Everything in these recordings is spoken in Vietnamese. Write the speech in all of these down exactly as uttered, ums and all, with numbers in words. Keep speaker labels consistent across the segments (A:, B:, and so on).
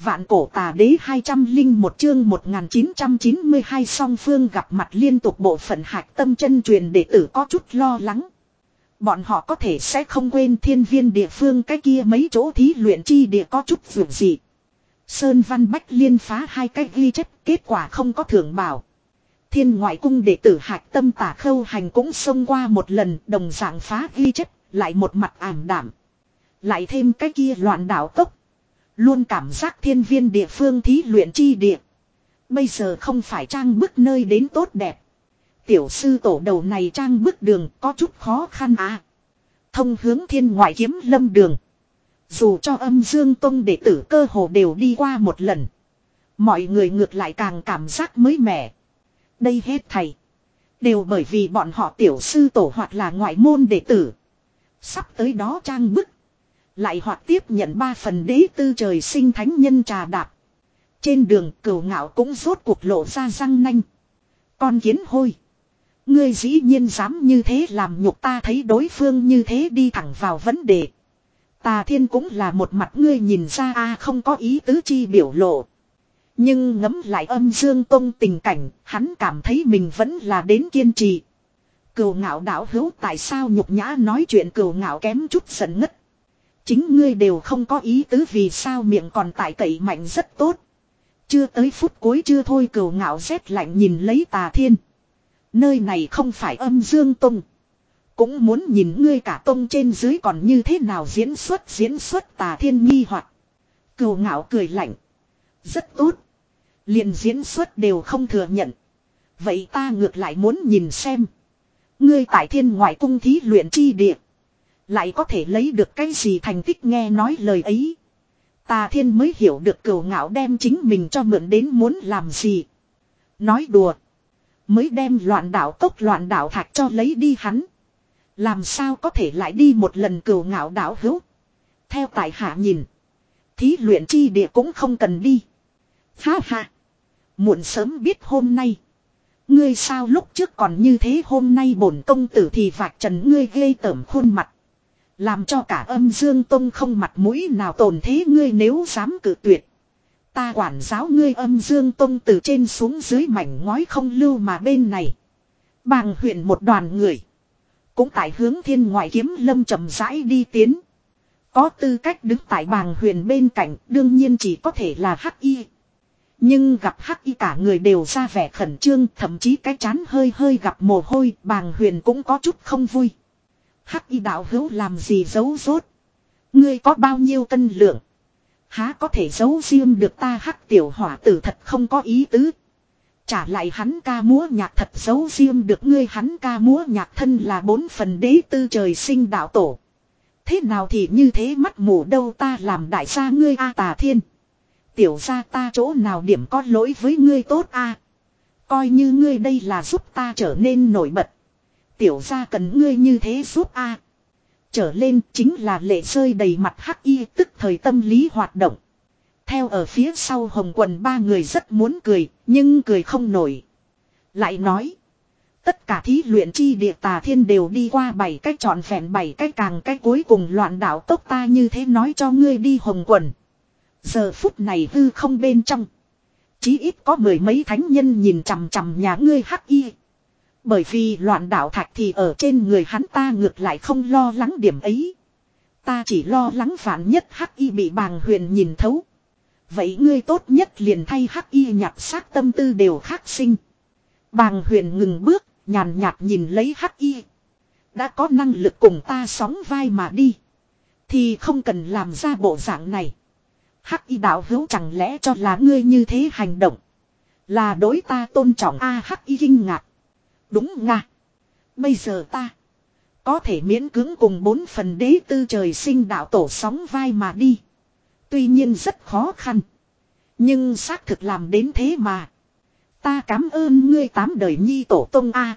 A: Vạn cổ tà đế hai trăm linh một chương một nghìn chín trăm chín mươi hai song phương gặp mặt liên tục bộ phận hạch tâm chân truyền đệ tử có chút lo lắng. Bọn họ có thể sẽ không quên thiên viên địa phương cái kia mấy chỗ thí luyện chi địa có chút vượt gì. Sơn Văn Bách liên phá hai cái ghi chép kết quả không có thưởng bảo. Thiên ngoại cung đệ tử hạch tâm tả khâu hành cũng xông qua một lần đồng dạng phá ghi chép lại một mặt ảm đảm. Lại thêm cái kia loạn đảo tốc. Luôn cảm giác thiên viên địa phương thí luyện chi địa. Bây giờ không phải trang bức nơi đến tốt đẹp. Tiểu sư tổ đầu này trang bức đường có chút khó khăn à. Thông hướng thiên ngoại kiếm lâm đường. Dù cho âm dương tông đệ tử cơ hồ đều đi qua một lần. Mọi người ngược lại càng cảm giác mới mẻ. Đây hết thầy. Đều bởi vì bọn họ tiểu sư tổ hoặc là ngoại môn đệ tử. Sắp tới đó trang bức. Lại hoặc tiếp nhận ba phần đế tư trời sinh thánh nhân trà đạp. Trên đường Cửu Ngạo cũng rốt cuộc lộ ra răng nanh. Con kiến hôi. Ngươi dĩ nhiên dám như thế làm nhục ta, thấy đối phương như thế đi thẳng vào vấn đề. Tà Thiên cũng là một mặt ngươi nhìn ra a không có ý tứ chi biểu lộ. Nhưng ngẫm lại âm dương tông tình cảnh, hắn cảm thấy mình vẫn là đến kiên trì. Cửu Ngạo đạo hữu tại sao nhục nhã nói chuyện, Cửu Ngạo kém chút giận ngất. Chính ngươi đều không có ý tứ vì sao miệng còn tại cậy mạnh rất tốt. Chưa tới phút cuối chưa thôi, Cửu Ngạo rét lạnh nhìn lấy Tà Thiên. Nơi này không phải âm dương tông. Cũng muốn nhìn ngươi cả tông trên dưới còn như thế nào diễn xuất diễn xuất Tà Thiên nghi hoặc. Cửu Ngạo cười lạnh. Rất tốt. Liền diễn xuất đều không thừa nhận. Vậy ta ngược lại muốn nhìn xem. Ngươi tại thiên ngoại cung thí luyện chi địa. Lại có thể lấy được cái gì thành tích, nghe nói lời ấy. Tà Thiên mới hiểu được Cửu Ngạo đem chính mình cho mượn đến muốn làm gì. Nói đùa. Mới đem loạn đảo cốc loạn đảo thạch cho lấy đi hắn. Làm sao có thể lại đi một lần, Cửu Ngạo đảo hữu. Theo tại hạ nhìn. Thí luyện chi địa cũng không cần đi. Ha ha. Muộn sớm biết hôm nay. Ngươi sao lúc trước còn như thế, hôm nay bổn công tử thì vạch trần ngươi ghê tởm khuôn mặt. Làm cho cả âm dương tông không mặt mũi nào tồn thế, ngươi nếu dám cự tuyệt. Ta quản giáo ngươi âm dương tông từ trên xuống dưới mảnh ngói không lưu, mà bên này. Bàng huyện một đoàn người. Cũng tại hướng thiên ngoại kiếm lâm chậm rãi đi tiến. Có tư cách đứng tại Bàng huyện bên cạnh đương nhiên chỉ có thể là Hắc Y. Nhưng gặp Hắc Y cả người đều ra vẻ khẩn trương, thậm chí cái trán hơi hơi gặp mồ hôi, Bàng Huyền cũng có chút không vui. Hắc Y đạo hữu làm gì giấu rốt? Ngươi có bao nhiêu cân lượng? Há có thể giấu riêng được ta, Hắc tiểu hỏa tử thật không có ý tứ. Trả lại hắn ca múa nhạc thật giấu riêng được ngươi, hắn ca múa nhạc thân là bốn phần đế tư trời sinh đạo tổ. Thế nào thì như thế mắt mù đâu, ta làm đại gia ngươi a Tà Thiên. Tiểu gia ta chỗ nào điểm có lỗi với ngươi tốt a? Coi như ngươi đây là giúp ta trở nên nổi bật. Tiểu gia cần ngươi như thế giúp a. Trở lên chính là lệ rơi đầy mặt Hắc Y, tức thời tâm lý hoạt động. Theo ở phía sau Hồng Quần ba người rất muốn cười, nhưng cười không nổi. Lại nói. Tất cả thí luyện chi địa Tà Thiên đều đi qua bảy cách trọn vẹn bảy cách, càng cách cuối cùng loạn đảo tốc ta như thế nói cho ngươi đi Hồng Quần. Giờ phút này hư không bên trong. Chí ít có mười mấy thánh nhân nhìn chằm chằm nhà ngươi Hắc Y. Bởi vì loạn đảo thạch thì ở trên người hắn, ta ngược lại không lo lắng điểm ấy. Ta chỉ lo lắng vạn nhất Hắc Y bị Bàng Huyền nhìn thấu. Vậy ngươi tốt nhất liền thay Hắc Y nhặt xác, tâm tư đều khác sinh. Bàng Huyền ngừng bước, nhàn nhạt nhìn lấy Hắc Y. Đã có năng lực cùng ta sóng vai mà đi. Thì không cần làm ra bộ dạng này. Hắc Y đạo hữu chẳng lẽ cho là ngươi như thế hành động là đối ta tôn trọng a? À, Hắc Y kinh ngạc. Đúng nga. Bây giờ ta có thể miễn cưỡng cùng bốn phần đế tư trời sinh đạo tổ sóng vai mà đi. Tuy nhiên rất khó khăn. Nhưng xác thực làm đến thế mà. Ta cảm ơn ngươi tám đời nhi tổ tông a.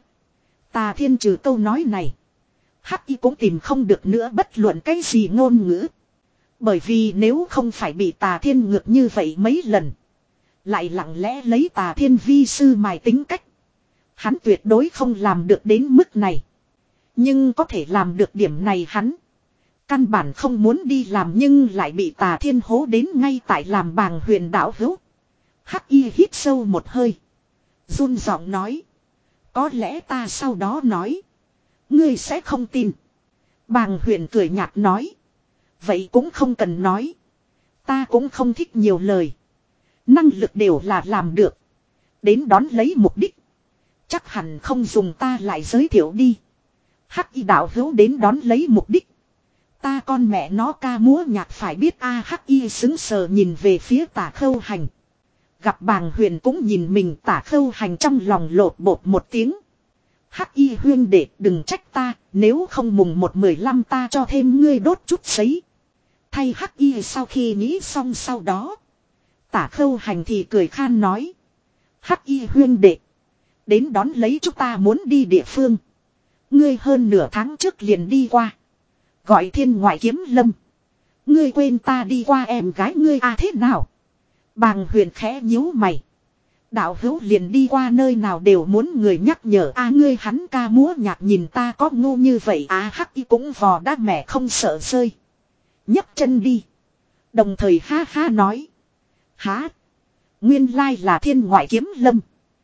A: Tà Thiên trừ câu nói này. Hắc Y cũng tìm không được nữa bất luận cái gì ngôn ngữ. Bởi vì nếu không phải bị Tà Thiên ngược như vậy mấy lần. Lại lặng lẽ lấy Tà Thiên vi sư mài tính cách. Hắn tuyệt đối không làm được đến mức này. Nhưng có thể làm được điểm này hắn. Căn bản không muốn đi làm nhưng lại bị Tà Thiên hố đến ngay tại làm bàng huyền đạo hữu. Hắc Y hít sâu một hơi. Run giọng nói. Có lẽ ta sau đó nói. Ngươi sẽ không tin. Bàng huyền cười nhạt nói. Vậy cũng không cần nói. Ta cũng không thích nhiều lời. Năng lực đều là làm được. Đến đón lấy mục đích. Chắc hẳn không dùng ta lại giới thiệu đi. Hắc Y đạo hữu đến đón lấy mục đích. Ta con mẹ nó ca múa nhạc phải biết a. Hắc Y xứng sờ nhìn về phía Tả Khâu Hành. Gặp bàng huyền cũng nhìn mình. Tả Khâu Hành trong lòng lột bột một tiếng. Hắc Y huyên đệ đừng trách ta. Nếu không mùng một mười lăm ta cho thêm ngươi đốt chút giấy. Thay Hắc Y sau khi nghĩ xong sau đó. Tả Khâu Hành thì cười khan nói. Hắc Y huyên đệ. Đến đón lấy chúng ta muốn đi địa phương. Ngươi hơn nửa tháng trước liền đi qua. Gọi Thiên Ngoại Kiếm Lâm. Ngươi quên ta đi qua em gái ngươi à thế nào? Bàng huyền khẽ nhíu mày. Đạo hữu liền đi qua nơi nào đều muốn người nhắc nhở a. À, ngươi hắn ca múa nhạc nhìn ta có ngu như vậy à. Hắc Y cũng vò đá mẹ không sợ rơi. nhấc chân đi. Đồng thời ha ha nói. Há. Nguyên lai là Thiên Ngoại Kiếm Lâm.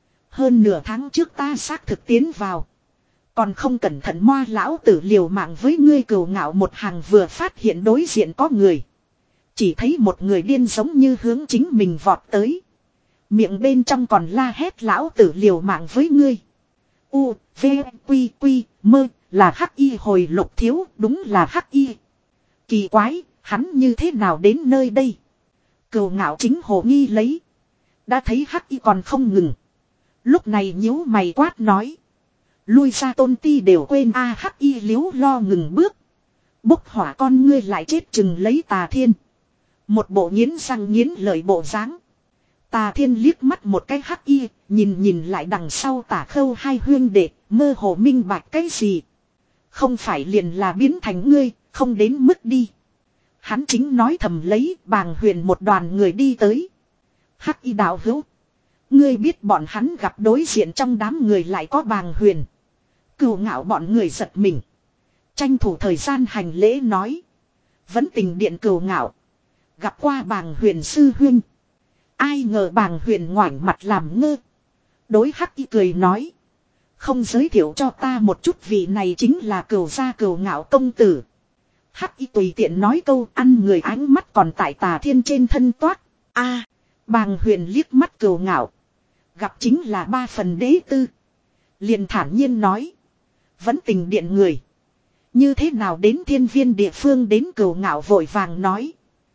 A: Hơn nửa tháng trước ta xác thực tiến vào. Còn không cẩn thận moa lão tử liều mạng với ngươi cừu ngạo một hàng vừa phát hiện đối diện có người. Chỉ thấy một người điên giống như hướng chính mình vọt tới. Miệng bên trong còn la hét lão tử liều mạng với ngươi. U, V, Quy, Quy, Mơ, là Hắc Y hồi lục thiếu, đúng là Hắc Y. Kỳ quái, hắn như thế nào đến nơi đây? Cừu ngạo chính hồ nghi lấy. Đã thấy Hắc Y còn không ngừng. Lúc này nhíu mày quát nói. Lui ra tôn ti đều quên a. Hắc Y liếu lo ngừng bước. Bốc hỏa con ngươi lại chết chừng lấy Tà Thiên. Một bộ nghiến răng nghiến lợi bộ dáng. Tà Thiên liếc mắt một cái Hắc Y, nhìn nhìn lại đằng sau Tả Khâu hai huyên đệ, mơ hồ minh bạch cái gì. Không phải liền là biến thành ngươi, không đến mức đi. Hắn chính nói thầm lấy, bàng huyền một đoàn người đi tới. Hắc Y đạo hữu. Ngươi biết bọn hắn gặp đối diện trong đám người lại có bàng huyền. Cừu ngạo bọn người giật mình. Tranh thủ thời gian hành lễ nói. Vẫn tình điện cừu ngạo. Gặp qua bàng huyền sư huynh. Ai ngờ bàng huyền ngoảnh mặt làm ngơ. Đối Hắc Y cười nói. Không giới thiệu cho ta một chút vị này chính là cừu gia cừu ngạo công tử. Hắc Y tùy tiện nói câu ăn người ánh mắt còn tại Tà Thiên trên thân toát. A, bàng huyền liếc mắt cừu ngạo. Gặp chính là ba phần đế tư. Liền thản nhiên nói. Vẫn tình điện người. Như thế nào đến thiên viên địa phương đến cừu ngạo vội vàng nói.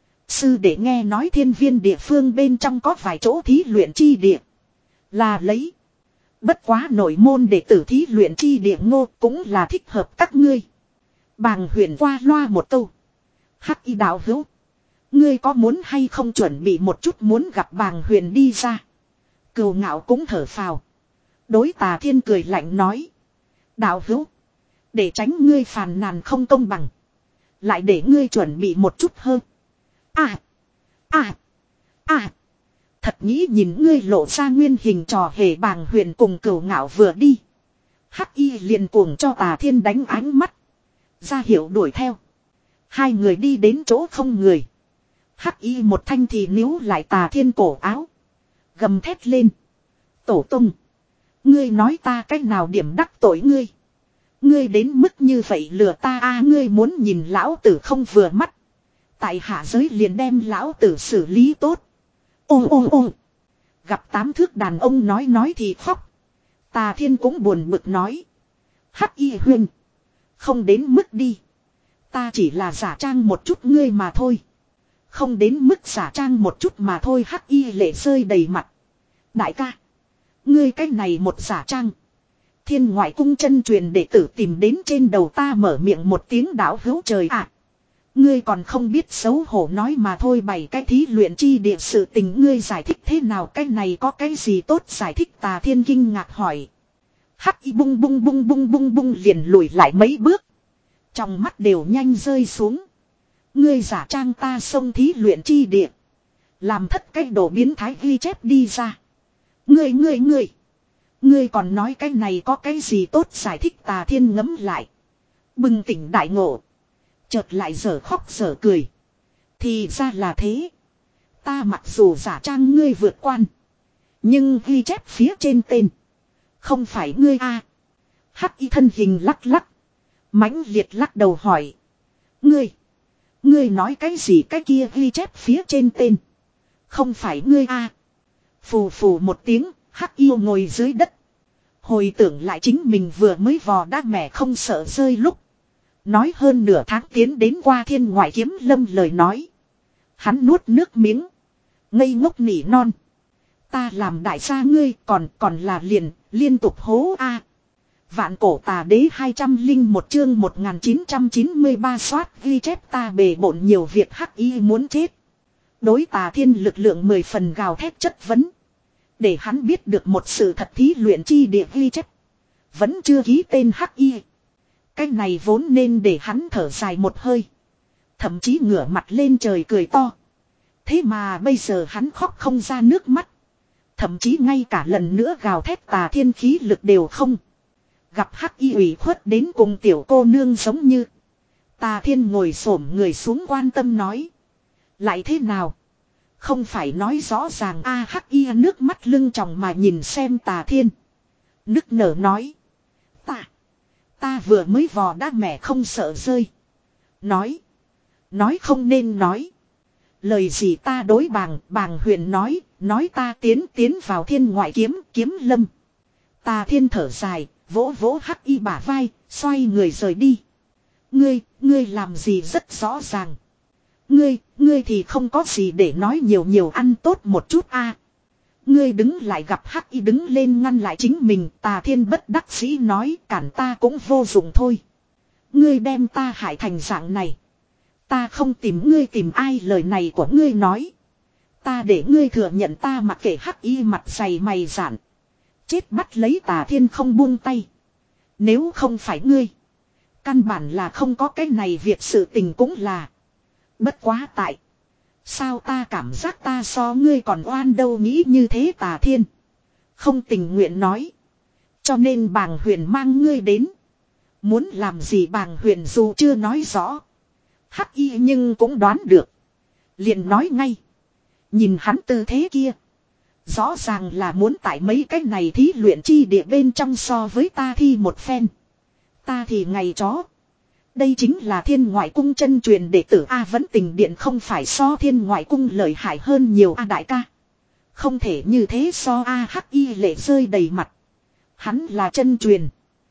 A: Sư để nghe nói thiên viên địa phương bên trong có vài chỗ thí luyện chi địa. Là lấy. Bất quá nội môn đệ tử thí luyện chi địa ngô cũng là thích hợp các ngươi. Bàng huyền qua loa một câu. Hắc Y đạo hữu. Ngươi có muốn hay không chuẩn bị một chút muốn gặp bàng huyền đi ra. Cừu ngạo cũng thở phào. Đối Tà Thiên cười lạnh nói. Đạo hữu. Để tránh ngươi phàn nàn không công bằng. Lại để ngươi chuẩn bị một chút hơn. À. À. À. Thật nghĩ nhìn ngươi lộ ra nguyên hình trò hề bàng huyền cùng cừu ngạo vừa đi. Hắc Y liền cuồng cho Tà Thiên đánh ánh mắt. Ra hiệu đuổi theo. Hai người đi đến chỗ không người. Hắc Y một thanh thì níu lại Tà Thiên cổ áo. Gầm thét lên. Tổ tung. Ngươi nói ta cách nào điểm đắc tội ngươi. Ngươi đến mức như vậy lừa ta a. Ngươi muốn nhìn lão tử không vừa mắt. Tại hạ giới liền đem lão tử xử lý tốt. Ô ô ô. Gặp tám thước đàn ông nói nói thì khóc. Tà Thiên cũng buồn bực nói. Hắc Y huynh. Không đến mức đi. Ta chỉ là giả trang một chút ngươi mà thôi. Không đến mức giả trang một chút mà thôi. Hắc Y lệ rơi đầy mặt. Đại ca. Ngươi cách này một giả trang. Thiên Ngoại cung chân truyền đệ tử tìm đến trên đầu ta mở miệng một tiếng đạo hữu trời ạ. À, ngươi còn không biết xấu hổ nói mà thôi bày cái thí luyện chi địa sự tình ngươi giải thích thế nào cái này có cái gì tốt giải thích. Tà Thiên kinh ngạc hỏi. Hắc Y bung bung bung bung bung bung liền lùi lại mấy bước. Trong mắt đều nhanh rơi xuống. Ngươi giả trang ta xông thí luyện chi địa. Làm thất cái đồ biến thái ghi chép đi ra. Ngươi ngươi ngươi. Ngươi còn nói cái này có cái gì tốt giải thích. Tà Thiên ngấm lại. Bừng tỉnh đại ngộ. Chợt lại dở khóc dở cười. Thì ra là thế. Ta mặc dù giả trang ngươi vượt quan. Nhưng ghi chép phía trên tên. Không phải ngươi a. Hắc y thân hình lắc lắc. Mãnh liệt lắc đầu hỏi. Ngươi. Ngươi nói cái gì cái kia ghi chép phía trên tên. Không phải ngươi a. Phù phù một tiếng. Hắc yêu ngồi dưới đất. Hồi tưởng lại chính mình vừa mới vò đá mẹ không sợ rơi lúc. Nói hơn nửa tháng tiến đến qua thiên ngoại kiếm lâm lời nói. Hắn nuốt nước miếng. Ngây ngốc nỉ non. Ta làm đại gia ngươi còn còn là liền, liên tục hố a. Vạn cổ tà đế hai trăm linh một chương một nghìn chín trăm chín mươi ba soát ghi chép ta bề bộn nhiều việc hắc y muốn chết. Đối tà thiên lực lượng mười phần gào thét chất vấn. Để hắn biết được một sự thật thí luyện chi địa ghi chép. Vẫn chưa ký tên hắc y. Cái này vốn nên để hắn thở dài một hơi. Thậm chí ngửa mặt lên trời cười to. Thế mà bây giờ hắn khóc không ra nước mắt. Thậm chí ngay cả lần nữa gào thét tà thiên khí lực đều không. Gặp hắc y ủy khuất đến cùng tiểu cô nương giống như. Tà thiên ngồi xổm người xuống quan tâm nói. Lại thế nào? Không phải nói rõ ràng a hắc y nước mắt lưng tròng mà nhìn xem tà thiên. Nức nở nói. Ta. Ta vừa mới vò đá mẹ không sợ rơi. Nói. Nói không nên nói. Lời gì ta đối bàng, bàng huyền nói, nói ta tiến tiến vào thiên ngoại kiếm, kiếm lâm. Tà thiên thở dài, vỗ vỗ hắc y bả vai, xoay người rời đi. Ngươi, ngươi làm gì rất rõ ràng. Ngươi, ngươi thì không có gì để nói nhiều nhiều ăn tốt một chút a. Ngươi đứng lại gặp hắc y đứng lên ngăn lại chính mình, tà thiên bất đắc dĩ nói cản ta cũng vô dụng thôi. Ngươi đem ta hại thành dạng này. Ta không tìm ngươi tìm ai lời này của ngươi nói. Ta để ngươi thừa nhận ta mặc kệ hắc y mặt dày mày dạn. Chết bắt lấy tà thiên không buông tay. Nếu không phải ngươi. Căn bản là không có cái này việc sự tình cũng là. Bất quá tại. Sao ta cảm giác ta so ngươi còn oan đâu nghĩ như thế tà thiên. Không tình nguyện nói. Cho nên bàng huyền mang ngươi đến. Muốn làm gì bàng huyền dù chưa nói rõ. Hắc y nhưng cũng đoán được. Liền nói ngay. Nhìn hắn tư thế kia. Rõ ràng là muốn tại mấy cái này thí luyện chi địa bên trong so với ta thi một phen. Ta thì ngày chó. Đây chính là thiên ngoại cung chân truyền đệ tử A vẫn tình điện không phải so thiên ngoại cung lợi hại hơn nhiều A đại ca. Không thể như thế so A hắc y lệ rơi đầy mặt. Hắn là chân truyền.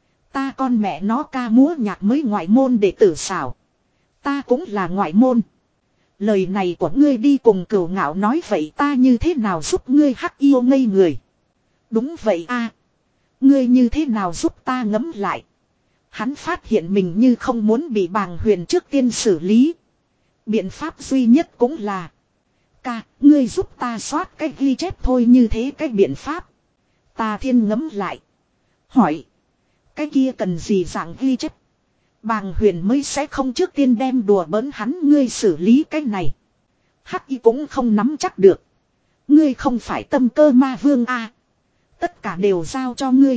A: Ta con mẹ nó ca múa nhạc mới ngoại môn đệ tử xảo. Ta cũng là ngoại môn. Lời này của ngươi đi cùng cửu ngạo nói vậy ta như thế nào giúp ngươi hắc yêu ngây người. Đúng vậy a. Ngươi như thế nào giúp ta ngẫm lại. Hắn phát hiện mình như không muốn bị bàng huyền trước tiên xử lý. Biện pháp duy nhất cũng là. Ca, ngươi giúp ta soát cái ghi chép thôi như thế cái biện pháp. Ta thiên ngẫm lại. Hỏi. Cái kia cần gì dạng ghi chép. Bàng huyền mới sẽ không trước tiên đem đùa bỡn hắn ngươi xử lý cái này. Hắc y cũng không nắm chắc được. Ngươi không phải tâm cơ ma vương a. Tất cả đều giao cho ngươi.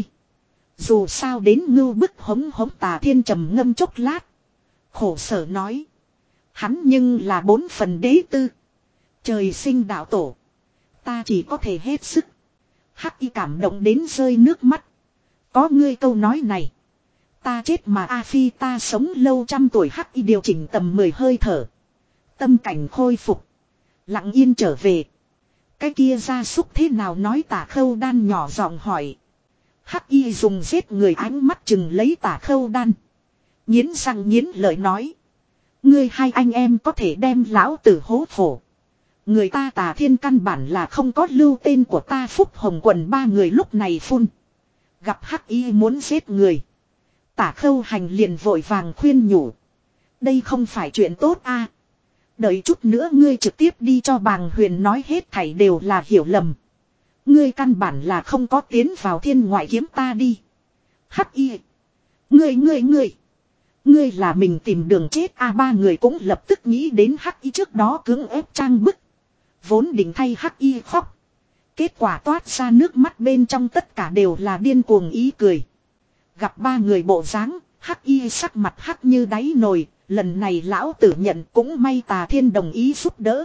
A: Dù sao đến ngưu bức hống hống tà thiên trầm ngâm chốc lát. Khổ sở nói. Hắn nhưng là bốn phần đế tư. Trời sinh đạo tổ. Ta chỉ có thể hết sức. Hắc y cảm động đến rơi nước mắt. Có ngươi câu nói này. Ta chết mà A Phi ta sống lâu trăm tuổi hắc y điều chỉnh tầm mười hơi thở. Tâm cảnh khôi phục. Lặng yên trở về. Cái kia gia súc thế nào nói tả khâu đan nhỏ giọng hỏi. Hắc y dùng giết người ánh mắt chừng lấy tả khâu đan. Nghiến răng nghiến lợi nói. Ngươi hai anh em có thể đem lão tử hố phổ. Người ta tả thiên căn bản là không có lưu tên của ta Phúc Hồng Quần ba người lúc này phun. Gặp hắc y muốn giết người. Tả khâu hành liền vội vàng khuyên nhủ. Đây không phải chuyện tốt a. À. Đợi chút nữa ngươi trực tiếp đi cho bàng huyền nói hết thảy đều là hiểu lầm. Ngươi căn bản là không có tiến vào thiên ngoại kiếm ta đi. Hắc y. Ngươi ngươi ngươi. Ngươi là mình tìm đường chết a à, ba người cũng lập tức nghĩ đến hắc y trước đó cưỡng ép trang bức. Vốn định thay hắc y khóc. Kết quả toát ra nước mắt bên trong tất cả đều là điên cuồng ý cười. Gặp ba người bộ dáng, hắc y sắc mặt hắc như đáy nồi, Lần này lão tử nhận cũng may Tà Thiên đồng ý giúp đỡ.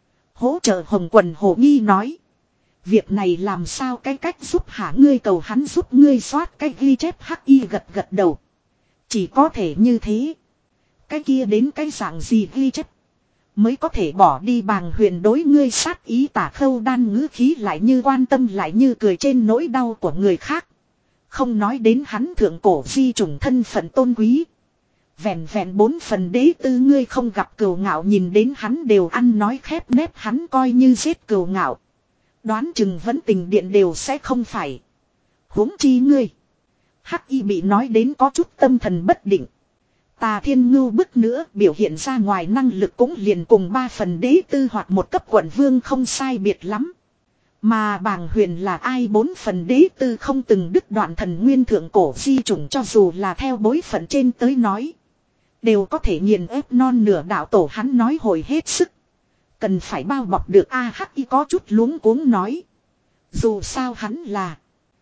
A: Hỗ trợ Hồng Quần Hồ Nghi nói. Việc này làm sao cái cách giúp hả ngươi cầu hắn giúp ngươi soát cái ghi chép hắc y gật gật đầu. Chỉ có thể như thế. Cái kia đến cái dạng gì ghi chép. Mới có thể bỏ đi Bàng Huyền đối ngươi sát ý. Tả Khâu Đan ngữ khí lại như quan tâm lại như cười trên nỗi đau của người khác. Không nói đến hắn thượng cổ di trùng thân phận tôn quý. Vẹn vẹn bốn phần đế tư ngươi không gặp Cừu Ngạo nhìn đến hắn đều ăn nói khép nép hắn coi như giết Cừu Ngạo. Đoán chừng vẫn tình điện đều sẽ không phải. Huống chi ngươi. Hắc y bị nói đến có chút tâm thần bất định. Tà Thiên ngưu bức nữa biểu hiện ra ngoài năng lực cũng liền cùng ba phần đế tư hoặc một cấp quận vương không sai biệt lắm. Mà Bàng Huyền là ai bốn phần đế tư không từng đứt đoạn thần nguyên thượng cổ di chủng cho dù là theo bối phận trên tới nói. Đều có thể nghiền ép non nửa đạo tổ hắn nói hồi hết sức. Cần phải bao bọc được A Hắc Y có chút luống cuống nói. Dù sao hắn là.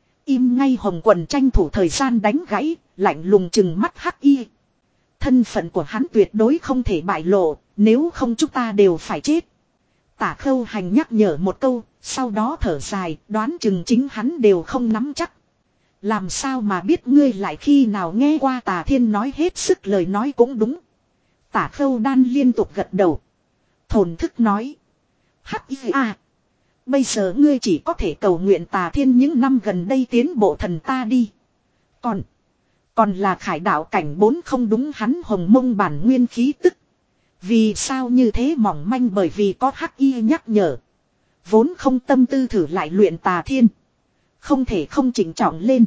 A: Im ngay Hồng Quần tranh thủ thời gian đánh gãy, lạnh lùng chừng mắt Hắc Y. Thân phận của hắn tuyệt đối không thể bại lộ, nếu không chúng ta đều phải chết. Tả Khâu Hành nhắc nhở một câu, sau đó thở dài, đoán chừng chính hắn đều không nắm chắc. Làm sao mà biết ngươi lại khi nào nghe qua Tà Thiên nói hết sức lời nói cũng đúng. Tả Khâu Đan liên tục gật đầu. Thổn thức nói. Hắc y à. Bây giờ ngươi chỉ có thể cầu nguyện Tà Thiên những năm gần đây tiến bộ thần ta đi. Còn. Còn là khải đạo cảnh bốn không đúng hắn hồng mông bản nguyên khí tức. Vì sao như thế mỏng manh bởi vì có Hắc y nhắc nhở. Vốn không tâm tư thử lại luyện Tà Thiên. Không thể không chỉnh trọng lên.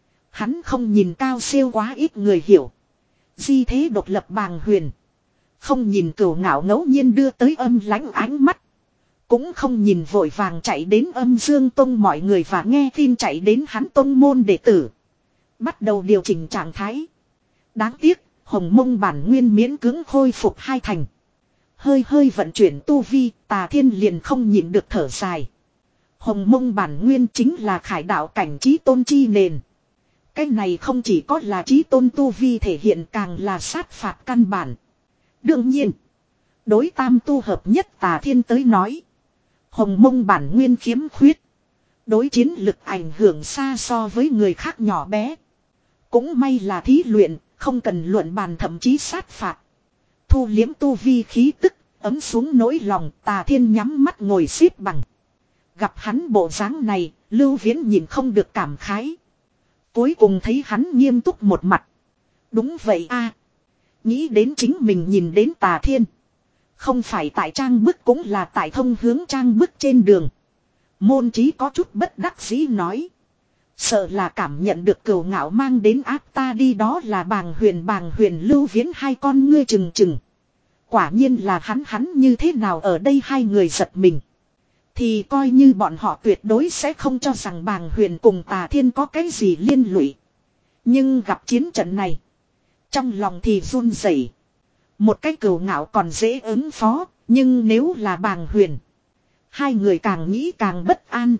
A: Hắn không nhìn cao siêu quá ít người hiểu. Di thế độc lập Bàng Huyền. Không nhìn Cừu Ngạo ngẫu nhiên đưa tới âm lãnh ánh mắt. Cũng không nhìn vội vàng chạy đến Âm Dương Tông mọi người và nghe tin chạy đến hắn tông môn đệ tử. Bắt đầu điều chỉnh trạng thái. Đáng tiếc, Hồng Mông bản nguyên miễn cưỡng khôi phục hai thành. Hơi hơi vận chuyển tu vi, Tà Thiên liền không nhịn được thở dài. Hồng Mông bản nguyên chính là khải đạo cảnh trí tôn chi nền. Cái này không chỉ có là trí tôn tu vi thể hiện càng là sát phạt căn bản. Đương nhiên, đối tam tu hợp nhất Tà Thiên tới nói. Hồng Mông bản nguyên khiếm khuyết. Đối chiến lực ảnh hưởng xa so với người khác nhỏ bé. Cũng may là thí luyện, không cần luận bàn thậm chí sát phạt. Thu liếm tu vi khí tức, ấm xuống nỗi lòng Tà Thiên nhắm mắt ngồi xếp bằng. Gặp hắn bộ dáng này, Lưu Viễn nhìn không được cảm khái. Cuối cùng thấy hắn nghiêm túc một mặt. Đúng vậy a. Nghĩ đến chính mình nhìn đến Tà Thiên. Không phải tại trang bức cũng là tại thông hướng trang bức trên đường. Môn Chí có chút bất đắc dĩ nói. Sợ là cảm nhận được Cừu Ngạo mang đến áp ta đi đó là Bàng Huyền Bàng Huyền Lưu Viễn hai con ngươi trừng trừng. Quả nhiên là hắn hắn như thế nào ở đây hai người giật mình. Thì coi như bọn họ tuyệt đối sẽ không cho rằng Bàng Huyền cùng Tà Thiên có cái gì liên lụy. Nhưng gặp chiến trận này. Trong lòng thì run rẩy. Một cái Cừu Ngạo còn dễ ứng phó. Nhưng nếu là Bàng Huyền. Hai người càng nghĩ càng bất an.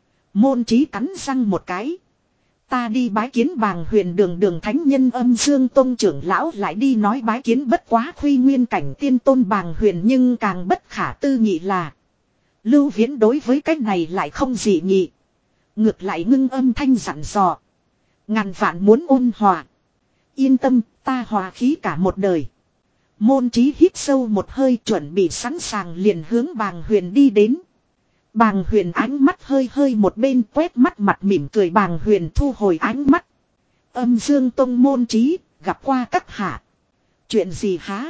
A: Môn Chí cắn răng một cái. Ta đi bái kiến Bàng Huyền đường đường thánh nhân Âm Dương Tông trưởng lão lại đi nói bái kiến bất quá khuy nguyên cảnh tiên tôn Bàng Huyền nhưng càng bất khả tư nghị là. Lưu Viễn đối với cái này lại không dị nghị. Ngược lại ngưng âm thanh dặn dò. Ngàn vạn muốn ôn hòa. Yên tâm, ta hòa khí cả một đời. Môn Chí hít sâu một hơi chuẩn bị sẵn sàng liền hướng Bàng Huyền đi đến. Bàng Huyền ánh mắt hơi hơi một bên quét mắt mặt mỉm cười Bàng Huyền thu hồi ánh mắt. Âm Dương Tông Môn Chí, gặp qua các hạ. Chuyện gì há?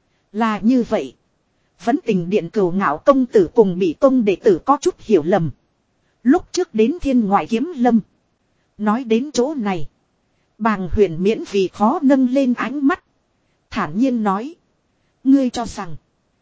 A: Là như vậy. Vẫn tình điện Cừu Ngạo công tử cùng bị tông đệ tử có chút hiểu lầm. Lúc trước đến Thiên Ngoại Kiếm Lâm. Nói đến chỗ này. Bàng Huyền miễn vì khó nâng lên ánh mắt. Thản nhiên nói. Ngươi cho rằng.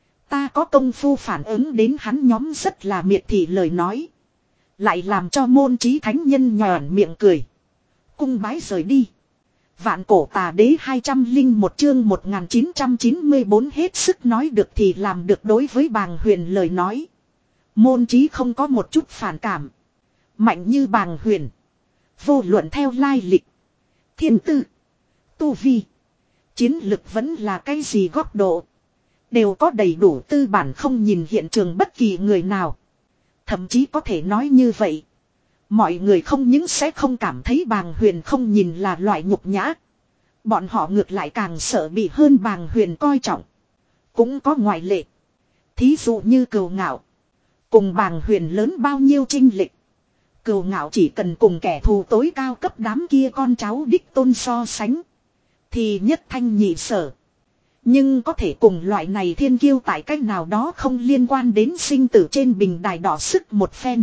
A: Ta có công phu phản ứng đến hắn nhóm rất là miệt thị lời nói. Lại làm cho Môn Chí thánh nhân nhòn miệng cười. Cung bái rời đi. Vạn Cổ Tà Đế hai trăm lẻ một chương một nghìn chín trăm chín mươi bốn hết sức nói được thì làm được đối với Bàng Huyền lời nói. Môn Chí không có một chút phản cảm. Mạnh như Bàng Huyền. Vô luận theo lai lịch. Thiên tư. Tu vi. Chiến lực vẫn là cái gì góc độ. Đều có đầy đủ tư bản không nhìn hiện trường bất kỳ người nào. Thậm chí có thể nói như vậy. Mọi người không những sẽ không cảm thấy Bàng Huyền không nhìn là loại nhục nhã. Bọn họ ngược lại càng sợ bị hơn Bàng Huyền coi trọng. Cũng có ngoại lệ. Thí dụ như Cừu Ngạo. Cùng Bàng Huyền lớn bao nhiêu chênh lệch. Cừu Ngạo chỉ cần cùng kẻ thù tối cao cấp đám kia con cháu đích tôn so sánh. Thì nhất thanh nhị sở. Nhưng có thể cùng loại này thiên kiêu tại cách nào đó không liên quan đến sinh tử trên bình đài đỏ sức một phen.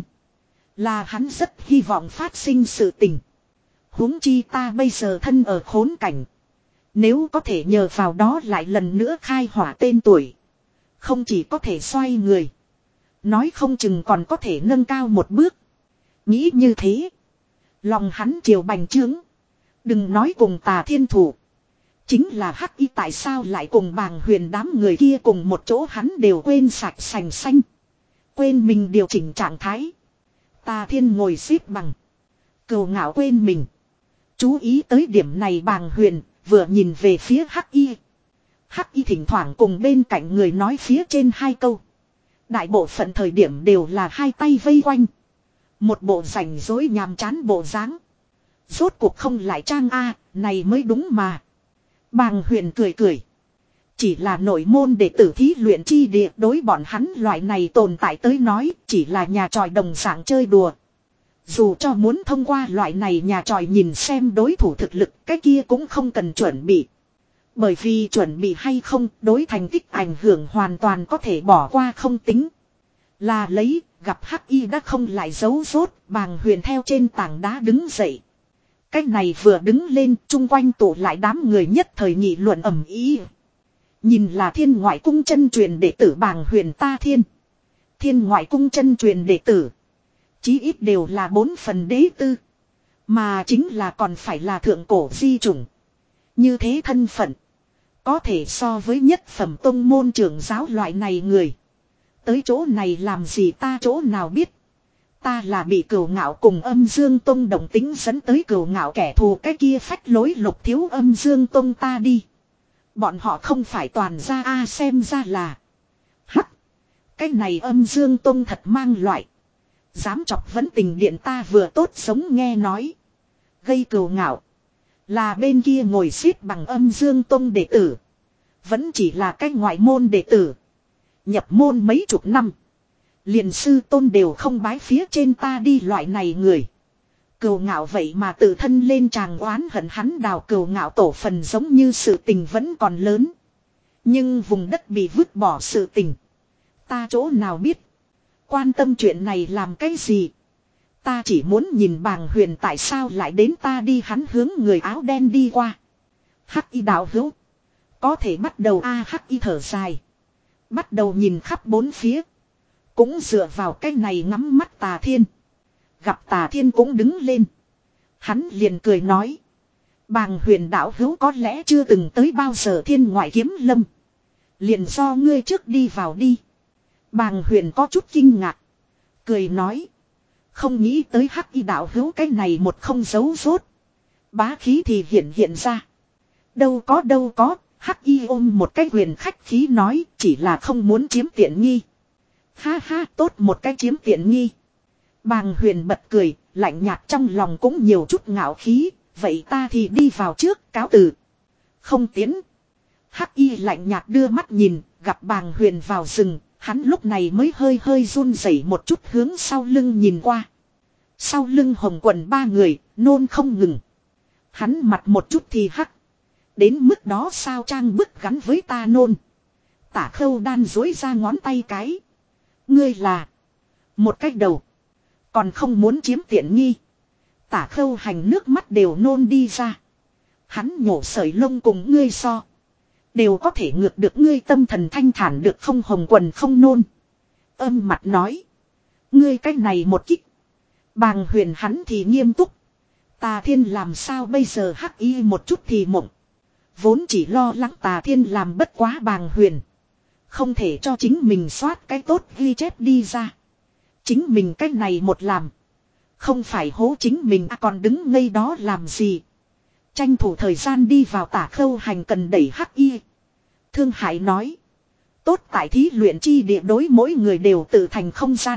A: Là hắn rất hy vọng phát sinh sự tình. Huống chi ta bây giờ thân ở khốn cảnh. Nếu có thể nhờ vào đó lại lần nữa khai hỏa tên tuổi. Không chỉ có thể xoay người. Nói không chừng còn có thể nâng cao một bước. Nghĩ như thế. Lòng hắn chiều bành trướng. Đừng nói cùng Tà Thiên thủ. Chính là Hắc Y tại sao lại cùng Bàng Huyền đám người kia cùng một chỗ hắn đều quên sạch sành xanh. Quên mình điều chỉnh trạng thái. Tà Thiên ngồi xếp bằng. Cừu Ngạo quên mình. Chú ý tới điểm này Bàng Huyền vừa nhìn về phía Hắc Y. Hắc Y thỉnh thoảng cùng bên cạnh người nói phía trên hai câu. Đại bộ phận thời điểm đều là hai tay vây quanh. Một bộ rảnh rối nhàm chán bộ dáng. Rốt cuộc không lại trang A, này mới đúng mà. Bàng Huyền cười cười. Chỉ là nội môn đệ tử thí luyện chi địa đối bọn hắn loại này tồn tại tới nói chỉ là nhà tròi đồng dạng chơi đùa. Dù cho muốn thông qua loại này nhà tròi nhìn xem đối thủ thực lực cái kia cũng không cần chuẩn bị. Bởi vì chuẩn bị hay không đối thành tích ảnh hưởng hoàn toàn có thể bỏ qua không tính. Là lấy gặp Hắc Y đã không lại giấu rốt Bàng Huyền theo trên tảng đá đứng dậy. Cách này vừa đứng lên chung quanh tụ lại đám người nhất thời nghị luận ầm ĩ. Nhìn là Thiên Ngoại Cung chân truyền đệ tử Bàng Huyền ta thiên. Thiên Ngoại Cung chân truyền đệ tử. Chí ít đều là bốn phần đế tư. Mà chính là còn phải là thượng cổ di chủng. Như thế thân phận. Có thể so với nhất phẩm tông môn trưởng giáo loại này người. Tới chỗ này làm gì ta chỗ nào biết. Ta là bị Cừu Ngạo cùng Âm Dương Tông đồng tính dẫn tới Cừu Ngạo kẻ thù cái kia phách lối lục thiếu Âm Dương Tông ta đi. Bọn họ không phải toàn ra a xem ra là. Hắc. Cái này Âm Dương Tông thật mang loại. Dám chọc vẫn tình điện ta vừa tốt sống nghe nói. Gây Cừu Ngạo. Là bên kia ngồi xếp bằng Âm Dương Tông đệ tử. Vẫn chỉ là cái ngoại môn đệ tử. Nhập môn mấy chục năm. Liền sư tôn đều không bái phía trên ta đi loại này người. Cừu Ngạo vậy mà tự thân lên tràng oán hận hắn đào Cừu Ngạo tổ phần giống như sự tình vẫn còn lớn. Nhưng vùng đất bị vứt bỏ sự tình. Ta chỗ nào biết. Quan tâm chuyện này làm cái gì. Ta chỉ muốn nhìn Bàng Huyền tại sao lại đến ta đi hắn hướng người áo đen đi qua. Hắc Y đạo hữu. Có thể bắt đầu a à, Hắc Y thở dài. Bắt đầu nhìn khắp bốn phía. Cũng dựa vào cái này ngắm mắt Tà Thiên. Gặp Tà Thiên cũng đứng lên. Hắn liền cười nói. Bàng Huyền đạo hữu có lẽ chưa từng tới bao giờ Thiên Ngoại Kiếm Lâm. Liền do ngươi trước đi vào đi. Bàng Huyền có chút kinh ngạc. Cười nói. Không nghĩ tới Hắc Y đạo hữu cái này một không giấu rốt. Bá khí thì hiện hiện ra. Đâu có đâu có. Hắc Y ôm một cái huyền khách khí nói. Chỉ là không muốn chiếm tiện nghi. Ha ha tốt một cái chiếm tiện nghi. Bàng Huyền bật cười. Lạnh nhạt trong lòng cũng nhiều chút ngạo khí. Vậy ta thì đi vào trước cáo từ. Không tiến. Hắc Y lạnh nhạt đưa mắt nhìn. Gặp Bàng Huyền vào rừng. Hắn lúc này mới hơi hơi run rẩy một chút hướng sau lưng nhìn qua. Sau lưng Hồng Quần ba người, nôn không ngừng. Hắn mặt một chút thì hắc. Đến mức đó sao trang bức gắn với ta nôn. Tả Khâu Đan dối ra ngón tay cái. Ngươi là một cách đầu. Còn không muốn chiếm tiện nghi. Tả Khâu Hành nước mắt đều nôn đi ra. Hắn nhổ sợi lông cùng ngươi so. Đều có thể ngược được ngươi tâm thần thanh thản được không Hồng Quần không nôn. Âm mặt nói. Ngươi cách này một kích. Bàng Huyền hắn thì nghiêm túc. Tà Thiên làm sao bây giờ Hắc Y một chút thì mộng. Vốn chỉ lo lắng Tà Thiên làm bất quá Bàng Huyền. Không thể cho chính mình soát cái tốt ghi chép đi ra. Chính mình cách này một làm. Không phải hố chính mình à còn đứng ngây đó làm gì. Tranh thủ thời gian đi vào tả khâu hành cần đẩy hắc y. Thương Hải nói. Tốt tại thí luyện chi địa đối mỗi người đều tự thành không gian.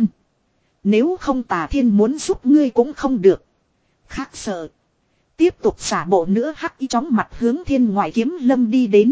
A: Nếu không Tà Thiên muốn giúp ngươi cũng không được. Khác sợ. Tiếp tục xả bộ nữa hắc y chóng mặt hướng Thiên Ngoại Kiếm Lâm đi đến.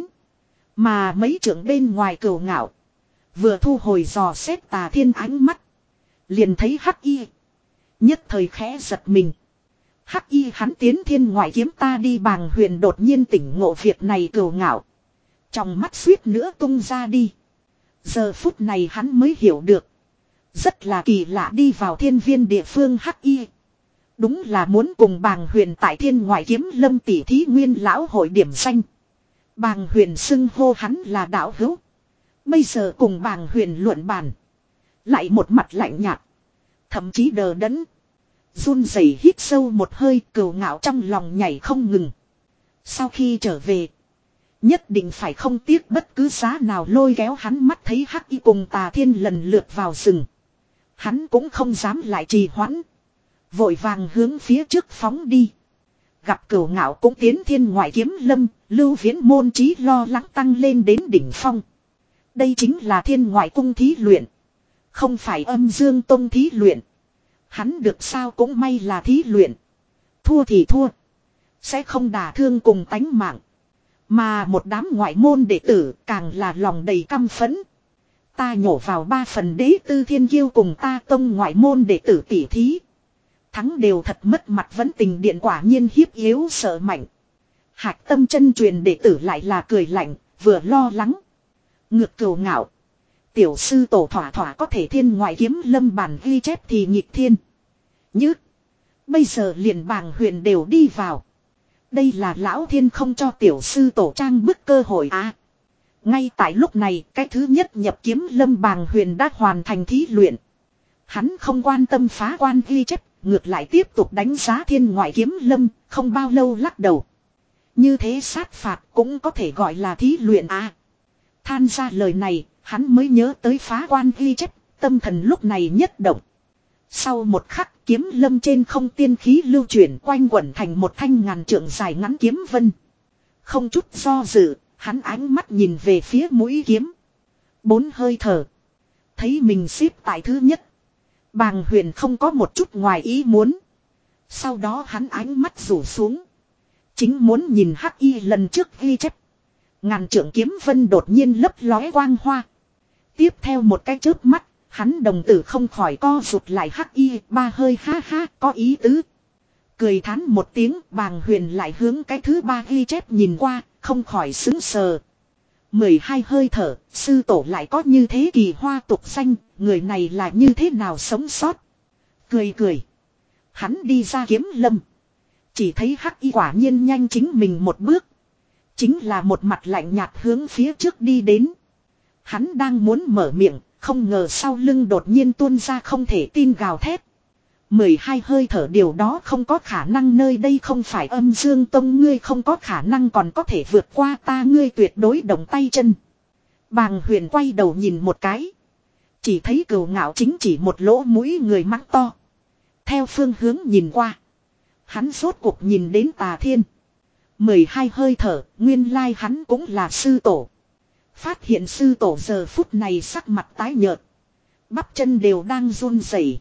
A: Mà mấy trưởng bên ngoài Cửu Ngạo. Vừa thu hồi dò xét Tà Thiên ánh mắt. Liền thấy hắc y. Nhất thời khẽ giật mình. Hắc y hắn tiến Thiên Ngoại Kiếm ta đi Bàng Huyền đột nhiên tỉnh ngộ việc này Cửu Ngạo. Trong mắt suýt nữa tung ra đi. Giờ phút này hắn mới hiểu được. Rất là kỳ lạ đi vào thiên viên địa phương hắc y. Đúng là muốn cùng Bàng Huyền tại Thiên Ngoại Kiếm Lâm tỷ thí nguyên lão hội điểm danh. Bàng Huyền xưng hô hắn là đạo hữu. Bây giờ cùng Bàng Huyền luận bàn. Lại một mặt lạnh nhạt. Thậm chí đờ đẫn. Run rẩy hít sâu một hơi Cửu Ngạo trong lòng nhảy không ngừng. Sau khi trở về. Nhất định phải không tiếc bất cứ giá nào lôi kéo hắn mắt thấy hắc y cùng Tà Thiên lần lượt vào rừng. Hắn cũng không dám lại trì hoãn. Vội vàng hướng phía trước phóng đi. Gặp Cửu Ngạo cũng tiến Thiên Ngoại Kiếm Lâm, Lưu Viễn môn trí lo lắng tăng lên đến đỉnh phong. Đây chính là Thiên Ngoại cung thí luyện. Không phải Âm Dương tông thí luyện. Hắn được sao cũng may là thí luyện. Thua thì thua. Sẽ không đả thương cùng tánh mạng. Mà một đám ngoại môn đệ tử càng là lòng đầy căm phẫn. Ta nhổ vào ba phần đế tư thiên kiêu cùng ta tông ngoại môn đệ tử tỉ thí. Thắng đều thật mất mặt vẫn tình điện quả nhiên hiếp yếu sợ mạnh. Hạc tâm chân truyền đệ tử lại là cười lạnh, vừa lo lắng. Ngược Cửu Ngạo. Tiểu sư tổ thỏa thỏa có thể Thiên Ngoại Kiếm Lâm bản ghi chép thì nhịp thiên. Như. Bây giờ liền Bàng Huyền đều đi vào. Đây là lão thiên không cho tiểu sư tổ trang bức cơ hội à. Ngay tại lúc này cái thứ nhất nhập kiếm lâm Bàng Huyền đã hoàn thành thí luyện. Hắn không quan tâm phá quan ghi chép, ngược lại tiếp tục đánh giá Thiên Ngoại Kiếm Lâm, không bao lâu lắc đầu. Như thế sát phạt cũng có thể gọi là thí luyện à. Than ra lời này, hắn mới nhớ tới phá quan ghi chép, tâm thần lúc này nhất động. Sau một khắc kiếm lâm trên không tiên khí lưu chuyển quanh quẩn thành một thanh ngàn trượng dài ngắn kiếm vân. Không chút do dự, hắn ánh mắt nhìn về phía mũi kiếm. Bốn hơi thở. Thấy mình xếp tại thứ nhất. Bàng Huyền không có một chút ngoài ý muốn. Sau đó hắn ánh mắt rủ xuống. Chính muốn nhìn hắc y lần trước ghi chép. Ngàn trượng kiếm vân đột nhiên lấp lóe quang hoa. Tiếp theo một cái chớp mắt. Hắn đồng tử không khỏi co rụt lại hắc y ba hơi ha ha có ý tứ. Cười thán một tiếng Bàng Huyền lại hướng cái thứ ba ghi chép nhìn qua không khỏi xứng sờ. Mười hai hơi thở sư tổ lại có như thế kỳ hoa tục xanh người này là như thế nào sống sót. Cười cười. Hắn đi ra kiếm lâm. Chỉ thấy hắc y quả nhiên nhanh chính mình một bước. Chính là một mặt lạnh nhạt hướng phía trước đi đến. Hắn đang muốn mở miệng. Không ngờ sau lưng đột nhiên tuôn ra không thể tin gào thét. Mười hai hơi thở điều đó không có khả năng nơi đây không phải Âm Dương tông ngươi không có khả năng còn có thể vượt qua ta ngươi tuyệt đối động tay chân. Bàng Huyền quay đầu nhìn một cái. Chỉ thấy Cửu Ngạo chính chỉ một lỗ mũi người mắng to. Theo phương hướng nhìn qua. Hắn rốt cuộc nhìn đến Tà Thiên. Mười hai hơi thở nguyên lai hắn cũng là sư tổ. Phát hiện sư tổ giờ phút này sắc mặt tái nhợt. Bắp chân đều đang run rẩy.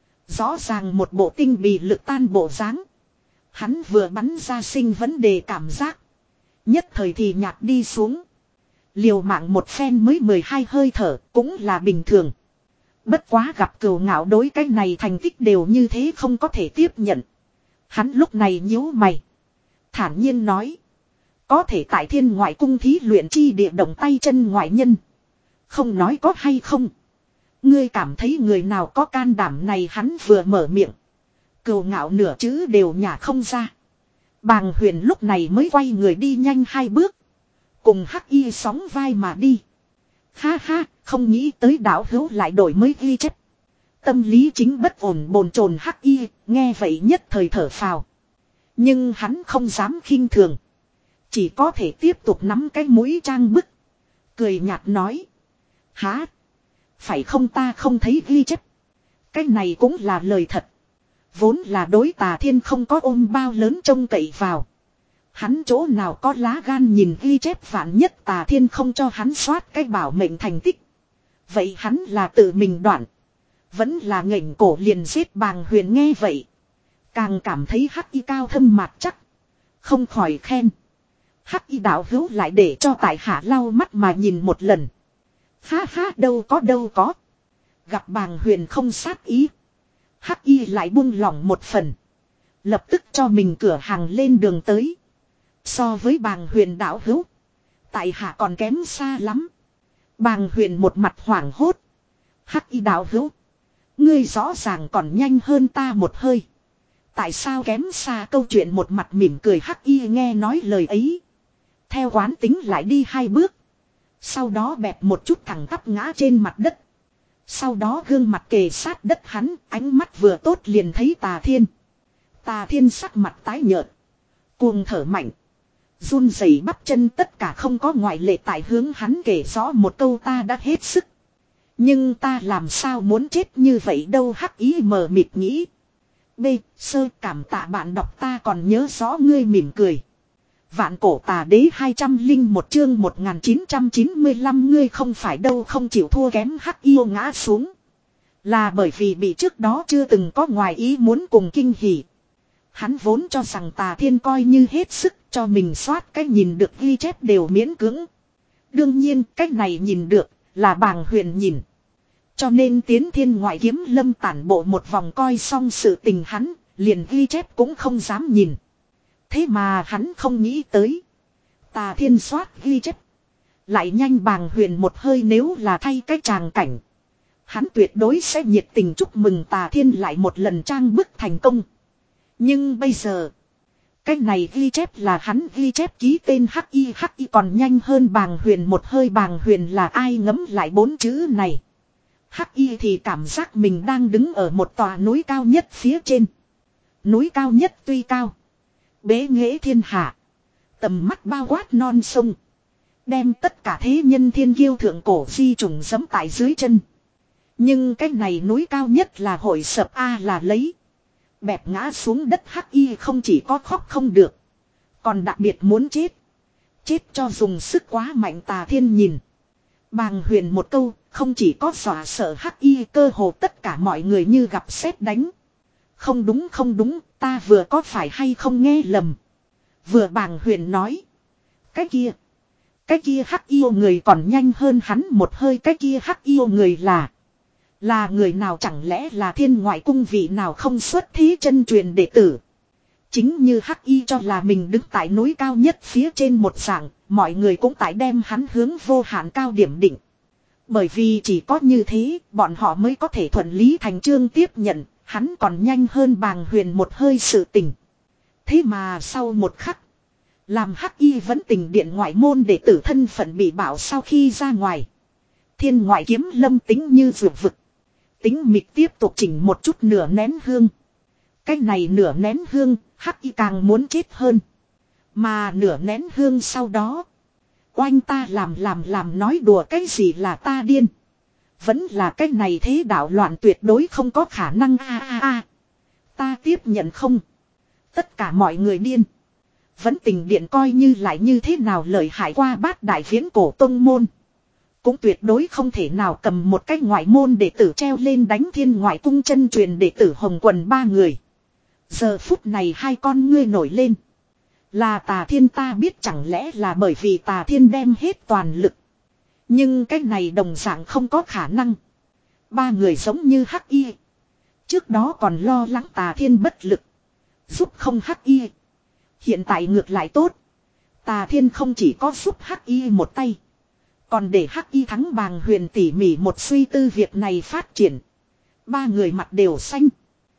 A: Rõ ràng một bộ tinh bì lực tan bộ dáng. Hắn vừa bắn ra sinh vấn đề cảm giác. Nhất thời thì nhạt đi xuống. Liều mạng một phen mới mười hai hơi thở cũng là bình thường. Bất quá gặp Cửu Ngạo đối cái này thành tích đều như thế không có thể tiếp nhận. Hắn lúc này nhíu mày. Thản nhiên nói. Có thể tại Thiên Ngoại cung thí luyện chi địa động tay chân ngoại nhân. Không nói có hay không. Ngươi cảm thấy người nào có can đảm này hắn vừa mở miệng. Cửu Ngạo nửa chữ đều nhả không ra. Bàng Huyền lúc này mới quay người đi nhanh hai bước. Cùng hắc y sóng vai mà đi. Ha ha, không nghĩ tới đạo hữu lại đổi mới ghi chép. Tâm lý chính bất ổn bồn chồn hắc y, nghe vậy nhất thời thở phào. Nhưng hắn không dám khinh thường. Chỉ có thể tiếp tục nắm cái mũi trang bức. Cười nhạt nói. Hả? Phải không ta không thấy ghi chép. Cái này cũng là lời thật. Vốn là đối Tà Thiên không có ôm bao lớn trông cậy vào. Hắn chỗ nào có lá gan nhìn ghi chép vạn nhất Tà Thiên không cho hắn soát cái bảo mệnh thành tích. Vậy hắn là tự mình đoạn. Vẫn là nghệnh cổ liền giết Bàng Huyền nghe vậy. Càng cảm thấy hắc y cao thâm mặt chắc. Không khỏi khen. Hắc y đạo hữu lại để cho tại hạ lau mắt mà nhìn một lần. Ha ha đâu có đâu có. Gặp Bàng Huyền không sát ý. Hắc y lại buông lỏng một phần. Lập tức cho mình cửa hàng lên đường tới. So với Bàng Huyền đạo hữu. Tại hạ còn kém xa lắm. Bàng Huyền một mặt hoảng hốt. Hắc y đạo hữu. Ngươi rõ ràng còn nhanh hơn ta một hơi. Tại sao kém xa câu chuyện một mặt mỉm cười Hắc y nghe nói lời ấy. Theo quán tính lại đi hai bước. Sau đó bẹp một chút thẳng tắp ngã trên mặt đất. Sau đó gương mặt kề sát đất hắn, ánh mắt vừa tốt liền thấy Tà Thiên. Tà Thiên sắc mặt tái nhợt. Cuồng thở mạnh. Run rẩy bắp chân tất cả không có ngoại lệ tại hướng hắn kể rõ một câu ta đã hết sức. Nhưng ta làm sao muốn chết như vậy đâu hắc ý mờ mịt nghĩ. B. Sơ cảm tạ bạn đọc ta còn nhớ rõ ngươi mỉm cười. Vạn cổ tà đế hai trăm linh một chương một nghìn chín trăm chín mươi lăm ngươi không phải đâu không chịu thua kém hắc yêu ngã xuống. Là bởi vì bị trước đó chưa từng có ngoài ý muốn cùng kinh hỉ. Hắn vốn cho rằng Tà Thiên coi như hết sức cho mình soát cái nhìn được ghi chép đều miễn cưỡng. Đương nhiên cách này nhìn được là Bàng Huyền nhìn. Cho nên Tiến Thiên ngoại kiếm lâm tản bộ một vòng coi xong sự tình hắn, liền ghi chép cũng không dám nhìn. Thế mà hắn không nghĩ tới. Tà Thiên soát ghi chép. Lại nhanh Bàng Huyền một hơi nếu là thay cái tràng cảnh. Hắn tuyệt đối sẽ nhiệt tình chúc mừng Tà Thiên lại một lần trang bức thành công. Nhưng bây giờ. Cái này ghi chép là hắn ghi chép ký tên Hắc Y Hắc Y còn nhanh hơn Bàng Huyền một hơi Bàng Huyền là ai ngấm lại bốn chữ này. Hắc Y thì cảm giác mình đang đứng ở một tòa núi cao nhất phía trên. Núi cao nhất tuy cao. Bế nghệ thiên hạ. Tầm mắt bao quát non sông. Đem tất cả thế nhân thiên kiêu thượng cổ di trùng giẫm tại dưới chân. Nhưng cái này núi cao nhất là hội sập A là lấy. Bẹp ngã xuống đất Hắc Y không chỉ có khóc không được. Còn đặc biệt muốn chết. Chết cho dùng sức quá mạnh Tà Thiên nhìn. Bàng Huyền một câu không chỉ có dọa sợ Hắc Y cơ hồ tất cả mọi người như gặp sét đánh. Không đúng không đúng ta vừa có phải hay không nghe lầm. Vừa Bàng Huyền nói. Cái kia. Cái kia Hắc yêu người còn nhanh hơn hắn một hơi cái kia Hắc yêu người là. Là người nào chẳng lẽ là thiên ngoại cung vị nào không xuất thí chân truyền đệ tử. Chính như Hắc y cho là mình đứng tại núi cao nhất phía trên một dạng, mọi người cũng tại đem hắn hướng vô hạn cao điểm định. Bởi vì chỉ có như thế, bọn họ mới có thể thuận lý thành chương tiếp nhận, hắn còn nhanh hơn Bàng Huyền một hơi sự tình. Thế mà sau một khắc, làm Hắc y vẫn tình điện ngoại môn đệ tử thân phận bị bảo sau khi ra ngoài. Thiên ngoại kiếm lâm tính như vượt vực. Tính mịt tiếp tục chỉnh một chút nửa nén hương. Cái này nửa nén hương, Hắc y càng muốn chết hơn. Mà nửa nén hương sau đó. Oanh ta làm làm làm nói đùa cái gì là ta điên. Vẫn là cái này thế đạo loạn tuyệt đối không có khả năng a a a. Ta tiếp nhận không. Tất cả mọi người điên. Vẫn tình điện coi như lại như thế nào lợi hại qua bát đại viễn cổ tông môn. Cũng tuyệt đối không thể nào cầm một cái ngoại môn đệ tử treo lên đánh thiên ngoại cung chân truyền đệ tử hồng quần ba người. Giờ phút này hai con ngươi nổi lên. Là Tà Thiên ta biết chẳng lẽ là bởi vì Tà Thiên đem hết toàn lực. Nhưng cái này đồng dạng không có khả năng. Ba người giống như Hắc Y. Trước đó còn lo lắng Tà Thiên bất lực. Giúp không Hắc Y. Hiện tại ngược lại tốt. Tà Thiên không chỉ có giúp Hắc Y một tay. Còn để Hắc Y thắng Bàng Huyền tỉ mỉ một suy tư việc này phát triển. Ba người mặt đều xanh.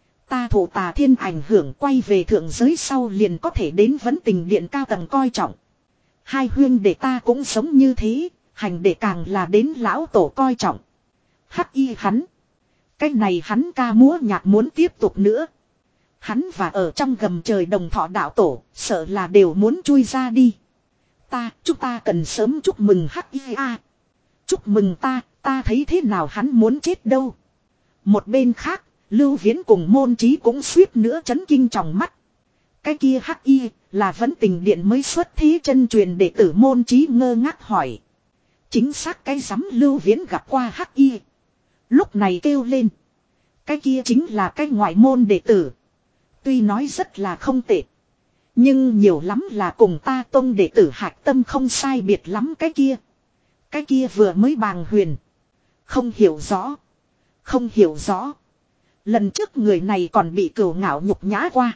A: Ta thụ Tà Thiên ảnh hưởng quay về thượng giới sau liền có thể đến vấn tình điện cao tầng coi trọng. Hai huyên để ta cũng sống như thế, hành để càng là đến lão tổ coi trọng. Hắc Y hắn. Cái này hắn ca múa nhạc muốn tiếp tục nữa. Hắn và ở trong gầm trời đồng thọ đạo tổ, sợ là đều muốn chui ra đi. Ta, chúng ta cần sớm chúc mừng Hắc Y a. Chúc mừng ta, ta thấy thế nào hắn muốn chết đâu. Một bên khác, Lưu Viễn cùng Môn Chí cũng suýt nữa chấn kinh trong mắt. Cái kia hắc y là vẫn tình điện mới xuất thí chân truyền đệ tử Môn Chí ngơ ngác hỏi. Chính xác cái giám Lưu Viễn gặp qua hắc y. Lúc này kêu lên. Cái kia chính là cái ngoại môn đệ tử. Tuy nói rất là không tệ. Nhưng nhiều lắm là cùng ta tông đệ tử Hạc Tâm không sai biệt lắm cái kia. Cái kia vừa mới bàng huyền. Không hiểu rõ. Không hiểu rõ. Lần trước người này còn bị cửu ngạo nhục nhã qua.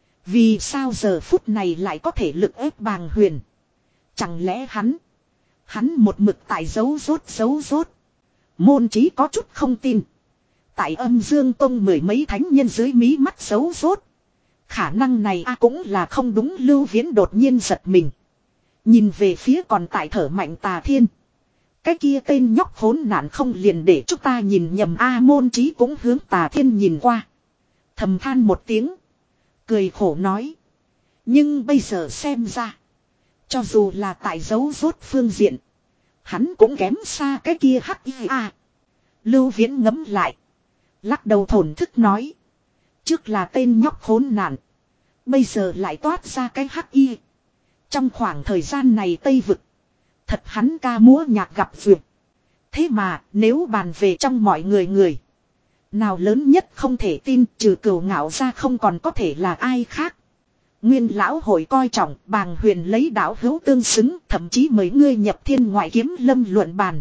A: Vì sao giờ phút này lại có thể lực ép bàng huyền. Chẳng lẽ hắn. Hắn một mực tại giấu rốt giấu rốt. Môn Chí có chút không tin. Tại Âm Dương Tông mười mấy thánh nhân dưới mí mắt giấu rốt. Khả năng này a cũng là không đúng. Lưu Viễn đột nhiên giật mình. Nhìn về phía còn tại thở mạnh Tà Thiên. Cái kia tên nhóc hỗn nạn không liền để chúng ta nhìn nhầm a. Môn Chí cũng hướng Tà Thiên nhìn qua. Thầm than một tiếng. Cười khổ nói. Nhưng bây giờ xem ra. Cho dù là tại dấu rốt phương diện. Hắn cũng kém xa cái kia hắc y a. Lưu Viễn ngẫm lại. Lắc đầu thổn thức nói. Trước là tên nhóc khốn nạn. Bây giờ lại toát ra cái hắc y. Trong khoảng thời gian này Tây Vực. Thật hắn ca múa nhạc gặp duyệt. Thế mà nếu bàn về trong mọi người người. Nào lớn nhất không thể tin trừ cửu ngạo ra không còn có thể là ai khác. Nguyên lão hội coi trọng bàng huyền lấy đạo hữu tương xứng. Thậm chí mấy ngươi nhập thiên ngoại kiếm lâm luận bàn.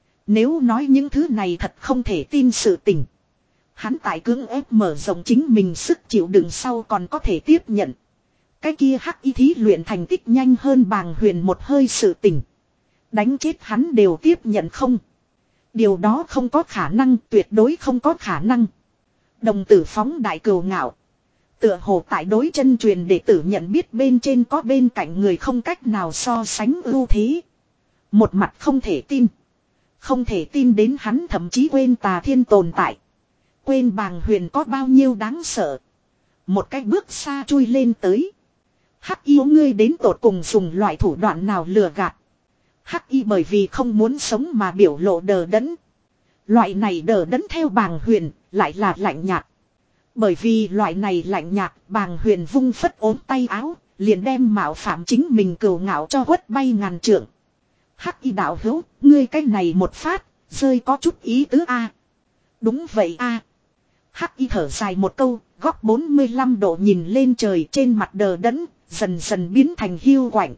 A: Nếu nói những thứ này thật không thể tin sự tình. Hắn tại cưỡng ép mở rộng chính mình sức chịu đựng sau còn có thể tiếp nhận. Cái kia hắc y thí luyện thành tích nhanh hơn bàng huyền một hơi sự tình. Đánh chết hắn đều tiếp nhận không. Điều đó không có khả năng, tuyệt đối không có khả năng. Đồng tử phóng đại cừu ngạo. Tựa hồ tại đối chân truyền đệ tử nhận biết bên trên có bên cạnh người không cách nào so sánh ưu thế. Một mặt không thể tin. Không thể tin đến hắn thậm chí quên Tà Thiên tồn tại. Quên bàng huyền có bao nhiêu đáng sợ. Một cái bước xa chui lên tới. Hắc y ngươi đến tột cùng dùng loại thủ đoạn nào lừa gạt. Hắc y bởi vì không muốn sống mà biểu lộ đờ đẫn. Loại này đờ đẫn theo bàng huyền lại là lạnh nhạt. Bởi vì loại này lạnh nhạt bàng huyền vung phất ốm tay áo. Liền đem mạo phạm chính mình cừu ngạo cho quất bay ngàn trượng. Hắc y đạo hữu, ngươi cái này một phát, rơi có chút ý tứ a. Đúng vậy a. Hắc y thở dài một câu, góc bốn mươi lăm độ nhìn lên trời trên mặt đờ đẫn, dần dần biến thành hiu quạnh.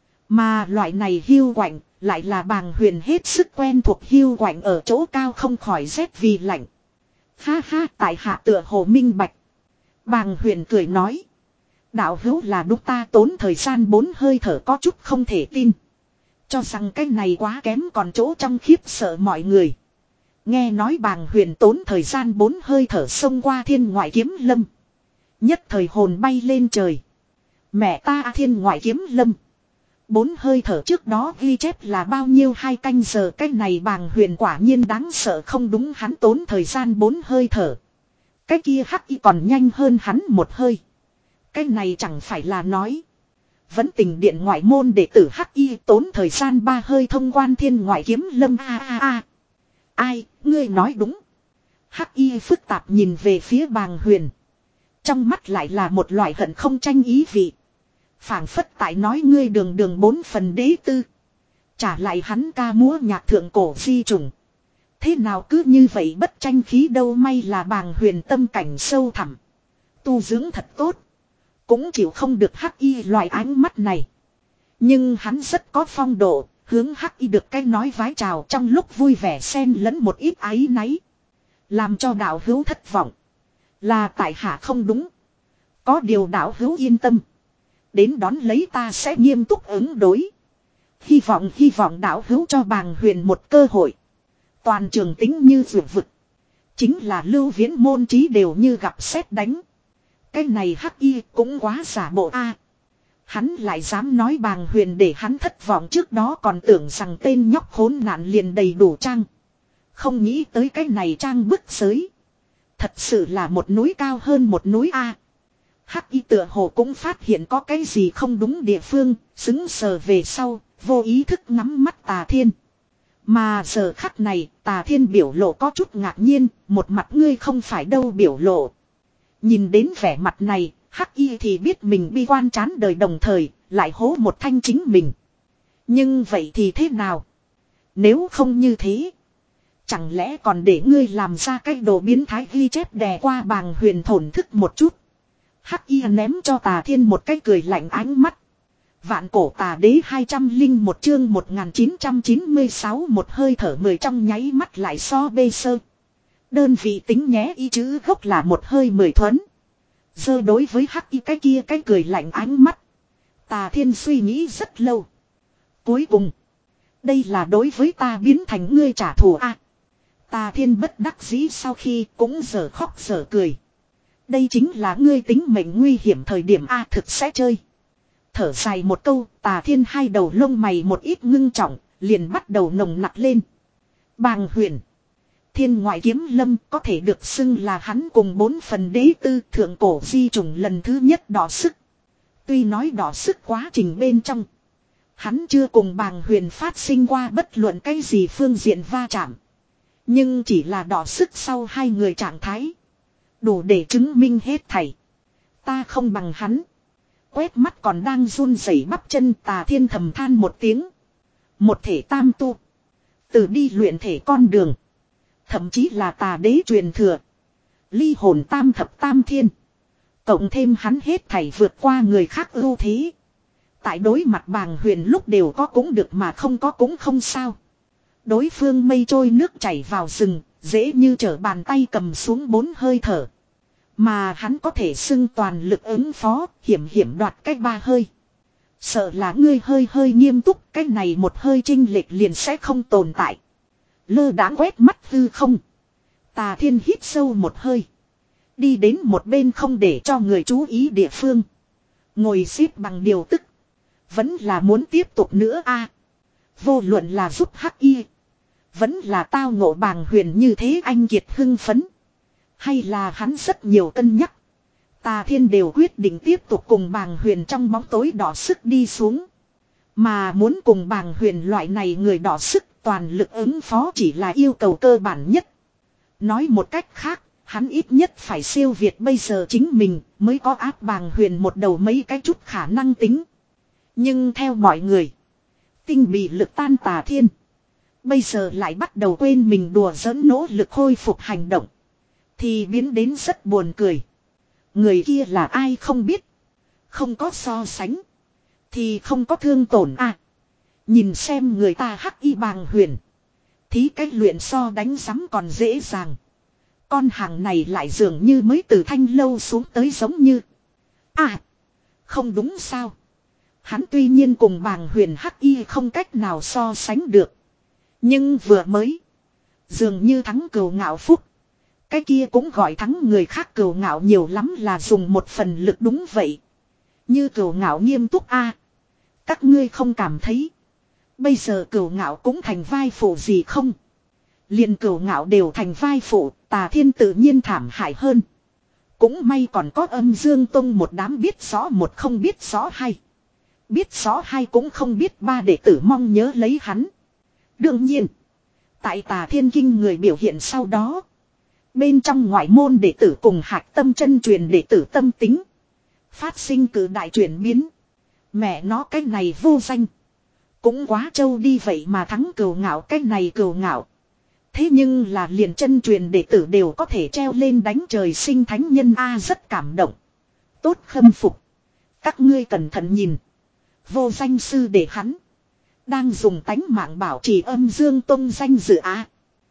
A: Mà loại này hiu quạnh, lại là bàng huyền hết sức quen thuộc hiu quạnh ở chỗ cao không khỏi rét vì lạnh. Ha ha, tại hạ tựa hồ minh bạch. Bàng huyền cười nói. Đạo hữu là đúc ta tốn thời gian bốn hơi thở có chút không thể tin. Cho rằng cái này quá kém còn chỗ trong khiếp sợ mọi người. Nghe nói bàng huyền tốn thời gian bốn hơi thở xông qua thiên ngoại kiếm lâm. Nhất thời hồn bay lên trời. Mẹ ta thiên ngoại kiếm lâm. Bốn hơi thở trước đó ghi chép là bao nhiêu hai canh giờ cái này bàng huyền quả nhiên đáng sợ không đúng hắn tốn thời gian bốn hơi thở. Cái kia hắc y còn nhanh hơn hắn một hơi. Cái này chẳng phải là nói. Vẫn tình điện ngoại môn đệ tử hắc y tốn thời gian ba hơi thông quan thiên ngoại kiếm lâm a a a. Ai, ngươi nói đúng. Hắc y phức tạp nhìn về phía bàng huyền. Trong mắt lại là một loại hận không tranh ý vị. Phảng phất tại nói ngươi đường đường bốn phần đế tư. Trả lại hắn ca múa nhạc thượng cổ di trùng. Thế nào cứ như vậy bất tranh khí đâu may là bàng huyền tâm cảnh sâu thẳm. Tu dưỡng thật tốt. Cũng chịu không được hắc y loại ánh mắt này. Nhưng hắn rất có phong độ. Hướng hắc y được cái nói vái chào trong lúc vui vẻ xen lẫn một ít áy náy. Làm cho đạo hữu thất vọng. Là tại hạ không đúng. Có điều đạo hữu yên tâm. Đến đón lấy ta sẽ nghiêm túc ứng đối. Hy vọng hy vọng đạo hữu cho bàng huyền một cơ hội. Toàn trường tính như vượt vực. Chính là Lưu Viễn Môn Chí đều như gặp sét đánh. Cái này hắc y cũng quá giả bộ a. Hắn lại dám nói bàng huyền để hắn thất vọng trước đó còn tưởng rằng tên nhóc khốn nạn liền đầy đủ trang. Không nghĩ tới cái này trang bức giới. Thật sự là một núi cao hơn một núi a. Hắc y tựa hồ cũng phát hiện có cái gì không đúng địa phương, xứng sờ về sau, vô ý thức ngắm mắt Tà Thiên. Mà giờ khắc này, Tà Thiên biểu lộ có chút ngạc nhiên, một mặt ngươi không phải đâu biểu lộ. Nhìn đến vẻ mặt này, Hắc y thì biết mình bi quan chán đời đồng thời, lại hố một thanh chính mình. Nhưng vậy thì thế nào? Nếu không như thế, chẳng lẽ còn để ngươi làm ra cái đồ biến thái ghi chép đè qua Bàng Huyền thổn thức một chút. Hắc y ném cho Tà Thiên một cái cười lạnh ánh mắt. Vạn cổ tà đế hai trăm linh một chương một nghìn chín trăm chín mươi sáu một hơi thở mười trong nháy mắt lại so bê sơ. Đơn vị tính nhé y chữ gốc là một hơi mười thuấn. Dơ đối với hắc y cái kia cái cười lạnh ánh mắt. Tà Thiên suy nghĩ rất lâu. Cuối cùng. Đây là đối với ta biến thành ngươi trả thù a. À, Tà Thiên bất đắc dĩ sau khi cũng giờ khóc giờ cười. Đây chính là ngươi tính mệnh nguy hiểm thời điểm a à, thực sẽ chơi. Thở dài một câu, Tà Thiên hai đầu lông mày một ít ngưng trọng, liền bắt đầu nồng nặc lên. Bàng Huyền. Thiên ngoại kiếm lâm có thể được xưng là hắn cùng bốn phần đế tư thượng cổ di trùng lần thứ nhất đỏ sức. Tuy nói đỏ sức quá trình bên trong. Hắn chưa cùng Bàng Huyền phát sinh qua bất luận cái gì phương diện va chạm. Nhưng chỉ là đỏ sức sau hai người trạng thái. Đủ để chứng minh hết thảy. Ta không bằng hắn. Quét mắt còn đang run rẩy bắp chân Tà Thiên thầm than một tiếng. Một thể tam tu. Từ đi luyện thể con đường. Thậm chí là tà đế truyền thừa. Ly hồn tam thập tam thiên. Cộng thêm hắn hết thảy vượt qua người khác ưu thế. Tại đối mặt Bàng Huyền lúc đều có cũng được mà không có cũng không sao. Đối phương mây trôi nước chảy vào rừng, dễ như trở bàn tay cầm xuống bốn hơi thở. Mà hắn có thể xưng toàn lực ứng phó, hiểm hiểm đoạt cách ba hơi. Sợ là ngươi hơi hơi nghiêm túc, cái này một hơi chênh lệch liền sẽ không tồn tại. Lơ đãng quét mắt hư không. Tà Thiên hít sâu một hơi. Đi đến một bên không để cho người chú ý địa phương. Ngồi xếp bằng điều tức. Vẫn là muốn tiếp tục nữa a. Vô luận là giúp hắc y. Vẫn là tao ngộ Bàng Huyền như thế anh kiệt hưng phấn. Hay là hắn rất nhiều cân nhắc. Tà Thiên đều quyết định tiếp tục cùng Bàng Huyền trong bóng tối đỏ sức đi xuống. Mà muốn cùng Bàng Huyền loại này người đỏ sức toàn lực ứng phó chỉ là yêu cầu cơ bản nhất. Nói một cách khác, hắn ít nhất phải siêu việt bây giờ chính mình mới có áp Bàng Huyền một đầu mấy cái chút khả năng tính. Nhưng theo mọi người, tinh bị lực tan Tà Thiên. Bây giờ lại bắt đầu quên mình đùa giỡn nỗ lực khôi phục hành động. Thì biến đến rất buồn cười. Người kia là ai không biết. Không có so sánh. Thì không có thương tổn à. Nhìn xem người ta hắc y Bàng Huyền. Thí cách luyện so đánh sắm còn dễ dàng. Con hàng này lại dường như mới từ thanh lâu xuống tới giống như. À. Không đúng sao. Hắn tuy nhiên cùng Bàng Huyền hắc y không cách nào so sánh được. Nhưng vừa mới. Dường như thắng cừu ngạo phúc. Cái kia cũng gọi thắng người khác cừu ngạo nhiều lắm là dùng một phần lực đúng vậy. Như cừu ngạo nghiêm túc a. À, các ngươi không cảm thấy. Bây giờ cừu ngạo cũng thành vai phụ gì không? Liền cừu ngạo đều thành vai phụ, Tà Thiên tự nhiên thảm hại hơn. Cũng may còn có Âm Dương Tông một đám biết rõ một không biết rõ hay. Biết rõ hai cũng không biết ba đệ tử mong nhớ lấy hắn. Đương nhiên, tại Tà Thiên kinh người biểu hiện sau đó. Bên trong ngoại môn đệ tử cùng Hạc Tâm chân truyền đệ tử tâm tính. Phát sinh cử đại chuyển biến. Mẹ nó cái này vô danh. Cũng quá trâu đi vậy mà thắng cừu ngạo cái này cừu ngạo. Thế nhưng là liền chân truyền đệ tử đều có thể treo lên đánh trời sinh thánh nhân A rất cảm động. Tốt khâm phục. Các ngươi cẩn thận nhìn. Vô danh sư để hắn. Đang dùng tánh mạng bảo trì Âm Dương Tông danh dự á.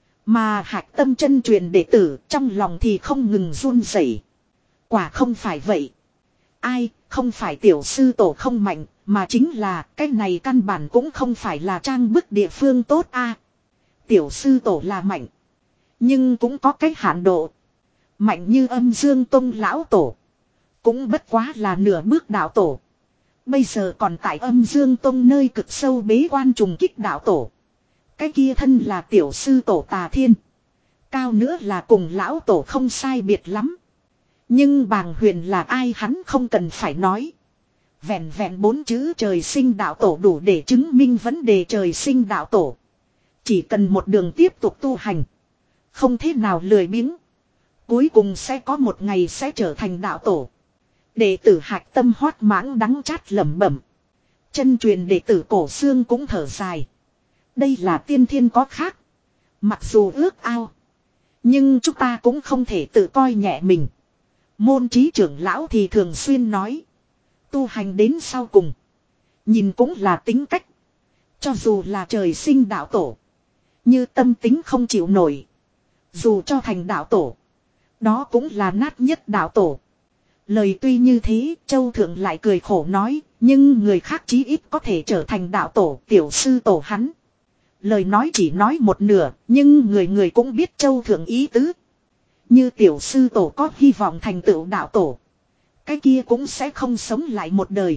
A: Mà Hạc Tâm chân truyền đệ tử trong lòng thì không ngừng run rẩy. Quả không phải vậy. Ai, không phải tiểu sư tổ không mạnh, mà chính là cái này căn bản cũng không phải là trang bức địa phương tốt a. Tiểu sư tổ là mạnh. Nhưng cũng có cái hạn độ. Mạnh như Âm Dương Tông lão tổ. Cũng bất quá là nửa bước đạo tổ. Bây giờ còn tại Âm Dương Tông nơi cực sâu bế quan trùng kích đạo tổ. Cái kia thân là tiểu sư tổ Tà Thiên. Cao nữa là cùng lão tổ không sai biệt lắm. Nhưng Bàng Huyền là ai hắn không cần phải nói. Vẹn vẹn bốn chữ trời sinh đạo tổ đủ để chứng minh vấn đề trời sinh đạo tổ. Chỉ cần một đường tiếp tục tu hành. Không thế nào lười biếng. Cuối cùng sẽ có một ngày sẽ trở thành đạo tổ. Đệ tử Hạch Tâm hót mãng đắng chát lẩm bẩm. Chân truyền đệ tử Cổ Xương cũng thở dài. Đây là tiên thiên có khác. Mặc dù ước ao. Nhưng chúng ta cũng không thể tự coi nhẹ mình. Môn trí trưởng lão thì thường xuyên nói. Tu hành đến sau cùng. Nhìn cũng là tính cách. Cho dù là trời sinh đạo tổ. Như tâm tính không chịu nổi. Dù cho thành đạo tổ. Đó cũng là nát nhất đạo tổ. Lời tuy như thế, Châu Thượng lại cười khổ nói. Nhưng người khác chí ít có thể trở thành đạo tổ, tiểu sư tổ hắn. Lời nói chỉ nói một nửa, nhưng người người cũng biết Châu Thượng ý tứ. Như tiểu sư tổ có hy vọng thành tựu đạo tổ. Cái kia cũng sẽ không sống lại một đời.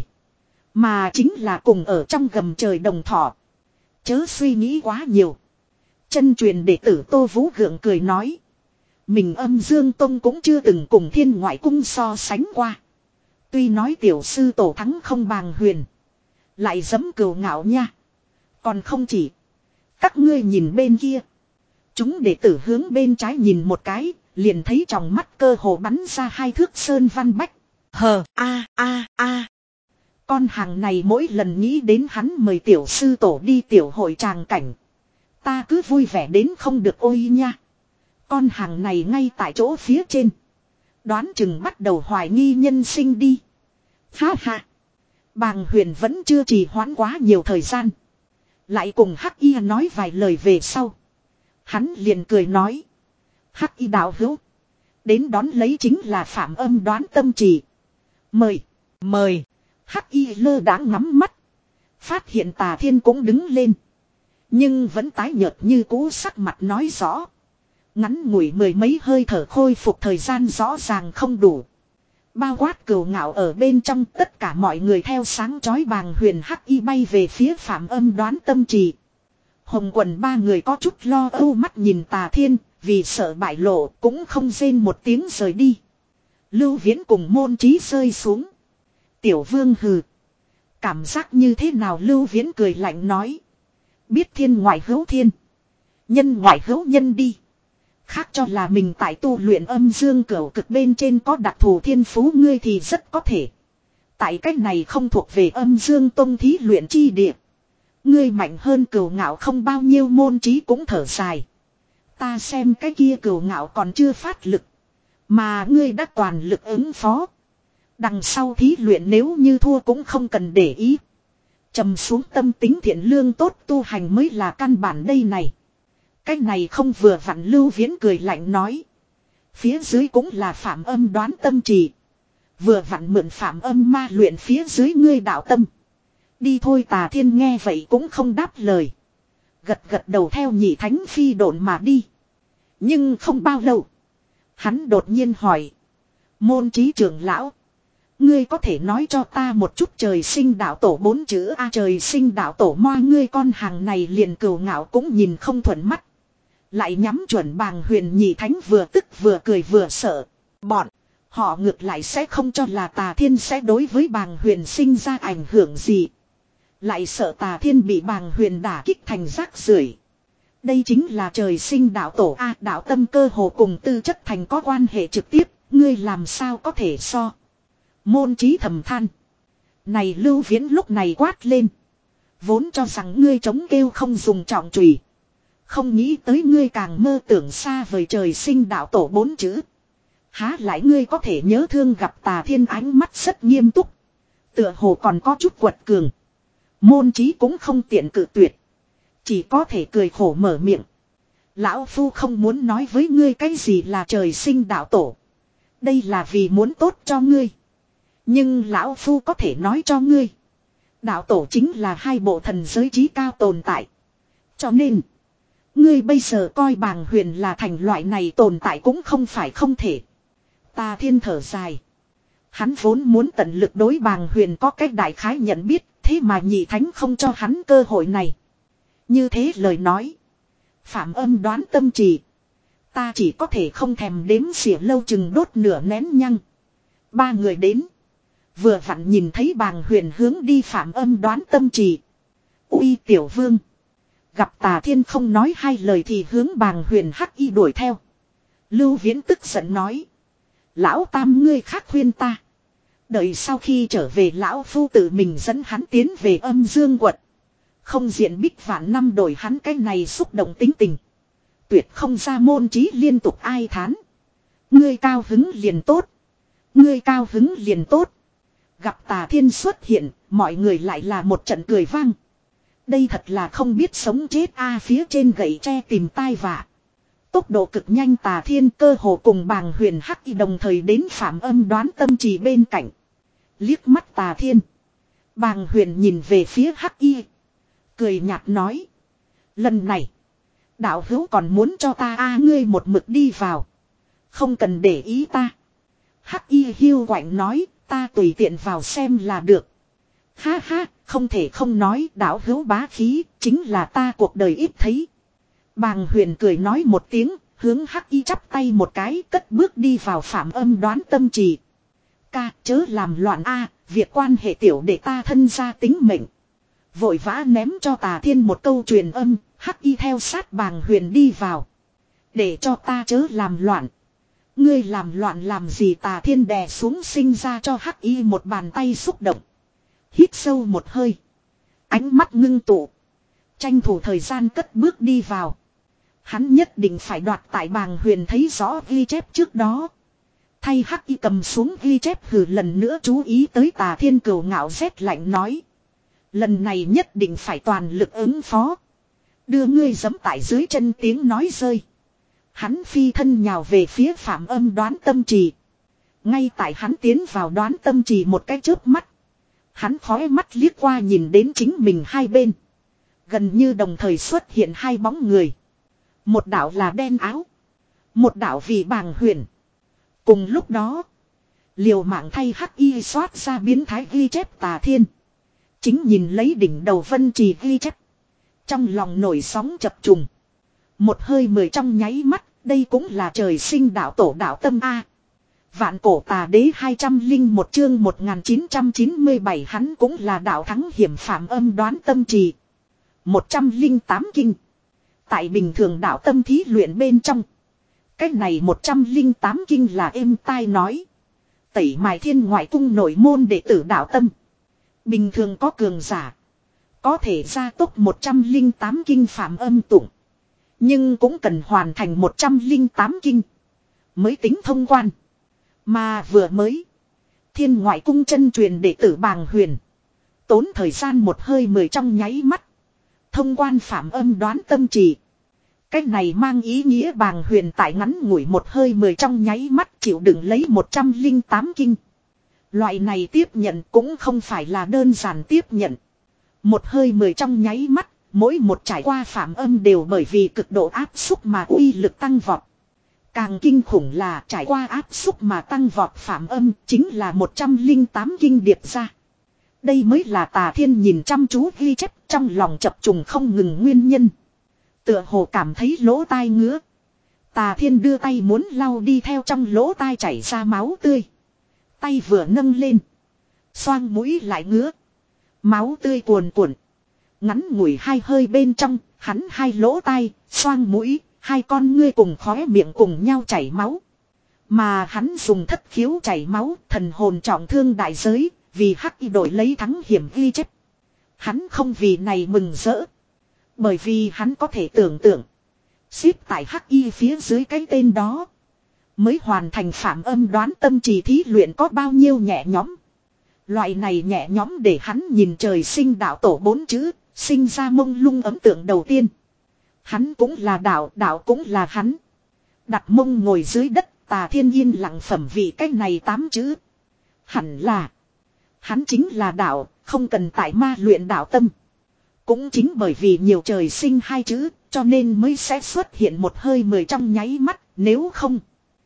A: Mà chính là cùng ở trong gầm trời đồng thọ. Chớ suy nghĩ quá nhiều. Chân truyền đệ tử Tô Vũ gượng cười nói. Mình Âm Dương Tông cũng chưa từng cùng Thiên Ngoại Cung so sánh qua. Tuy nói tiểu sư tổ thắng không bàng huyền. Lại dẫm cừu ngạo nha. Còn không chỉ. Các ngươi nhìn bên kia. Chúng đệ tử hướng bên trái nhìn một cái. Liền thấy trong mắt cơ hồ bắn ra hai thước sơn văn bách. Hờ a a a. Con hàng này mỗi lần nghĩ đến hắn mời tiểu sư tổ đi tiểu hội tràng cảnh. Ta cứ vui vẻ đến không được ôi nha. Con hàng này ngay tại chỗ phía trên. Đoán chừng bắt đầu hoài nghi nhân sinh đi. Ha ha. Bàng huyền vẫn chưa trì hoãn quá nhiều thời gian. Lại cùng Hắc Y nói vài lời về sau. Hắn liền cười nói. Hắc Y đạo hữu. Đến đón lấy chính là Phạm Âm đoán tâm trì. Mời. Mời. Hắc Y lơ đãng ngắm mắt. Phát hiện Tà Thiên cũng đứng lên. Nhưng vẫn tái nhợt như cũ, sắc mặt nói rõ. Ngắn ngủi mười mấy hơi thở khôi phục thời gian rõ ràng không đủ. Bao quát cừu ngạo ở bên trong, tất cả mọi người theo sáng chói bàng huyền Hắc Y bay về phía Phạm Âm đoán tâm trì. Hồng Quần ba người có chút lo âu mắt nhìn Tà Thiên, vì sợ bại lộ cũng không rên một tiếng rời đi. Lưu Viễn cùng môn trí rơi xuống. Tiểu Vương hừ. Cảm giác như thế nào? Lưu Viễn cười lạnh nói. Biết thiên ngoại hữu thiên. Nhân ngoại hữu nhân đi. Khác cho là mình tại tu luyện âm dương cửu cực bên trên có đặc thù thiên phú, ngươi thì rất có thể. Tại cách này không thuộc về âm dương tông thí luyện chi địa. Ngươi mạnh hơn cừu ngạo không bao nhiêu. Môn trí cũng thở dài. Ta xem cái kia cừu ngạo còn chưa phát lực. Mà ngươi đã toàn lực ứng phó. Đằng sau thí luyện nếu như thua cũng không cần để ý. Trầm xuống tâm tính thiện lương tốt tu hành mới là căn bản đây này. Cái này không vừa vặn. Lưu Viễn cười lạnh nói. Phía dưới cũng là Phạm Âm đoán tâm trì. Vừa vặn mượn Phạm Âm ma luyện phía dưới ngươi đạo tâm. Đi thôi. Tà Thiên nghe vậy cũng không đáp lời. Gật gật đầu theo nhị thánh phi độn mà đi. Nhưng không bao lâu. Hắn đột nhiên hỏi. Môn trí trưởng lão. Ngươi có thể nói cho ta một chút trời sinh đạo tổ bốn chữ a? Trời sinh đạo tổ moa, ngươi con hàng này liền cừu ngạo cũng nhìn không thuận mắt. Lại nhắm chuẩn bàng huyền nhị thánh vừa tức vừa cười vừa sợ. Bọn họ ngược lại sẽ không cho là Tà Thiên sẽ đối với bàng huyền sinh ra ảnh hưởng gì. Lại sợ Tà Thiên bị bàng huyền đả kích thành rác rưởi. Đây chính là trời sinh đạo tổ a. Đạo tâm cơ hồ cùng tư chất thành có quan hệ trực tiếp. Ngươi làm sao có thể so. Môn trí thầm than. Này Lưu Viễn lúc này quát lên. Vốn cho rằng ngươi chống kêu không dùng trọng chùy. Không nghĩ tới ngươi càng mơ tưởng xa vời trời sinh đạo tổ bốn chữ. Há lại ngươi có thể nhớ thương gặp Tà Thiên ánh mắt rất nghiêm túc. Tựa hồ còn có chút quật cường. Môn trí cũng không tiện cự tuyệt. Chỉ có thể cười khổ mở miệng. Lão Phu không muốn nói với ngươi cái gì là trời sinh đạo tổ. Đây là vì muốn tốt cho ngươi. Nhưng Lão Phu có thể nói cho ngươi. Đạo tổ chính là hai bộ thần giới trí cao tồn tại. Cho nên. Ngươi bây giờ coi bàng huyền là thành loại này tồn tại cũng không phải không thể. Tà Thiên thở dài. Hắn vốn muốn tận lực đối bàng huyền có cách đại khái nhận biết. Thế mà nhị thánh không cho hắn cơ hội này. Như thế lời nói. Phạm Âm đoán tâm trì. Ta chỉ có thể không thèm đếm xỉa lâu chừng đốt nửa nén nhăng. Ba người đến. Vừa vặn nhìn thấy bàng huyền hướng đi Phạm Âm đoán tâm trì. Uy tiểu vương. Gặp Tà Thiên không nói hai lời thì hướng bàng huyền Hắc Y đuổi theo. Lưu Viễn tức giận nói. Lão tam ngươi khác khuyên ta. Đợi sau khi trở về lão phu tự mình dẫn hắn tiến về âm dương quật. Không diện bích vạn năm đổi hắn cái này xúc động tính tình. Tuyệt không ra môn chí liên tục ai thán. Ngươi cao hứng liền tốt. Ngươi cao hứng liền tốt. Gặp Tà Thiên xuất hiện, mọi người lại là một trận cười vang. Đây thật là không biết sống chết a. Phía trên gậy tre tìm tai vạ. Tốc độ cực nhanh Tà Thiên cơ hồ cùng Bàng Huyền Hắc Y đồng thời đến Phạm Âm Đoán Tâm Trì bên cạnh. Liếc mắt Tà Thiên. Bàng Huyền nhìn về phía Hắc Y. Cười nhạt nói. Lần này. Đạo hữu còn muốn cho ta a ngươi một mực đi vào. Không cần để ý ta. Hắc Y hiu quạnh nói. Ta tùy tiện vào xem là được. Ha ha. Không thể không nói đạo hữu bá khí. Chính là ta cuộc đời ít thấy. Bàng Huyền cười nói một tiếng. Hướng Hắc Y chắp tay một cái. Cất bước đi vào Phạm Âm Đoán Tâm Trì. Ca chớ làm loạn a. Việc quan hệ tiểu để ta thân ra tính mệnh. Vội vã ném cho Tà Thiên một câu truyền âm. Hắc Y theo sát Bàng Huyền đi vào. Để cho ta chớ làm loạn. Ngươi làm loạn làm gì? Tà Thiên đè xuống sinh ra cho Hắc Y một bàn tay xúc động. Hít sâu một hơi. Ánh mắt ngưng tụ. Tranh thủ thời gian cất bước đi vào. Hắn nhất định phải đoạt tại Bàng Huyền thấy rõ ghi chép trước đó. Thay Hắc Y cầm xuống ghi chép hừ lần nữa chú ý tới Tà Thiên cừu ngạo rét lạnh nói. Lần này nhất định phải toàn lực ứng phó. Đưa ngươi giẫm tại dưới chân tiếng nói rơi. Hắn phi thân nhào về phía Phạm Âm Đoán Tâm Trì. Ngay tại hắn tiến vào Đoán Tâm Trì một cái chớp mắt. Hắn khói mắt liếc qua nhìn đến chính mình hai bên. Gần như đồng thời xuất hiện hai bóng người. Một đạo là đen áo. Một đạo vì Bàng Huyền. Cùng lúc đó. Liều mạng thay Hắc Y xoát ra biến thái ghi chép Tà Thiên. Chính nhìn lấy đỉnh đầu Vân Trì ghi chép. Trong lòng nổi sóng chập trùng. Một hơi mười trong nháy mắt. Đây cũng là trời sinh đạo tổ đạo tâm A. Vạn cổ tà đế hai trăm lẻ một chương một nghìn chín trăm chín mươi bảy hắn cũng là đạo thắng hiểm Phạm Âm Đoán Tâm Trì. một trăm lẻ tám kinh. Tại bình thường đạo tâm thí luyện bên trong. Cách này một trăm lẻ tám kinh là êm tai nói. Tẩy mài thiên ngoại cung nội môn đệ tử đạo tâm. Bình thường có cường giả. Có thể gia tốc một trăm lẻ tám kinh Phạm Âm tụng. Nhưng cũng cần hoàn thành một trăm lẻ tám kinh. Mới tính thông quan. Mà vừa mới. Thiên ngoại cung chân truyền đệ tử Bàng Huyền. Tốn thời gian một hơi mười trong nháy mắt. Thông quan Phạm Âm Đoán Tâm Trì. Cách này mang ý nghĩa Bàng Huyền tại ngắn ngủi một hơi mười trong nháy mắt chịu đựng lấy một trăm lẻ tám kinh. Loại này tiếp nhận cũng không phải là đơn giản tiếp nhận. Một hơi mười trong nháy mắt, mỗi một trải qua Phạm Âm đều bởi vì cực độ áp xúc mà uy lực tăng vọt. Càng kinh khủng là trải qua áp xúc mà tăng vọt Phạm Âm chính là một trăm lẻ tám kinh điệp ra. Đây mới là Tà Thiên nhìn chăm chú ghi chép trong lòng chập trùng không ngừng nguyên nhân. Tựa hồ cảm thấy lỗ tai ngứa. Tà Thiên đưa tay muốn lau đi theo trong lỗ tai chảy ra máu tươi. Tay vừa nâng lên. Xoang mũi lại ngứa. Máu tươi cuồn cuộn. Ngắn ngủi hai hơi bên trong, hắn hai lỗ tai, xoang mũi, hai con ngươi cùng khóe miệng cùng nhau chảy máu. Mà hắn dùng thất khiếu chảy máu, thần hồn trọng thương đại giới, vì Hắc Y đổi lấy thắng hiểm ghi chép. Hắn không vì này mừng rỡ. Bởi vì hắn có thể tưởng tượng. Xếp tại Hắc Y phía dưới cái tên đó. Mới hoàn thành Phạm Âm Đoán Tâm Trì thí luyện có bao nhiêu nhẹ nhõm. Loại này nhẹ nhõm để hắn nhìn trời sinh đạo tổ bốn chữ. Sinh ra mông lung ấn tượng đầu tiên. Hắn cũng là đạo, đạo cũng là hắn. Đặt mông ngồi dưới đất, Tà Thiên yên lặng phẩm vị cách này tám chữ. Hẳn là. Hắn chính là đạo, không cần tại ma luyện đạo tâm. Cũng chính bởi vì nhiều trời sinh hai chữ, cho nên mới sẽ xuất hiện một hơi mười trong nháy mắt, nếu không.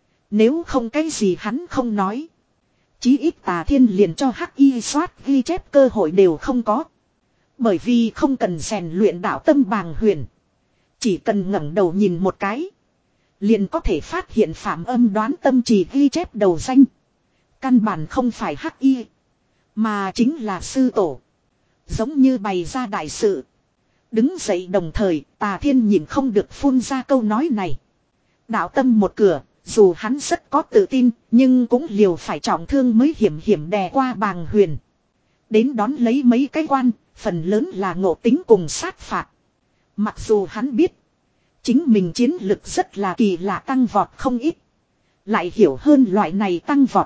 A: Nếu không cái gì hắn không nói. Chí ít Tà Thiên liền cho Hắc Y soát ghi chép cơ hội đều không có. Bởi vì không cần rèn luyện đạo tâm Bàng Huyền. Chỉ cần ngẩng đầu nhìn một cái. Liền có thể phát hiện Phạm Âm Đoán Tâm Trì ghi chép đầu danh. Căn bản không phải Hắc Y. Mà chính là sư tổ. Giống như bày ra đại sự. Đứng dậy đồng thời Tà Thiên nhìn không được phun ra câu nói này. Đạo tâm một cửa. Dù hắn rất có tự tin, nhưng cũng liều phải trọng thương mới hiểm hiểm đè qua Bàng Huyền. Đến đón lấy mấy cái quan, phần lớn là ngộ tính cùng sát phạt. Mặc dù hắn biết, chính mình chiến lực rất là kỳ lạ tăng vọt không ít. Lại hiểu hơn loại này tăng vọt.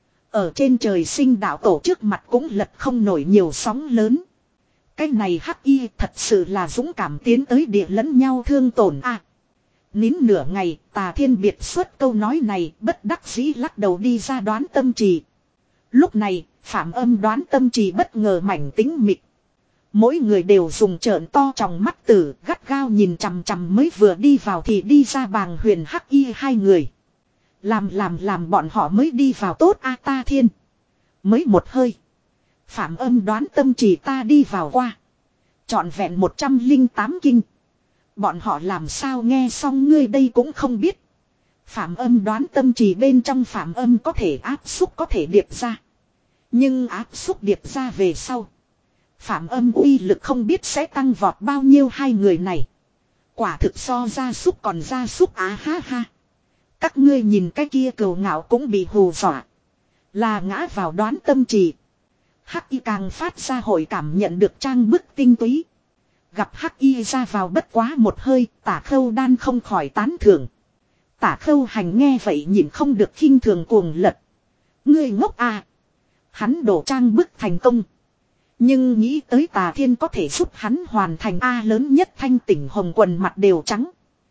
A: Ở trên trời sinh đạo tổ trước mặt cũng lật không nổi nhiều sóng lớn. Cái này hắc y thật sự là dũng cảm tiến tới địa lẫn nhau thương tổn a. À, nín nửa ngày, Tà Thiên biệt xuất câu nói này, bất đắc dĩ lắc đầu đi ra đoán tâm trì. Lúc này, Phạm Âm đoán tâm trì bất ngờ mảnh tính mịt. Mỗi người đều dùng trợn to tròng mắt tử, gắt gao nhìn chằm chằm mới vừa đi vào thì đi ra Bàng Huyền hắc y hai người. Làm làm làm bọn họ mới đi vào tốt a. Ta Thiên. Mới một hơi. Phạm Âm đoán tâm trì ta đi vào qua. Trọn vẹn một trăm linh tám kinh. Bọn họ làm sao nghe xong ngươi đây cũng không biết. Phạm Âm đoán tâm trì bên trong Phạm Âm có thể áp xúc có thể điệp ra. Nhưng áp xúc điệp ra về sau. Phạm Âm uy lực không biết sẽ tăng vọt bao nhiêu hai người này. Quả thực so gia súc còn gia súc á ha ha. Các ngươi nhìn cái kia cừu ngạo cũng bị hù dọa. Là ngã vào đoán tâm trì. Hắc y càng phát ra hội cảm nhận được trang bức tinh túy. Gặp hắc y ra vào bất quá một hơi, Tả Khâu Đan không khỏi tán thưởng. Tả Khâu Hành nghe vậy nhìn không được khinh thường cuồng lật. Ngươi ngốc à. Hắn đổ trang bức thành công. Nhưng nghĩ tới Tà Thiên có thể giúp hắn hoàn thành A lớn nhất thanh tỉnh hồng quần mặt đều trắng.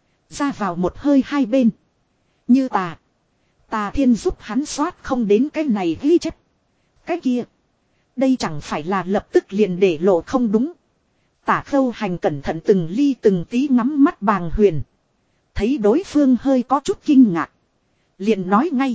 A: Ra vào một hơi hai bên. Như tà. Tà Thiên giúp hắn soát không đến cái này ghi chép. Cái kia. Đây chẳng phải là lập tức liền để lộ không đúng. Tả Khâu Hành cẩn thận từng ly từng tí ngắm mắt Bàng Huyền. Thấy đối phương hơi có chút kinh ngạc. Liền nói ngay.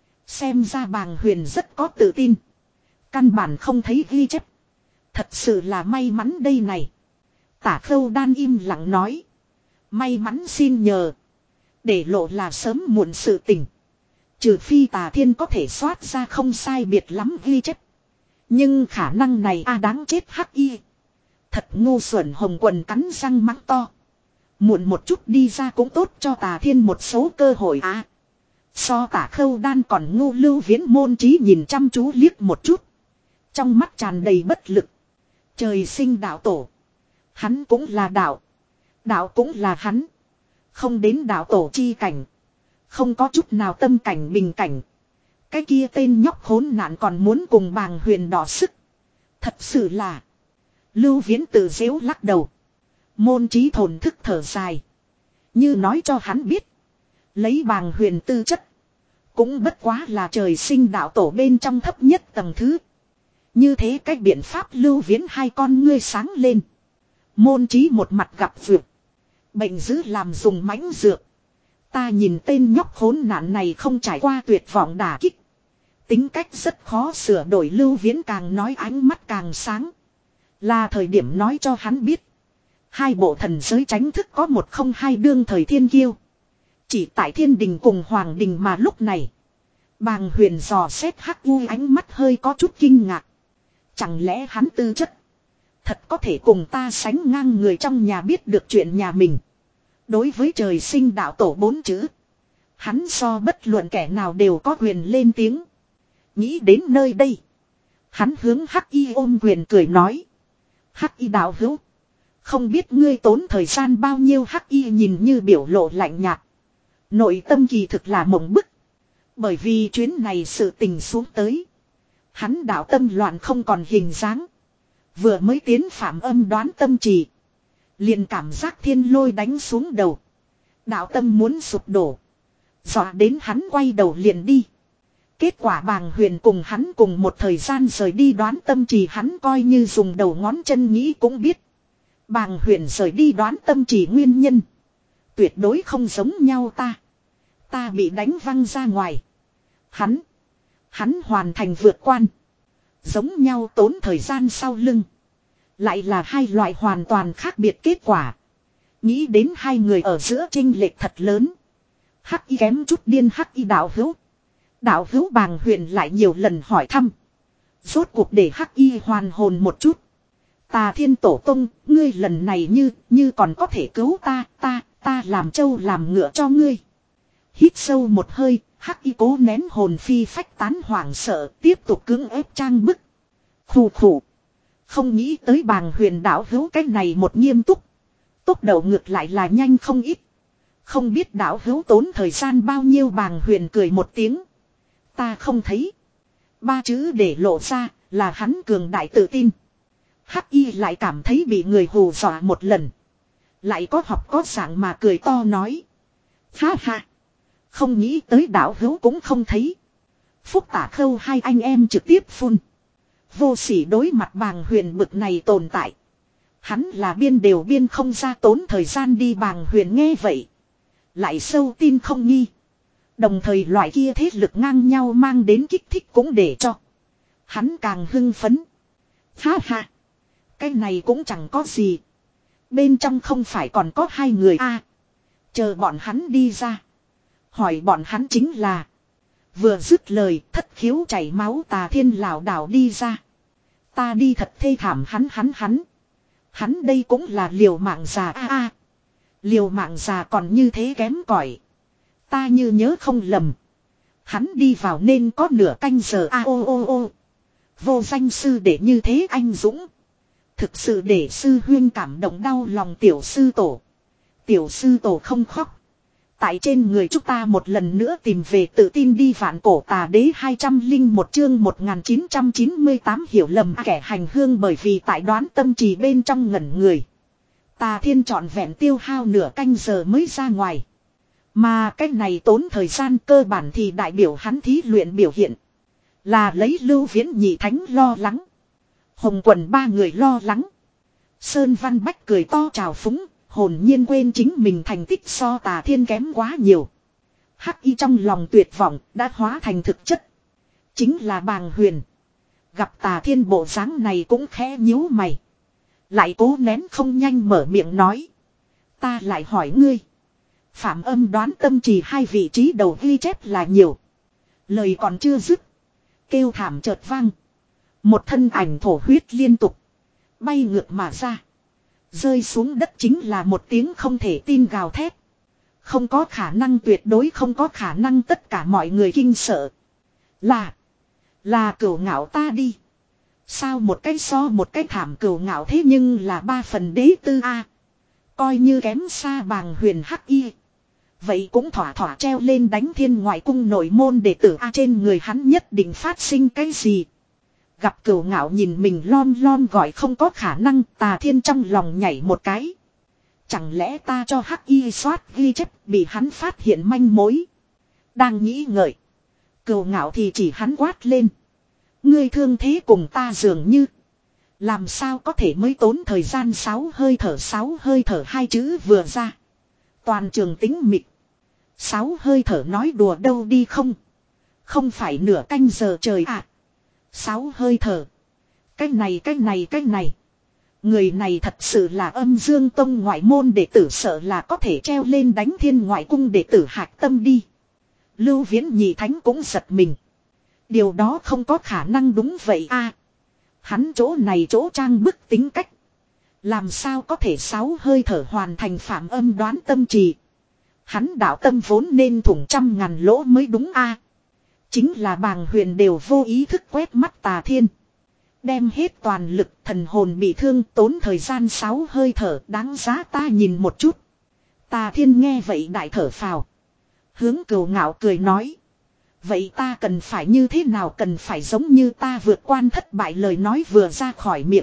A: Xem ra Bàng Huyền rất có tự tin. Căn bản không thấy ghi chép. Thật sự là may mắn đây này. Tả Khâu Đan im lặng nói. May mắn xin nhờ. Để lộ là sớm muộn sự tình. Trừ phi Tà Thiên có thể soát ra không sai biệt lắm ghi chép. Nhưng khả năng này a à đáng chết hắc y. Thật ngu xuẩn hồng quần cắn răng mắng to. Muộn một chút đi ra cũng tốt cho Tà Thiên một số cơ hội à. So Tả Khâu Đan còn ngu Lưu Viễn Môn Trí nhìn chăm chú liếc một chút. Trong mắt tràn đầy bất lực. Trời sinh đạo tổ. Hắn cũng là đạo. Đạo cũng là hắn. Không đến đạo tổ chi cảnh. Không có chút nào tâm cảnh bình cảnh. Cái kia tên nhóc khốn nạn còn muốn cùng Bàng Huyền đỏ sức. Thật sự là. Lưu Viễn tự dễu lắc đầu. Môn Trí thổn thức thở dài. Như nói cho hắn biết. Lấy Bàng Huyền tư chất. Cũng bất quá là trời sinh đạo tổ bên trong thấp nhất tầng thứ. Như thế cách biện pháp Lưu Viễn hai con ngươi sáng lên. Môn Trí một mặt gặp vượt. Bệnh dữ làm dùng mãnh dược. Ta nhìn tên nhóc khốn nạn này không trải qua tuyệt vọng đả kích. Tính cách rất khó sửa đổi. Lưu Viễn càng nói ánh mắt càng sáng. Là thời điểm nói cho hắn biết. Hai bộ thần giới tránh thức có một không hai đương thời thiên kiêu. Chỉ tại thiên đình cùng hoàng đình mà lúc này. Bàng Huyền dò xét hắc u ánh mắt hơi có chút kinh ngạc. Chẳng lẽ hắn tư chất. Thật có thể cùng ta sánh ngang người trong nhà biết được chuyện nhà mình. Đối với trời sinh đạo tổ bốn chữ. Hắn so bất luận kẻ nào đều có quyền lên tiếng. Nghĩ đến nơi đây. Hắn hướng hắc y ôm quyền cười nói. Hắc y đạo hữu. Không biết ngươi tốn thời gian bao nhiêu. Hắc y nhìn như biểu lộ lạnh nhạt. Nội tâm kỳ thực là mộng bức. Bởi vì chuyến này sự tình xuống tới. Hắn đạo tâm loạn không còn hình dáng. Vừa mới tiến Phạm Âm đoán tâm trì. Liền cảm giác thiên lôi đánh xuống đầu. Đạo tâm muốn sụp đổ. Dọa đến hắn quay đầu liền đi. Kết quả Bàng Huyền cùng hắn cùng một thời gian rời đi đoán tâm trì. Hắn coi như dùng đầu ngón chân nghĩ cũng biết. Bàng Huyền rời đi đoán tâm trì nguyên nhân. Tuyệt đối không giống nhau ta. Ta bị đánh văng ra ngoài. Hắn. Hắn hoàn thành vượt quan. Giống nhau tốn thời gian sau lưng. Lại là hai loại hoàn toàn khác biệt kết quả. Nghĩ đến hai người ở giữa chênh lệch thật lớn. Hắc y kém chút điên hắc y đạo hữu. Đạo hữu Bàng Huyền lại nhiều lần hỏi thăm. Rốt cuộc để hắc y hoàn hồn một chút. Tà Thiên Tổ Tông, ngươi lần này như, như còn có thể cứu ta, ta, ta làm trâu làm ngựa cho ngươi. Hít sâu một hơi, hắc y cố nén hồn phi phách tán hoảng sợ, tiếp tục cưỡng ép trang bức. Khủ khủ. Không nghĩ tới bàng huyền đạo hữu cách này một nghiêm túc. Tốc độ ngược lại là nhanh không ít. Không biết đạo hữu tốn thời gian bao nhiêu, bàng huyền cười một tiếng. Ta không thấy. Ba chữ để lộ ra là hắn cường đại tự tin. Hắc y lại cảm thấy bị người hù dọa một lần. Lại có học có dạng mà cười to nói. Ha ha. Không nghĩ tới đạo hữu cũng không thấy. Phúc Tả Khâu hai anh em trực tiếp phun. Vô sỉ đối mặt bàng huyền bực này tồn tại. Hắn là biên đều biên không ra, tốn thời gian đi. Bàng huyền nghe vậy. Lại sâu tin không nghi. Đồng thời loại kia thế lực ngang nhau mang đến kích thích cũng để cho hắn càng hưng phấn. Ha ha. Cái này cũng chẳng có gì. Bên trong không phải còn có hai người a à, chờ bọn hắn đi ra. Hỏi bọn hắn chính là. Vừa dứt lời, thất khiếu chảy máu Tà Thiên lảo đảo đi ra. Ta đi thật thê thảm, hắn hắn hắn. Hắn đây cũng là liều mạng già a a. Liều mạng già còn như thế kém cỏi. Ta như nhớ không lầm. Hắn đi vào nên có nửa canh giờ a ô ô ô. Vô danh sư để như thế anh dũng. Thực sự để sư huyên cảm động đau lòng tiểu sư tổ. Tiểu sư tổ không khóc. Tại trên người chúng ta một lần nữa tìm về tự tin đi. Vạn Cổ Tà Đế hai trăm lẻ một chương một nghìn chín trăm chín mươi tám hiểu lầm kẻ hành hương, bởi vì tại Đoán Tâm Trì bên trong ngẩn người. Tà Thiên trọn vẹn tiêu hao nửa canh giờ mới ra ngoài. Mà cách này tốn thời gian cơ bản thì đại biểu hắn thí luyện biểu hiện. Là lấy Lưu Viễn nhị thánh lo lắng. Hồng Quần ba người lo lắng. Sơn Văn Bách cười to trào phúng. Hồn nhiên quên chính mình thành tích so Tà Thiên kém quá nhiều. Hắc y trong lòng tuyệt vọng đã hóa thành thực chất. Chính là bàng huyền. Gặp Tà Thiên bộ dáng này cũng khẽ nhíu mày. Lại cố nén không nhanh mở miệng nói. Ta lại hỏi ngươi. Phạm Âm Đoán Tâm Trì hai vị trí đầu ghi chép là nhiều. Lời còn chưa dứt. Kêu thảm chợt vang. Một thân ảnh thổ huyết liên tục. Bay ngược mà ra. Rơi xuống đất chính là một tiếng không thể tin gào thét. Không có khả năng, tuyệt đối không có khả năng, tất cả mọi người kinh sợ. Là. Là Cửu Ngạo ta đi. Sao một cái so một cái thảm, Cửu Ngạo thế nhưng là ba phần đế tư a. Coi như kém xa bàng huyền hắc y. Vậy cũng thỏa thỏa treo lên đánh Thiên Ngoại Cung nội môn đệ tử a, trên người hắn nhất định phát sinh cái gì. Gặp Cửu Ngạo nhìn mình lon lon gọi không có khả năng, Tà Thiên trong lòng nhảy một cái. Chẳng lẽ ta cho hắc y soát ghi chép bị hắn phát hiện manh mối. Đang nghĩ ngợi. Cửu Ngạo thì chỉ hắn quát lên. Ngươi thương thế cùng ta dường như. Làm sao có thể mới tốn thời gian sáu hơi thở, sáu hơi thở hai chữ vừa ra. Toàn trường tĩnh mịch. Sáu hơi thở nói đùa đâu đi không. Không phải nửa canh giờ trời à. Sáu hơi thở. Cái này cái này cái này. Người này thật sự là Âm Dương Tông ngoại môn đệ tử, sợ là có thể treo lên đánh Thiên Ngoại Cung đệ tử hạc tâm đi. Lưu Viễn nhị thánh cũng giật mình. Điều đó không có khả năng, đúng vậy a. Hắn chỗ này chỗ trang bức tính cách. Làm sao có thể sáu hơi thở hoàn thành Phạm Âm Đoán Tâm Trì. Hắn đạo tâm vốn nên thủng trăm ngàn lỗ mới đúng a. Chính là bàng huyền đều vô ý thức quét mắt Tà Thiên. Đem hết toàn lực, thần hồn bị thương, tốn thời gian sáu hơi thở, đáng giá ta nhìn một chút. Tà Thiên nghe vậy đại thở phào. Hướng Cửu Ngạo cười nói. Vậy ta cần phải như thế nào, cần phải giống như ta vượt quan thất bại, lời nói vừa ra khỏi miệng.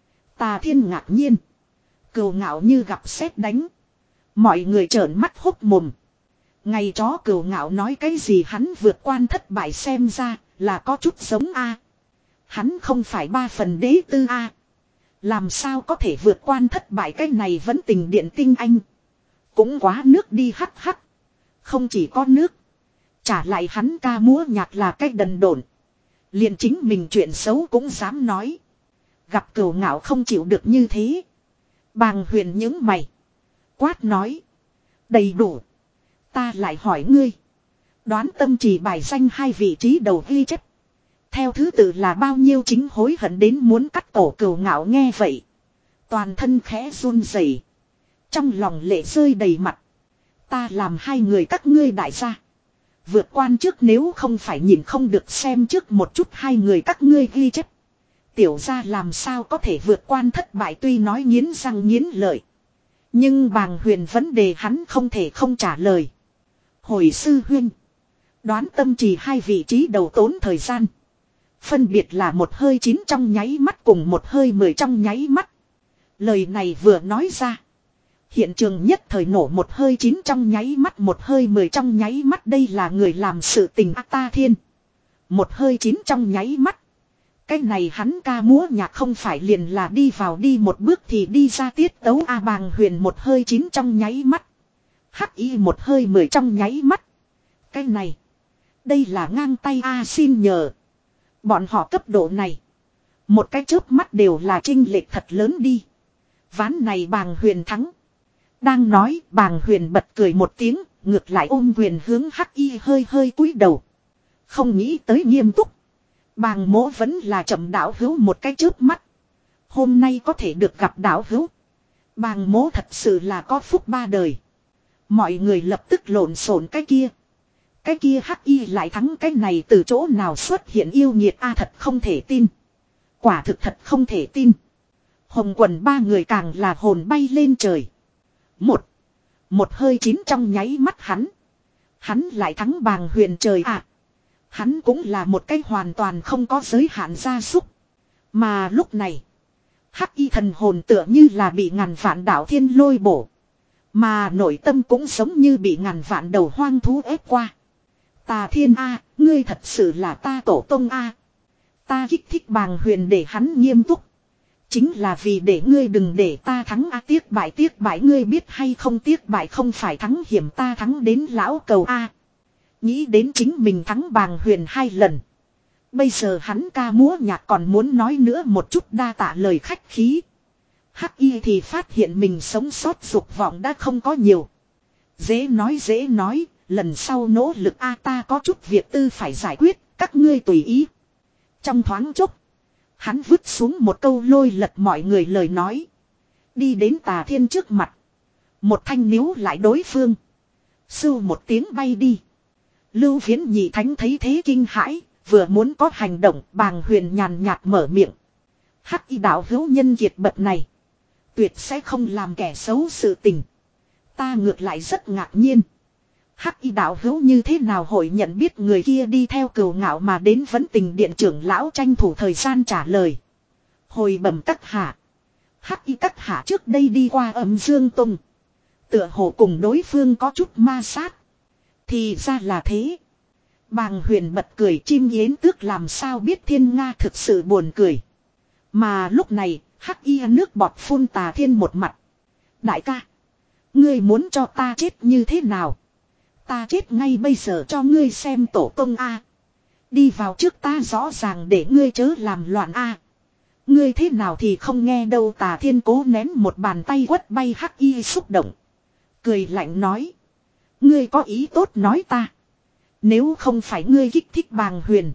A: Tà Thiên ngạc nhiên. Cửu Ngạo như gặp sét đánh. Mọi người trợn mắt hốc mồm. Ngày chó Cửu Ngạo nói cái gì hắn vượt quan thất bại, xem ra là có chút giống a. Hắn không phải ba phần đế tư a. Làm sao có thể vượt quan thất bại, cái này vẫn tình điện tinh anh. Cũng quá nước đi hắc hắc. Không chỉ có nước. Trả lại hắn ca múa nhạc là cái đần độn. Liền chính mình chuyện xấu cũng dám nói. Gặp Cửu Ngạo không chịu được như thế. Bàng huyền nhướng mày. Quát nói. Đầy đủ. Ta lại hỏi ngươi. Đoán Tâm Trì bài danh hai vị trí đầu ghi chép. Theo thứ tự là bao nhiêu, chính hối hận đến muốn cắt cổ. Cửu Ngạo nghe vậy. Toàn thân khẽ run rẩy. Trong lòng lệ rơi đầy mặt. Ta làm hai người các ngươi đại gia. Vượt quan trước nếu không phải nhìn không được xem trước một chút hai người các ngươi ghi chép. Tiểu gia làm sao có thể vượt quan thất bại tuy nói nghiến răng nghiến lợi. Nhưng bàng huyền vấn đề hắn không thể không trả lời. Hồi sư huynh. Đoán tâm trì hai vị trí đầu tốn thời gian. Phân biệt là một hơi chín trong nháy mắt cùng một hơi mười trong nháy mắt. Lời này vừa nói ra. Hiện trường nhất thời nổ một hơi chín trong nháy mắt một hơi mười trong nháy mắt đây là người làm sự tình A Ta Thiên. Một hơi chín trong nháy mắt. Cái này hắn ca múa nhạc không phải liền là đi vào đi một bước thì đi ra tiết tấu A Bàng Huyền một hơi chín trong nháy mắt. Hắc Y một hơi mười trong nháy mắt. Cái này. Đây là ngang tay A xin nhờ. Bọn họ cấp độ này. Một cái chớp mắt đều là chênh lệch thật lớn đi. Ván này Bàng Huyền thắng. Đang nói Bàng Huyền bật cười một tiếng. Ngược lại ôm quyền hướng Hắc Y hơi hơi cúi đầu. Không nghĩ tới nghiêm túc. Bàng mỗ vẫn là chậm đạo hữu một cái chớp mắt. Hôm nay có thể được gặp đạo hữu. Bàng mỗ thật sự là có phúc ba đời. Mọi người lập tức lộn xộn cái kia. Cái kia Hắc Y lại thắng cái này từ chỗ nào xuất hiện yêu nghiệt a thật không thể tin. Quả thực thật không thể tin. Hồng quần ba người càng là hồn bay lên trời. Một. Một hơi chín trong nháy mắt hắn. Hắn lại thắng Bàng Huyền trời à. Hắn cũng là một cái hoàn toàn không có giới hạn gia súc. Mà lúc này. Hắc Y thần hồn tựa như là bị ngàn vạn đạo thiên lôi bổ. Mà nội tâm cũng giống như bị ngàn vạn đầu hoang thú ép qua. Tà Thiên A, ngươi thật sự là ta tổ tông A. Ta kích thích Bàng Huyền để hắn nghiêm túc. Chính là vì để ngươi đừng để ta thắng A tiếc bại tiếc bại ngươi biết hay không tiếc bại không phải thắng hiểm ta thắng đến lão cầu A. Nghĩ đến chính mình thắng Bàng Huyền hai lần. Bây giờ hắn ca múa nhạc còn muốn nói nữa một chút đa tạ lời khách khí. Hắc Y thì phát hiện mình sống sót dục vọng đã không có nhiều. Dễ nói dễ nói, lần sau nỗ lực A ta có chút việc tư phải giải quyết, các ngươi tùy ý. Trong thoáng chốc, hắn vứt xuống một câu lôi lật mọi người lời nói. Đi đến Tà Thiên trước mặt. Một thanh níu lại đối phương. Sưu một tiếng bay đi. Lưu Viễn Nhị Thánh thấy thế kinh hãi, vừa muốn có hành động, Bàng Huyền nhàn nhạt mở miệng. Hắc Y đạo hữu nhân kiệt bậc này. Tuyệt sẽ không làm kẻ xấu sự tình. Ta ngược lại rất ngạc nhiên. Hắc Y đạo hữu như thế nào hội nhận biết người kia đi theo cừu ngạo mà đến vấn tình điện trưởng lão tranh thủ thời gian trả lời. Hồi bẩm các hạ. Hắc Y các hạ trước đây đi qua Âm Dương Tông. Tựa hồ cùng đối phương có chút ma sát. Thì ra là thế. Bàng Huyền bật cười chim yến tước làm sao biết Thiên Nga thực sự buồn cười. Mà lúc này Hắc Y nước bọt phun Tà Thiên một mặt. Đại ca. Ngươi muốn cho ta chết như thế nào? Ta chết ngay bây giờ cho ngươi xem tổ tông A. Đi vào trước ta rõ ràng để ngươi chớ làm loạn A. Ngươi thế nào thì không nghe đâu Tà Thiên cố ném một bàn tay quất bay Hắc Y xúc động. Cười lạnh nói. Ngươi có ý tốt nói ta. Nếu không phải ngươi kích thích Bàng Huyền.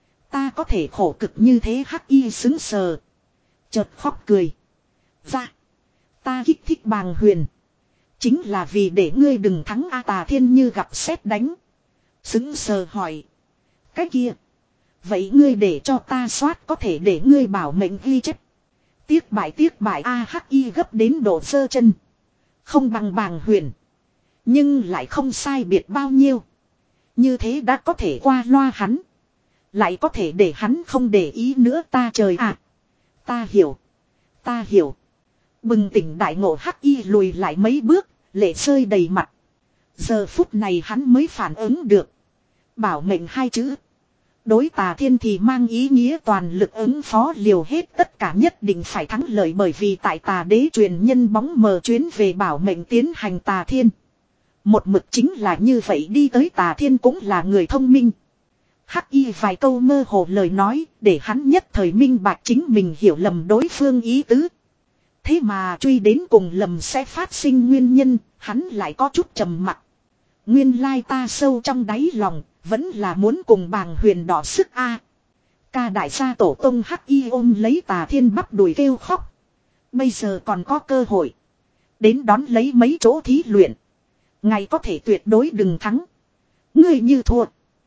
A: Ta có thể khổ cực như thế Hắc Y xứng sờ. Chợt khóc cười. Ra. Ta kích thích Bàng Huyền. Chính là vì để ngươi đừng thắng A Tà Thiên như gặp sét đánh. Xứng sờ hỏi. Cái kia. Vậy ngươi để cho ta soát có thể để ngươi bảo mệnh ghi chép. Tiếc bại tiếc bại A Hắc Y gấp đến độ sơ chân. Không bằng Bàng Huyền. Nhưng lại không sai biệt bao nhiêu. Như thế đã có thể qua loa hắn. Lại có thể để hắn không để ý nữa ta trời ạ. À, ta hiểu. Ta hiểu. Bừng tỉnh đại ngộ Hắc Y lùi lại mấy bước. Lệ rơi đầy mặt. Giờ phút này hắn mới phản ứng được. Bảo mệnh hai chữ. Đối Tà Thiên thì mang ý nghĩa toàn lực ứng phó liều hết tất cả nhất định phải thắng lợi bởi vì tại Tà Đế truyền nhân bóng mờ chuyến về bảo mệnh tiến hành Tà Thiên. Một mực chính là như vậy đi tới Tà Thiên cũng là người thông minh. Hắc Y vài câu mơ hồ lời nói để hắn nhất thời minh bạch chính mình hiểu lầm đối phương ý tứ. Thế mà truy đến cùng lầm sẽ phát sinh nguyên nhân, hắn lại có chút trầm mặc. Nguyên lai ta sâu trong đáy lòng, vẫn là muốn cùng Bàng Huyền đỏ sức a. Ca đại gia tổ tông Hắc Y ôm lấy Tà Thiên bắp đùi kêu khóc. Bây giờ còn có cơ hội. Đến đón lấy mấy chỗ thí luyện. Ngày có thể tuyệt đối đừng thắng. Ngươi như thua.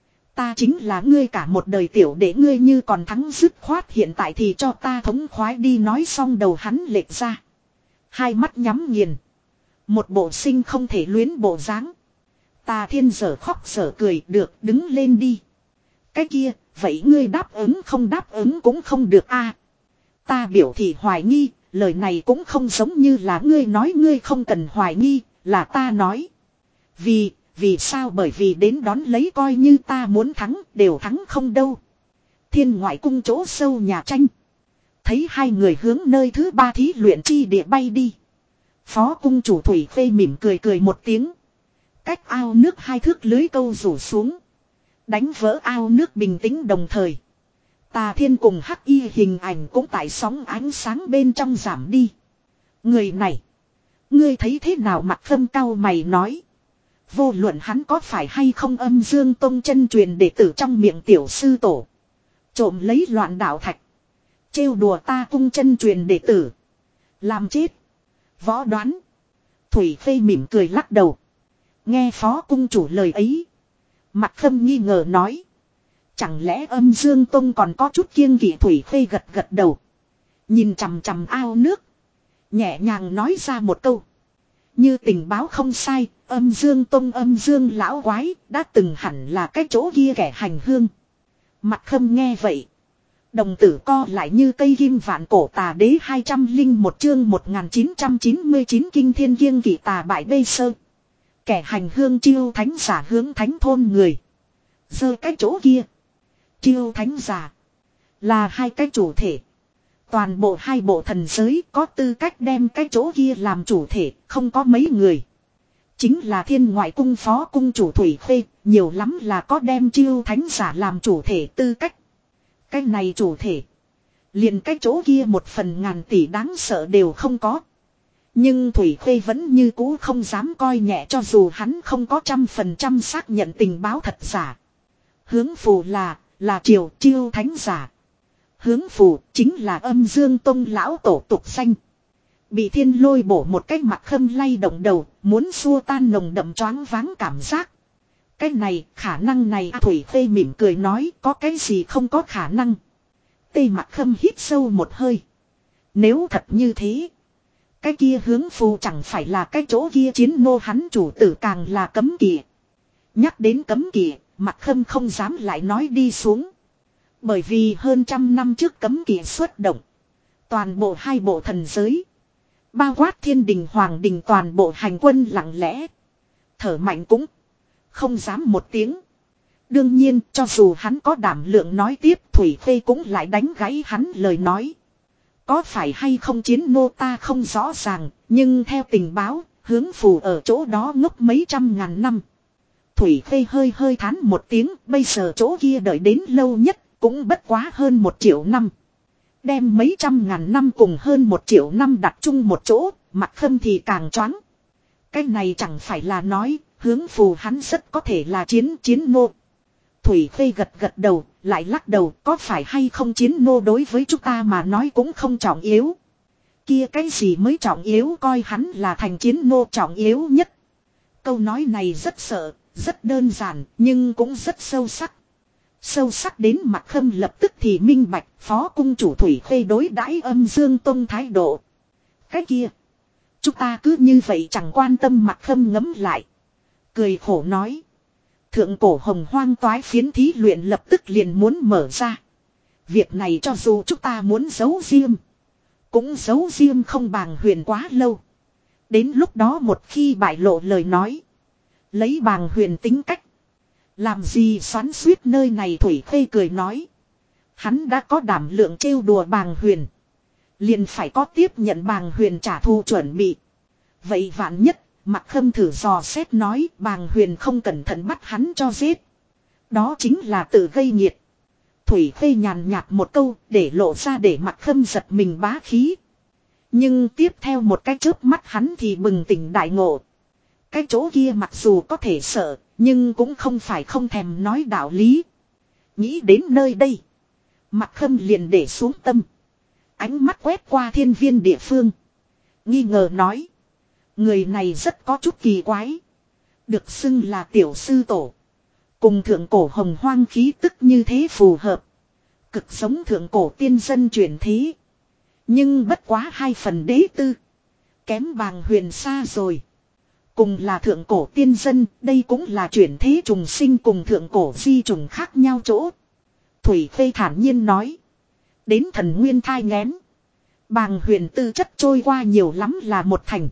A: Ta chính là ngươi cả một đời tiểu để ngươi như còn thắng dứt khoát hiện tại thì cho ta thống khoái đi nói xong đầu hắn lệch ra. Hai mắt nhắm nghiền. Một bộ sinh không thể luyến bộ dáng. Tà Thiên dở khóc dở cười được đứng lên đi. Cái kia, vậy ngươi đáp ứng không đáp ứng cũng không được a. Ta biểu thị hoài nghi, lời này cũng không giống như là ngươi nói ngươi không cần hoài nghi, là ta nói. Vì, vì sao bởi vì đến đón lấy coi như ta muốn thắng, đều thắng không đâu. Thiên ngoại cung chỗ sâu nhà tranh. Thấy hai người hướng nơi thứ ba thí luyện chi địa bay đi. Phó cung chủ Thủy Khê mỉm cười cười một tiếng. Cách ao nước hai thước lưới câu rủ xuống. Đánh vỡ ao nước bình tĩnh đồng thời. Tà Thiên cùng hắc y hình ảnh cũng tại sóng ánh sáng bên trong giảm đi. Người này. Ngươi thấy thế nào mặt Khâm cau mày nói. Vô luận hắn có phải hay không âm dương tông chân truyền đệ tử trong miệng tiểu sư tổ. Trộm lấy loạn đạo thạch. Trêu đùa ta cung chân truyền đệ tử. Làm chết. Võ đoán. Thủy Khê mỉm cười lắc đầu. Nghe phó cung chủ lời ấy. Mặt Khâm nghi ngờ nói. Chẳng lẽ âm dương tông còn có chút kiêng kỵ Thủy Khê gật gật đầu. Nhìn chằm chằm ao nước. Nhẹ nhàng nói ra một câu. Như tình báo không sai, âm dương tông âm dương lão quái đã từng hẳn là cái chỗ kia kẻ hành hương. Mặt Khâm nghe vậy. Đồng tử co lại như cây kim vạn cổ tà đế hai trăm linh một chương một nghìn chín trăm chín mươi chín kinh thiên kiêng kỵ tà bại bê sơ. Kẻ hành hương chiêu thánh giả hướng thánh thôn người. Giơ cái chỗ kia. Chiêu thánh giả. Là hai cái chủ thể. Toàn bộ hai bộ thần giới có tư cách đem cái chỗ kia làm chủ thể, không có mấy người. Chính là thiên ngoại cung phó cung chủ Thủy Khê, nhiều lắm là có đem chiêu thánh giả làm chủ thể tư cách. Cái này chủ thể. Liền cái chỗ kia một phần ngàn tỷ đáng sợ đều không có. Nhưng Thủy Khê vẫn như cũ không dám coi nhẹ cho dù hắn không có trăm phần trăm xác nhận tình báo thật giả. Hướng phù là, là triều chiêu thánh giả. Hướng phù chính là âm dương tông lão tổ tục danh. Bị thiên lôi bổ một cái mặt Khâm lay động đầu, muốn xua tan nồng đậm choáng váng cảm giác. Cái này, khả năng này à, Thủy Khê mỉm cười nói có cái gì không có khả năng. Tây mặt Khâm hít sâu một hơi. Nếu thật như thế. Cái kia hướng phù chẳng phải là cái chỗ kia chiến nô hắn chủ tử càng là cấm kỵ. Nhắc đến cấm kỵ, mặt Khâm không dám lại nói đi xuống. Bởi vì hơn trăm năm trước cấm kỵ xuất động. Toàn bộ hai bộ thần giới. Bao quát thiên đình hoàng đình toàn bộ hành quân lặng lẽ. Thở mạnh cũng không dám một tiếng. Đương nhiên cho dù hắn có đảm lượng nói tiếp Thủy Khê cũng lại đánh gãy hắn lời nói. Có phải hay không chiến nô ta không rõ ràng. Nhưng theo tình báo hướng phù ở chỗ đó ngốc mấy trăm ngàn năm. Thủy Khê hơi hơi thán một tiếng. Bây giờ chỗ kia đợi đến lâu nhất cũng bất quá hơn một triệu năm. Đem mấy trăm ngàn năm cùng hơn một triệu năm đặt chung một chỗ, mặt Khâm thì càng choáng. Cái này chẳng phải là nói, hướng phù hắn rất có thể là chiến chiến nô. Thủy Khê gật gật đầu, lại lắc đầu, có phải hay không chiến nô đối với chúng ta mà nói cũng không trọng yếu. Kia cái gì mới trọng yếu coi hắn là thành chiến nô trọng yếu nhất. Câu nói này rất sợ, rất đơn giản, nhưng cũng rất sâu sắc. Sâu sắc đến mặt Khâm lập tức thì minh bạch phó cung chủ Thủy Khê đối đãi âm dương tông thái độ. Cái kia. Chúng ta cứ như vậy chẳng quan tâm mặt Khâm ngấm lại. Cười khổ nói. Thượng cổ hồng hoang toái phiến thí luyện lập tức liền muốn mở ra. Việc này cho dù chúng ta muốn giấu riêng. Cũng giấu riêng không bàng huyền quá lâu. Đến lúc đó một khi bại lộ lời nói. Lấy bàng huyền tính cách. Làm gì xoắn suýt nơi này Thủy Khê cười nói. Hắn đã có đảm lượng trêu đùa bàng huyền. Liền phải có tiếp nhận bàng huyền trả thù chuẩn bị. Vậy vạn nhất, mặt Khâm thử dò xét nói bàng huyền không cẩn thận bắt hắn cho giết. Đó chính là tự gây nghiệt. Thủy Khê nhàn nhạt một câu để lộ ra để mặt Khâm giật mình bá khí. Nhưng tiếp theo một cái chớp mắt hắn thì bừng tỉnh đại ngộ. Cái chỗ kia mặc dù có thể sợ, nhưng cũng không phải không thèm nói đạo lý. Nghĩ đến nơi đây. Mặt Khâm liền để xuống tâm. Ánh mắt quét qua thiên viên địa phương. Nghi ngờ nói. Người này rất có chút kỳ quái. Được xưng là tiểu sư tổ. Cùng thượng cổ hồng hoang khí tức như thế phù hợp. Cực giống thượng cổ tiên dân chuyển thế. Nhưng bất quá hai phần đế tư. Kém bàng huyền xa rồi. Cùng là thượng cổ tiên dân, đây cũng là chuyển thế trùng sinh cùng thượng cổ di trùng khác nhau chỗ. Thủy Khê thản nhiên nói. Đến thần nguyên thai nghén. Bàng huyền tư chất trôi qua nhiều lắm là một thành.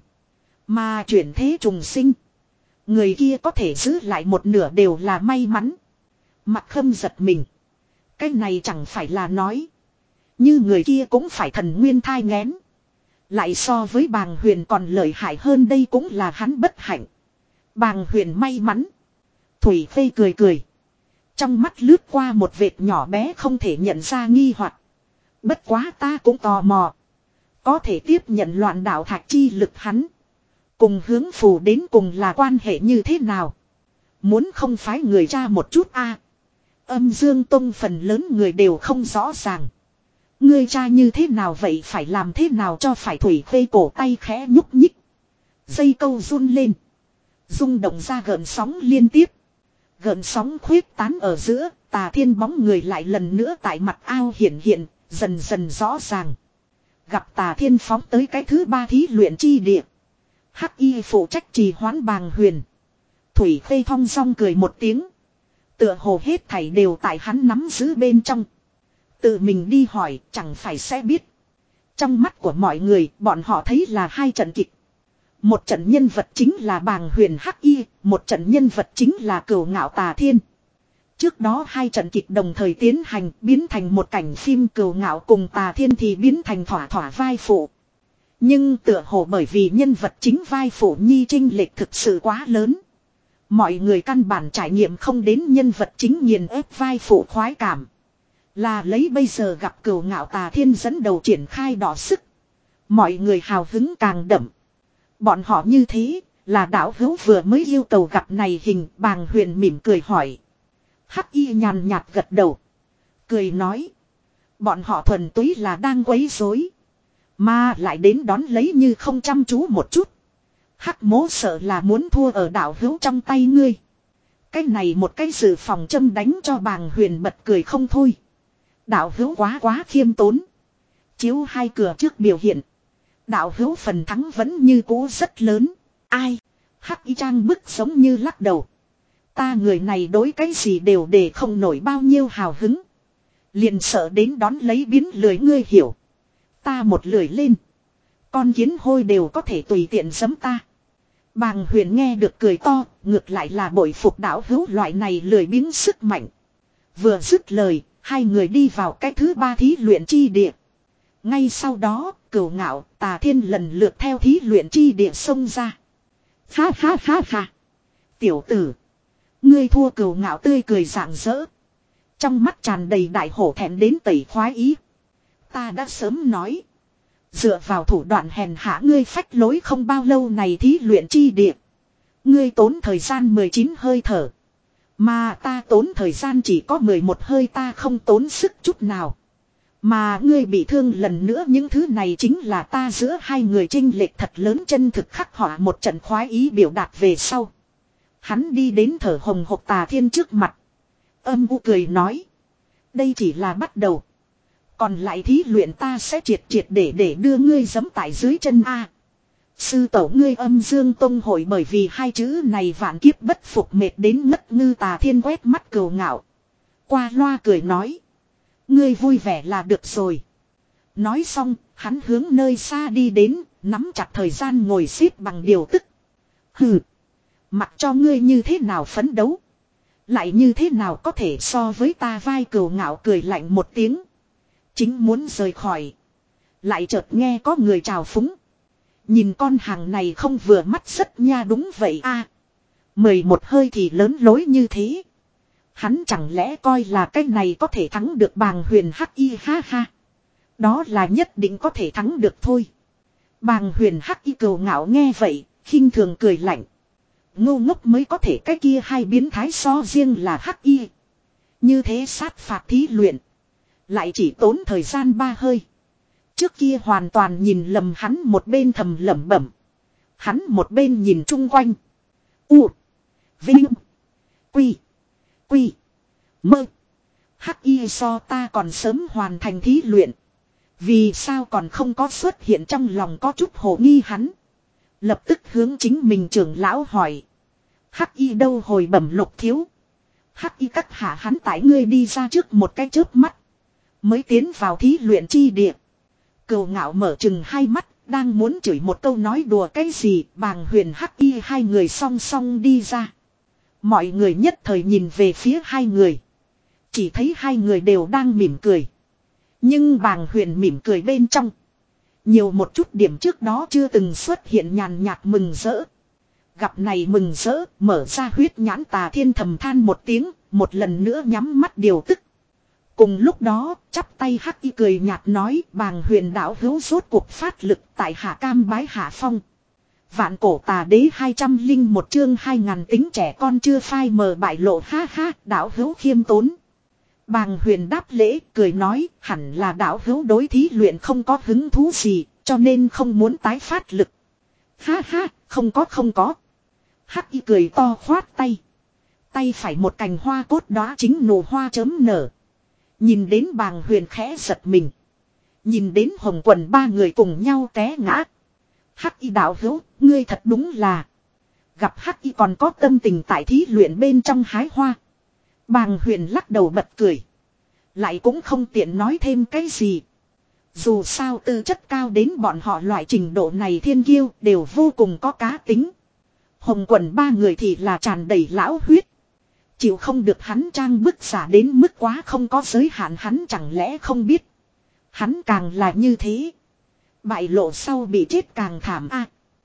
A: Mà chuyển thế trùng sinh. Người kia có thể giữ lại một nửa đều là may mắn. Mặc Khâm giật mình. Cái này chẳng phải là nói. Như người kia cũng phải thần nguyên thai nghén. Lại so với bàng huyền còn lợi hại hơn, đây cũng là hắn bất hạnh. Bàng huyền may mắn. Thủy Khê cười cười. Trong mắt lướt qua một vệt nhỏ bé không thể nhận ra nghi hoặc. Bất quá ta cũng tò mò. Có thể tiếp nhận loạn đạo thạch chi lực hắn. Cùng hướng phù đến cùng là quan hệ như thế nào. Muốn không phái người ra một chút a. Âm Dương Tông phần lớn người đều không rõ ràng. Ngươi cha như thế nào vậy, phải làm thế nào cho phải. Thủy Khê cổ tay khẽ nhúc nhích. Dây câu run lên. Rung động ra gợn sóng liên tiếp. Gợn sóng khuyết tán ở giữa, Tà Thiên bóng người lại lần nữa tại mặt ao hiện hiện, dần dần rõ ràng. Gặp Tà Thiên phóng tới cái thứ ba thí luyện chi địa. Hắc y phụ trách trì hoãn bàng huyền. Thủy Khê thong dong cười một tiếng. Tựa hồ hết thảy đều tại hắn nắm giữ bên trong. Tự mình đi hỏi chẳng phải sẽ biết. Trong mắt của mọi người, bọn họ thấy là hai trận kịch. Một trận nhân vật chính là bàng huyền hắc y, một trận nhân vật chính là cửu ngạo Tà Thiên. Trước đó hai trận kịch đồng thời tiến hành, biến thành một cảnh phim, cửu ngạo cùng Tà Thiên thì biến thành thỏa thỏa vai phụ. Nhưng tựa hồ bởi vì nhân vật chính vai phụ nhi chênh lệch thực sự quá lớn. Mọi người căn bản trải nghiệm không đến nhân vật chính nghiền ép vai phụ khoái cảm. Là lấy bây giờ gặp cửu ngạo Tà Thiên dẫn đầu triển khai đỏ sức. Mọi người hào hứng càng đậm. Bọn họ như thế, là đạo hữu vừa mới yêu cầu gặp này hình. Bàng huyền mỉm cười hỏi. Hắc y nhàn nhạt gật đầu. Cười nói. Bọn họ thuần túy là đang quấy rối, mà lại đến đón lấy như không chăm chú một chút. Hắc mố sợ là muốn thua ở đạo hữu trong tay ngươi. Cái này một cái dự phòng châm đánh cho bàng huyền bật cười không thôi. Đạo hữu quá quá khiêm tốn. Chiếu hai cửa trước biểu hiện. Đạo hữu phần thắng vẫn như cũ rất lớn. Ai? Hắc y trang bức giống như lắc đầu. Ta người này đối cái gì đều để không nổi bao nhiêu hào hứng. Liền sợ đến đón lấy biến lười, ngươi hiểu. Ta một lười lên. Con kiến hôi đều có thể tùy tiện giấm ta. Bàng huyền nghe được cười to, ngược lại là bội phục đạo hữu loại này lười biếng sức mạnh. Vừa dứt lời, hai người đi vào cái thứ ba thí luyện chi địa. Ngay sau đó, cửu ngạo, Tà Thiên lần lượt theo thí luyện chi địa xông ra. Ha ha ha ha. Tiểu tử. Ngươi thua. Cửu ngạo tươi cười rạng rỡ. Trong mắt tràn đầy đại hổ thẹn đến tẩy khoái ý. Ta đã sớm nói. Dựa vào thủ đoạn hèn hạ ngươi phách lối không bao lâu này thí luyện chi địa. Ngươi tốn thời gian mười chín hơi thở. Mà ta tốn thời gian chỉ có mười một hơi, ta không tốn sức chút nào. Mà ngươi bị thương lần nữa, những thứ này chính là ta giữa hai người chênh lệch thật lớn chân thực khắc họa một trận khoái ý biểu đạt về sau. Hắn đi đến thở hồng hộc Tà Thiên trước mặt. Âm u cười nói. Đây chỉ là bắt đầu. Còn lại thí luyện ta sẽ triệt triệt để để đưa ngươi giẫm tại dưới chân A. Sư tổ ngươi Âm Dương Tông hội bởi vì hai chữ này vạn kiếp bất phục mệt đến ngất ngư. Tà Thiên quét mắt cừu ngạo. Qua loa cười nói. Ngươi vui vẻ là được rồi. Nói xong, hắn hướng nơi xa đi đến, nắm chặt thời gian ngồi xếp bằng điều tức. Hừ. Mặc cho ngươi như thế nào phấn đấu. Lại như thế nào có thể so với ta. Vai cừu ngạo cười lạnh một tiếng. Chính muốn rời khỏi. Lại chợt nghe có người chào phúng. Nhìn con hàng này không vừa mắt rất nha. Đúng vậy a. Mười một hơi thì lớn lối như thế. Hắn chẳng lẽ coi là cái này có thể thắng được bàng huyền hắc y. Ha ha. Đó là nhất định có thể thắng được thôi. Bàng huyền hắc y cừu ngạo nghe vậy, khinh thường cười lạnh. Ngu ngốc mới có thể, cái kia hai biến thái so riêng là hắc y. Như thế sát phạt thí luyện. Lại chỉ tốn thời gian ba hơi. Trước kia hoàn toàn nhìn lầm. Hắn một bên thầm lẩm bẩm. Hắn một bên nhìn chung quanh. U. Vinh. Quy. Quy. Mơ. Hắc y so ta còn sớm hoàn thành thí luyện. Vì sao còn không có xuất hiện trong lòng có chút hồ nghi hắn. Lập tức hướng chính mình trưởng lão hỏi. Hắc y đâu hồi bẩm Lục thiếu. Hắc y các hạ hắn tải ngươi đi ra trước một cái chớp mắt. Mới tiến vào thí luyện chi địa. Cừu Ngạo mở chừng hai mắt. Đang muốn chửi một câu nói đùa cái gì. Bàng Huyền Hắc y hai người song song đi ra. Mọi người nhất thời nhìn về phía hai người. Chỉ thấy hai người đều đang mỉm cười. Nhưng Bàng Huyền mỉm cười bên trong. Nhiều một chút điểm trước đó chưa từng xuất hiện nhàn nhạt mừng rỡ. Gặp này mừng rỡ, mở ra huyết nhãn Tà Thiên thầm than một tiếng, một lần nữa nhắm mắt điều tức. Cùng lúc đó, chắp tay Hắc y cười nhạt nói, Bàng Huyền đạo hữu rốt cuộc phát lực tại hạ cam bái hạ phong. Vạn cổ tà đế hai trăm linh một chương hai ngàn tính trẻ con chưa phai mờ bại lộ, ha ha, đạo hữu khiêm tốn. Bàng Huyền đáp lễ cười nói, hẳn là đạo hữu đối thí luyện không có hứng thú gì, cho nên không muốn tái phát lực. Ha ha, không có không có. Hắc y cười to khoát tay. Tay phải một cành hoa cốt đóa chính nụ hoa chớm nở. Nhìn đến Bàng Huyền khẽ giật mình. Nhìn đến Hồng Quần ba người cùng nhau té ngã. Hắc y đạo hữu, ngươi thật đúng là. Gặp Hắc y còn có tâm tình tại thí luyện bên trong hái hoa. Bàng Huyền lắc đầu bật cười. Lại cũng không tiện nói thêm cái gì. Dù sao tư chất cao đến bọn họ loại trình độ này thiên kiêu đều vô cùng có cá tính. Hồng Quần ba người thì là tràn đầy lão huyết. Chịu không được hắn trang bức giả đến mức quá không có giới hạn, hắn chẳng lẽ không biết. Hắn càng là như thế. Bại lộ sau bị chết càng thảm a.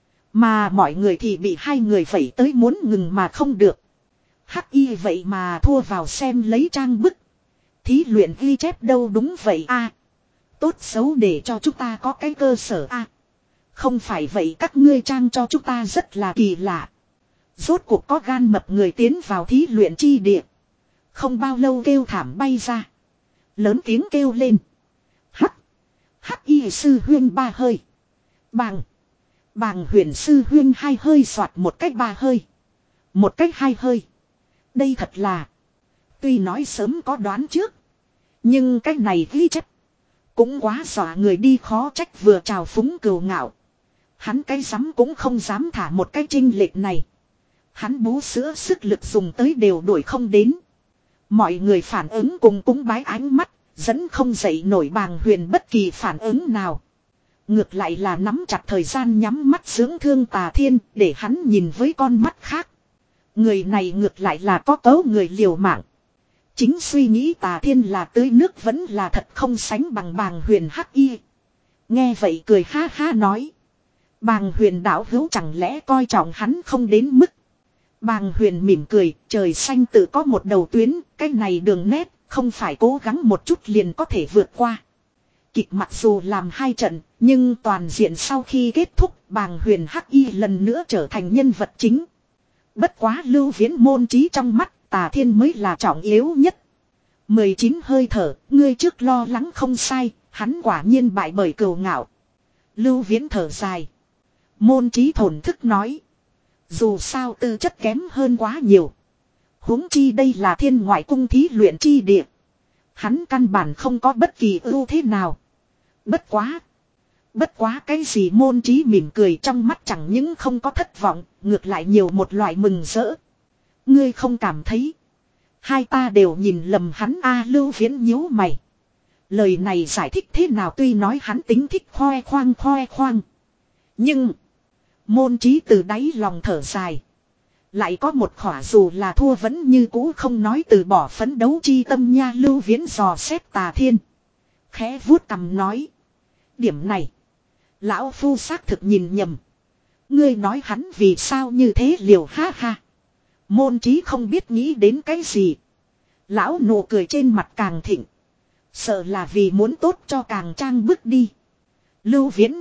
A: Mà mọi người thì bị hai người vẩy tới muốn ngừng mà không được. Hắc y vậy mà thua vào xem lấy trang bức. Thí luyện ghi chép đâu đúng vậy a. Tốt xấu để cho chúng ta có cái cơ sở a. Không phải vậy các ngươi trang cho chúng ta rất là kỳ lạ. Rốt cuộc có gan mập người tiến vào thí luyện chi địa. Không bao lâu kêu thảm bay ra. Lớn tiếng kêu lên. Hắc. Hắc y sư huyên ba hơi. Bàng. Bàng Huyền sư huyên hai hơi soạt một cách ba hơi. Một cách hai hơi. Đây thật là. Tuy nói sớm có đoán trước. Nhưng cái này ghi chép. Cũng quá dọa người đi, khó trách vừa chào phúng Cừu Ngạo. Hắn cái dám cũng không dám thả một cái chênh lệch này. Hắn bú sữa sức lực dùng tới đều đuổi không đến. Mọi người phản ứng cùng cúng bái ánh mắt. Dẫn không dậy nổi Bàng Huyền bất kỳ phản ứng nào. Ngược lại là nắm chặt thời gian nhắm mắt dưỡng thương Tà Thiên. Để hắn nhìn với con mắt khác. Người này ngược lại là có cấu người liều mạng. Chính suy nghĩ Tà Thiên là tưới nước vẫn là thật không sánh bằng Bàng Huyền Hắc y. Nghe vậy cười ha ha nói. Bàng Huyền đạo hữu chẳng lẽ coi trọng hắn không đến mức. Bàng Huyền mỉm cười, trời xanh tự có một đầu tuyến, cái này đường nét, không phải cố gắng một chút liền có thể vượt qua. Kịch mặc dù làm hai trận, nhưng toàn diện sau khi kết thúc, Bàng Huyền Hắc y lần nữa trở thành nhân vật chính. Bất quá Lưu Viễn môn trí trong mắt, Tà Thiên mới là trọng yếu nhất. mười chín hơi thở, ngươi trước lo lắng không sai, hắn quả nhiên bại bởi Cừu Ngạo. Lưu Viễn thở dài. Môn trí thổn thức nói. Dù sao tư chất kém hơn quá nhiều. Huống chi đây là thiên ngoại cung thí luyện chi địa. Hắn căn bản không có bất kỳ ưu thế nào. Bất quá. Bất quá cái gì môn trí mỉm cười trong mắt chẳng những không có thất vọng, ngược lại nhiều một loại mừng rỡ. Ngươi không cảm thấy. Hai ta đều nhìn lầm hắn a. Lưu Viễn nhíu mày. Lời này giải thích thế nào, tuy nói hắn tính thích khoe khoang khoe khoang. Nhưng. Môn trí từ đáy lòng thở dài. Lại có một khỏa dù là thua vẫn như cũ không nói từ bỏ phấn đấu chi tâm nha. Lưu Viễn dò xét Tà Thiên. Khẽ vuốt cằm nói. Điểm này. Lão phu xác thực nhìn nhầm. Ngươi nói hắn vì sao như thế liều, ha ha. Môn trí không biết nghĩ đến cái gì. Lão nụ cười trên mặt càng thịnh. Sợ là vì muốn tốt cho càng trang bước đi. Lưu Viễn.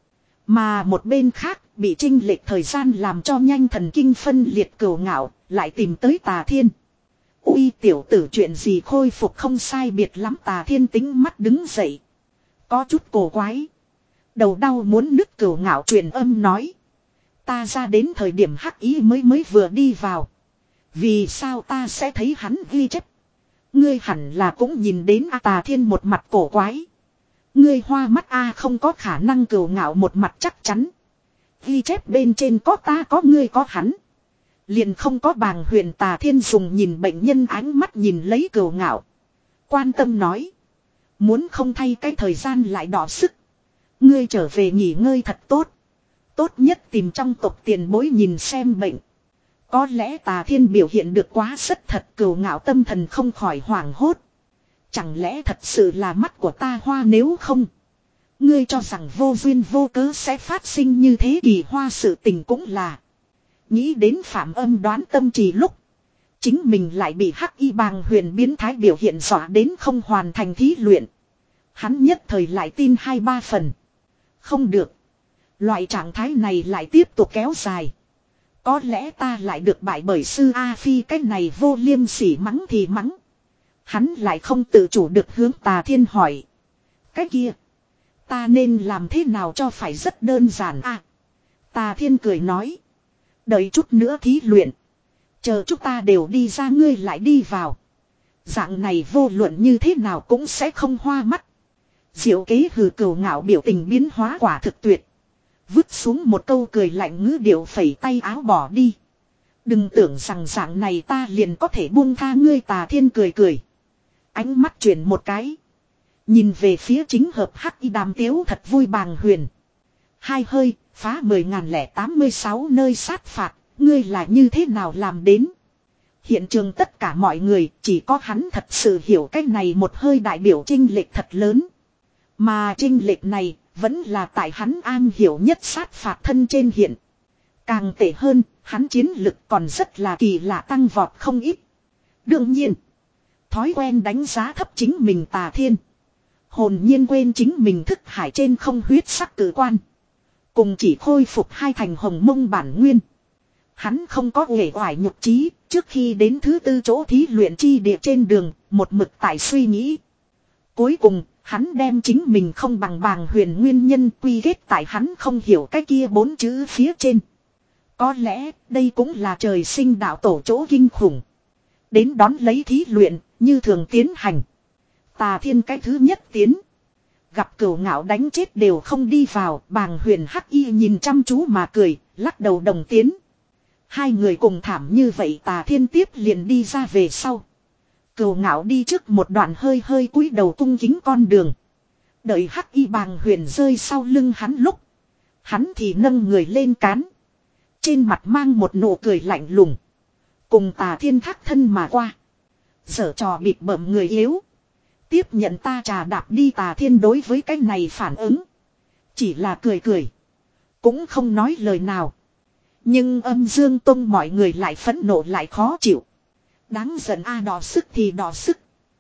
A: Mà một bên khác bị chênh lệch thời gian làm cho nhanh thần kinh phân liệt Cừu Ngạo lại tìm tới Tà Thiên. Ui tiểu tử, chuyện gì khôi phục không sai biệt lắm. Tà Thiên tính mắt đứng dậy. Có chút cổ quái. Đầu đau muốn nứt. Cừu Ngạo truyền âm nói. Ta ra đến thời điểm Hắc ý mới mới vừa đi vào. Vì sao ta sẽ thấy hắn ghi chép? Ngươi hẳn là cũng nhìn đến A Tà Thiên một mặt cổ quái. Ngươi hoa mắt A không có khả năng cừu ngạo một mặt chắc chắn. Ghi chép bên trên có ta có ngươi có hắn. Liền không có Bàng Huyền. Tà Thiên dùng nhìn bệnh nhân ánh mắt nhìn lấy cừu ngạo. Quan tâm nói. Muốn không thay cái thời gian lại đỏ sức. Ngươi trở về nghỉ ngơi thật tốt. Tốt nhất tìm trong tộc tiền bối nhìn xem bệnh. Có lẽ Tà Thiên biểu hiện được quá rất thật, cừu ngạo tâm thần không khỏi hoảng hốt. Chẳng lẽ thật sự là mắt của ta hoa, nếu không? Ngươi cho rằng vô duyên vô cớ sẽ phát sinh như thế kỳ hoa sự tình cũng là. Nghĩ đến Phạm Âm đoán tâm trì lúc. Chính mình lại bị Hắc Y Bàng Huyền biến thái biểu hiện dọa đến không hoàn thành thí luyện. Hắn nhất thời lại tin hai ba phần. Không được. Loại trạng thái này lại tiếp tục kéo dài. Có lẽ ta lại được bại bởi sư A Phi, cái này vô liêm sỉ mắng thì mắng. Hắn lại không tự chủ được hướng Tà Thiên hỏi. Cái kia. Ta nên làm thế nào cho phải, rất đơn giản à. Tà Thiên cười nói. Đợi chút nữa thí luyện. Chờ chúng ta đều đi ra ngươi lại đi vào. Dạng này vô luận như thế nào cũng sẽ không hoa mắt. Diệu kế hừ cừu ngạo biểu tình biến hóa quả thực tuyệt. Vứt xuống một câu cười lạnh ngữ điệu phẩy tay áo bỏ đi. Đừng tưởng rằng dạng này ta liền có thể buông tha ngươi. Tà Thiên cười cười. Ánh mắt chuyển một cái. Nhìn về phía chính hợp Hắc Y đàm tiếu thật vui Bàng Huyền. Hai hơi, phá mười ngàn lẻ tám mươi sáu nơi sát phạt, ngươi là như thế nào làm đến? Hiện trường tất cả mọi người, chỉ có hắn thật sự hiểu cái này một hơi đại biểu chênh lệch thật lớn. Mà chênh lệch này, vẫn là tại hắn an hiểu nhất sát phạt thân trên hiện. Càng tệ hơn, hắn chiến lực còn rất là kỳ lạ, tăng vọt không ít. Đương nhiên, thói quen đánh giá thấp chính mình Tà Thiên. Hồn nhiên quên chính mình thức hải trên không huyết sắc cử quan. Cùng chỉ khôi phục hai thành hồng mông bản nguyên. Hắn không có uể oải nhục trí, trước khi đến thứ tư chỗ thí luyện chi địa trên đường, một mực tại suy nghĩ. Cuối cùng, hắn đem chính mình không bằng Bàng Huyền nguyên nhân quy kết tại hắn không hiểu cái kia bốn chữ phía trên. Có lẽ, đây cũng là trời sinh đạo tổ chỗ kinh khủng. Đến đón lấy thí luyện, như thường tiến hành. Tà Thiên cái thứ nhất tiến. Gặp cừu ngạo đánh chết đều không đi vào, Bàng Huyền Hắc Y nhìn chăm chú mà cười, lắc đầu đồng tiến. Hai người cùng thảm như vậy. Tà Thiên tiếp liền đi ra về sau. Cừu ngạo đi trước một đoạn hơi hơi cúi đầu cung kính con đường. Đợi Hắc Y Bàng Huyền rơi sau lưng hắn lúc. Hắn thì nâng người lên cán. Trên mặt mang một nụ cười lạnh lùng. Cùng Tà Thiên thác thân mà qua. Giở trò bịp bợm người yếu. Tiếp nhận ta trà đạp đi. Tà Thiên đối với cái này phản ứng. Chỉ là cười cười. Cũng không nói lời nào. Nhưng Âm Dương Tông mọi người lại phẫn nộ lại khó chịu. Đáng giận a, đỏ sức thì đỏ sức.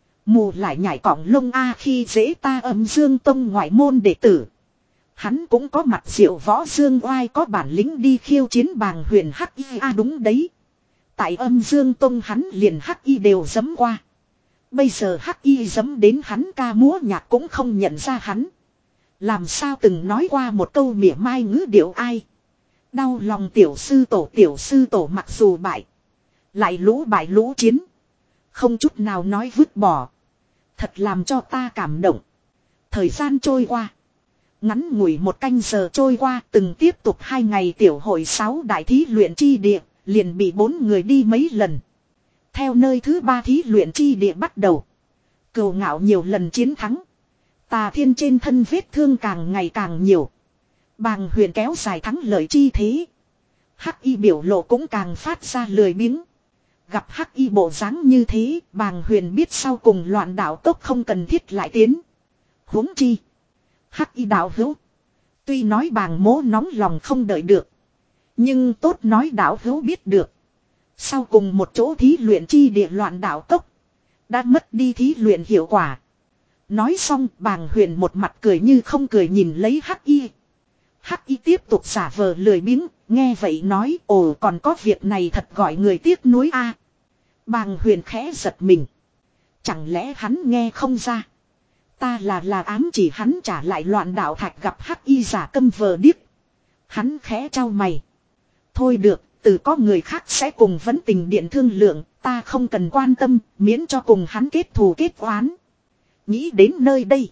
A: Mù lại nhảy cỏng lông a, khi dễ ta Âm Dương Tông ngoại môn đệ tử. Hắn cũng có mặt diệu võ dương oai, có bản lĩnh đi khiêu chiến Bàng Huyền Hắc Y a. Đúng đấy. Tại Âm Dương Tông hắn liền Hắc Y đều giẫm qua. Bây giờ Hắc Y giẫm đến hắn ca múa nhạc cũng không nhận ra hắn. Làm sao từng nói qua một câu mỉa mai ngữ điệu ai. Đau lòng tiểu sư tổ. Tiểu sư tổ mặc dù bại. Lại lũ bại lũ chiến. Không chút nào nói vứt bỏ. Thật làm cho ta cảm động. Thời gian trôi qua. Ngắn ngủi một canh giờ trôi qua, từng tiếp tục hai ngày tiểu hội sáu đại thí luyện chi địa, liền bị bốn người đi mấy lần. Theo nơi thứ ba thí luyện chi địa bắt đầu. Cừu ngạo nhiều lần chiến thắng. Tà Thiên trên thân vết thương càng ngày càng nhiều. Bàng Huyền kéo dài thắng lợi chi thế. Hắc Y biểu lộ cũng càng phát ra lười biếng. Gặp Hắc Y bộ dáng như thế, Bàng Huyền biết sau cùng loạn đạo tốc không cần thiết lại tiến. Huống chi. Hắc Y đạo hữu. Tuy nói Bàng mố nóng lòng không đợi được. Nhưng tốt nói đạo hữu biết được. Sau cùng một chỗ thí luyện chi địa loạn đạo tốc. Đã mất đi thí luyện hiệu quả. Nói xong Bàng Huyền một mặt cười như không cười nhìn lấy Hắc Y. Hắc Y tiếp tục giả vờ lười biếng. Nghe vậy nói ồ, còn có việc này thật gọi người tiếc nuối a. À. Bàng Huyền khẽ giật mình. Chẳng lẽ hắn nghe không ra. Ta là là ám chỉ hắn trả lại loạn đạo thạch. Gặp Hắc Y giả câm vờ điếc. Hắn khẽ trao mày. Thôi được, từ có người khác sẽ cùng vấn tình điện thương lượng, ta không cần quan tâm, miễn cho cùng hắn kết thù kết oán. Nghĩ đến nơi đây.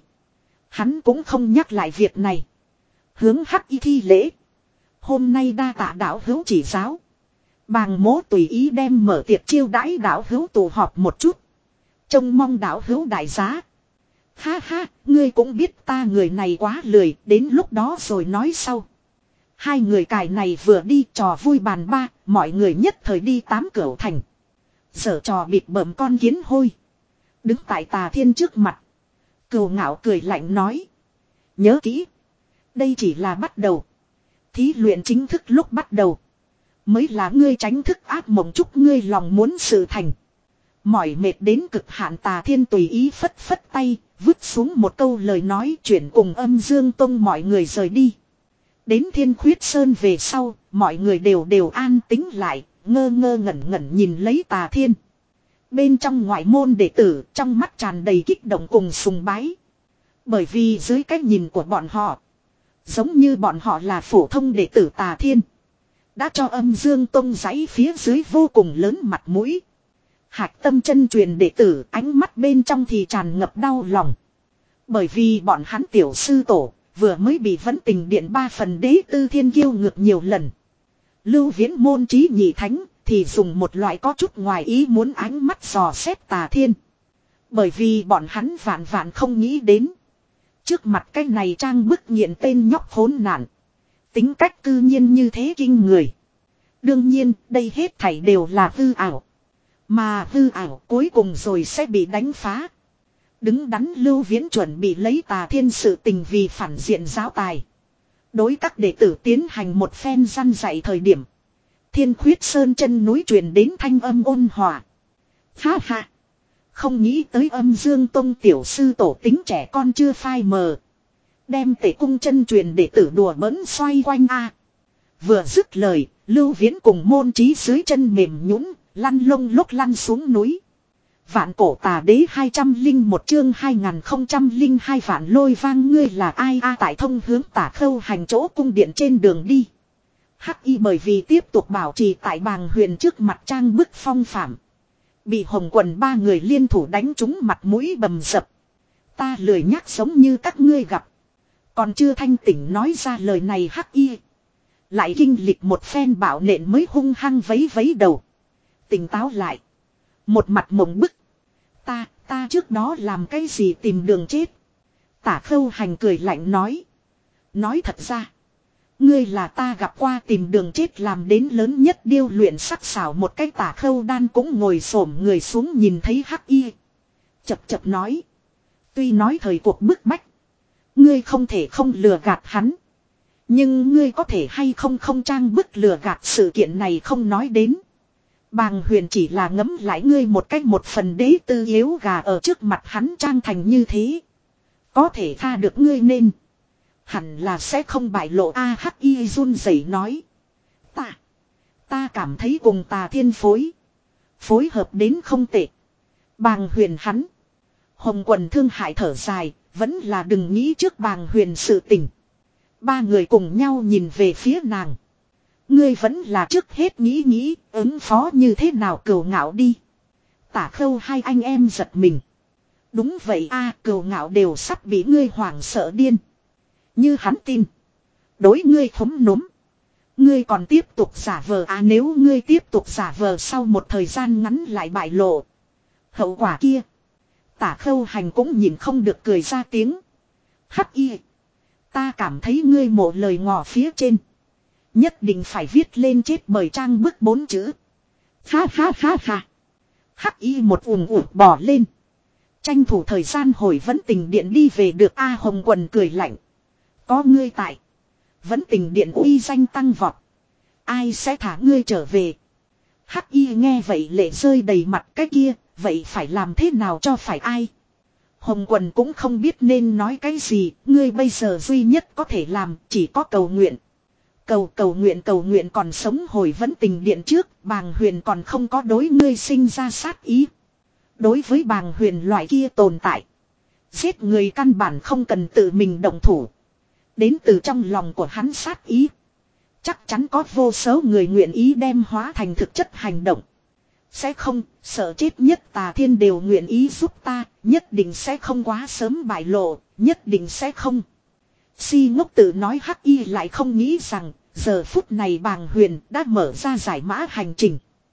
A: Hắn cũng không nhắc lại việc này. Hướng hắc y thi lễ. Hôm nay đa tạ đạo hữu chỉ giáo. Bàng mố tùy ý đem mở tiệc chiêu đãi đạo hữu tụ họp một chút. Trông mong đạo hữu đại giá. Ha ha, ngươi cũng biết ta người này quá lười, đến lúc đó rồi nói sau. Hai người cài này vừa đi trò vui bàn ba, mọi người nhất thời đi tám cửu thành. Giở trò bịt bợm con kiến hôi. Đứng tại Tà Thiên trước mặt. Cừu Ngạo cười lạnh nói. Nhớ kỹ. Đây chỉ là bắt đầu. Thí luyện chính thức lúc bắt đầu. Mới là ngươi tránh thức ác mộng chúc ngươi lòng muốn sự thành. Mỏi mệt đến cực hạn Tà Thiên tùy ý phất phất tay. Vứt xuống một câu lời nói chuyển cùng Âm Dương Tông mọi người rời đi. Đến Thiên Khuyết Sơn về sau, mọi người đều đều an tĩnh lại, ngơ ngơ ngẩn ngẩn nhìn lấy Tà Thiên. Bên trong ngoại môn đệ tử, trong mắt tràn đầy kích động cùng sùng bái. Bởi vì dưới cái nhìn của bọn họ, giống như bọn họ là phổ thông đệ tử Tà Thiên, đã cho Âm Dương Tông giấy phía dưới vô cùng lớn mặt mũi. Hạc Tâm chân truyền đệ tử ánh mắt bên trong thì tràn ngập đau lòng. Bởi vì bọn hắn tiểu sư tổ vừa mới bị Vấn Tình Điện ba phần đế tư thiên kiêu ngược nhiều lần. Lưu Viễn môn trí nhị thánh thì dùng một loại có chút ngoài ý muốn ánh mắt dò xét Tà Thiên. Bởi vì bọn hắn vạn vạn không nghĩ đến. Trước mặt cái này trang bức nghiện tên nhóc khốn nạn. Tính cách cư nhiên như thế kinh người. Đương nhiên đây hết thảy đều là hư ảo. Mà hư ảo cuối cùng rồi sẽ bị đánh phá. Đứng đắn Lưu Viễn chuẩn bị lấy Tà Thiên sự tình vì phản diện giáo tài. Đối các đệ tử tiến hành một phen răn dạy thời điểm. Thiên Khuyết Sơn chân núi truyền đến thanh âm ôn hòa. Ha ha. Không nghĩ tới Âm Dương Tông tiểu sư tổ tính trẻ con chưa phai mờ. Đem Tể Cung chân truyền đệ tử đùa bỡn xoay quanh a. Vừa dứt lời, Lưu Viễn cùng môn trí dưới chân mềm nhũn, lăn lông lốc lăn xuống núi. Vạn cổ tà đế hai trăm linh một chương hai nghìn không trăm linh hai vạn lôi vang ngươi là ai a tại thông hướng Tả Khâu hành chỗ cung điện trên đường đi. Hắc y bởi vì tiếp tục bảo trì tại Bàng Huyền trước mặt trang bức phong phạm. Bị Hồng Quần ba người liên thủ đánh trúng mặt mũi bầm dập. Ta lười nhắc giống như các ngươi gặp. Còn chưa thanh tỉnh nói ra lời này Hắc y. Lại kinh lịch một phen bạo nện mới hung hăng vấy vấy đầu. Tỉnh táo lại. Một mặt mộng bức. Ta, ta trước đó làm cái gì tìm đường chết. Tả Khâu hành cười lạnh nói. Nói thật ra. Ngươi là ta gặp qua tìm đường chết làm đến lớn nhất điêu luyện sắc sảo một cái Tả Khâu đan cũng ngồi xổm người xuống nhìn thấy Hắc y. Chập chập nói. Tuy nói thời cuộc bức bách. Ngươi không thể không lừa gạt hắn. Nhưng ngươi có thể hay không không trang bức lừa gạt sự kiện này không nói đến. Bàng Huyền chỉ là ngấm lại ngươi một cách một phần đế tư yếu gà ở trước mặt hắn trang thành như thế. Có thể tha được ngươi nên. Hẳn là sẽ không bại lộ a hắc y run rẩy nói. Ta. Ta cảm thấy cùng Tà Thiên phối. Phối hợp đến không tệ. Bàng Huyền hắn. Hồng Quần thương hại thở dài. Vẫn là đừng nghĩ trước Bàng Huyền sự tình. Ba người cùng nhau nhìn về phía nàng. Ngươi vẫn là trước hết nghĩ nghĩ ứng phó như thế nào Cừu Ngạo đi. Tả Khâu hai anh em giật mình. Đúng vậy a Cừu Ngạo đều sắp bị ngươi hoảng sợ điên. Như hắn tin. Đối ngươi khống núm. Ngươi còn tiếp tục giả vờ à nếu ngươi tiếp tục giả vờ sau một thời gian ngắn lại bại lộ. Hậu quả kia. Tả Khâu hành cũng nhìn không được cười ra tiếng. Hắc y. Ta cảm thấy ngươi mộ lời ngỏ phía trên. Nhất định phải viết lên chết bởi trang bức bốn chữ. Ha ha ha ha. Hắc y một ùm ùm bỏ lên. Tranh thủ thời gian hồi Vấn Tình Điện đi về được A Hồng Quần cười lạnh. Có ngươi tại. Vấn Tình Điện uy danh tăng vọt. Ai sẽ thả ngươi trở về. Hắc y nghe vậy lệ rơi đầy mặt cái kia. Vậy phải làm thế nào cho phải ai. Hồng Quần cũng không biết nên nói cái gì. Ngươi bây giờ duy nhất có thể làm chỉ có cầu nguyện. Cầu cầu nguyện cầu nguyện còn sống hồi Vấn Tình Điện trước. Bàng Huyền còn không có đối ngươi sinh ra sát ý. Đối với Bàng Huyền loại kia tồn tại. Giết người căn bản không cần tự mình động thủ. Đến từ trong lòng của hắn sát ý. Chắc chắn có vô số người nguyện ý đem hóa thành thực chất hành động. Sẽ không, sợ chết nhất Tà Thiên đều nguyện ý giúp ta, nhất định sẽ không quá sớm bại lộ, nhất định sẽ không. Si ngốc tự nói hắc y lại không nghĩ rằng, giờ phút này bàng huyền đã mở ra giải mã hành trình.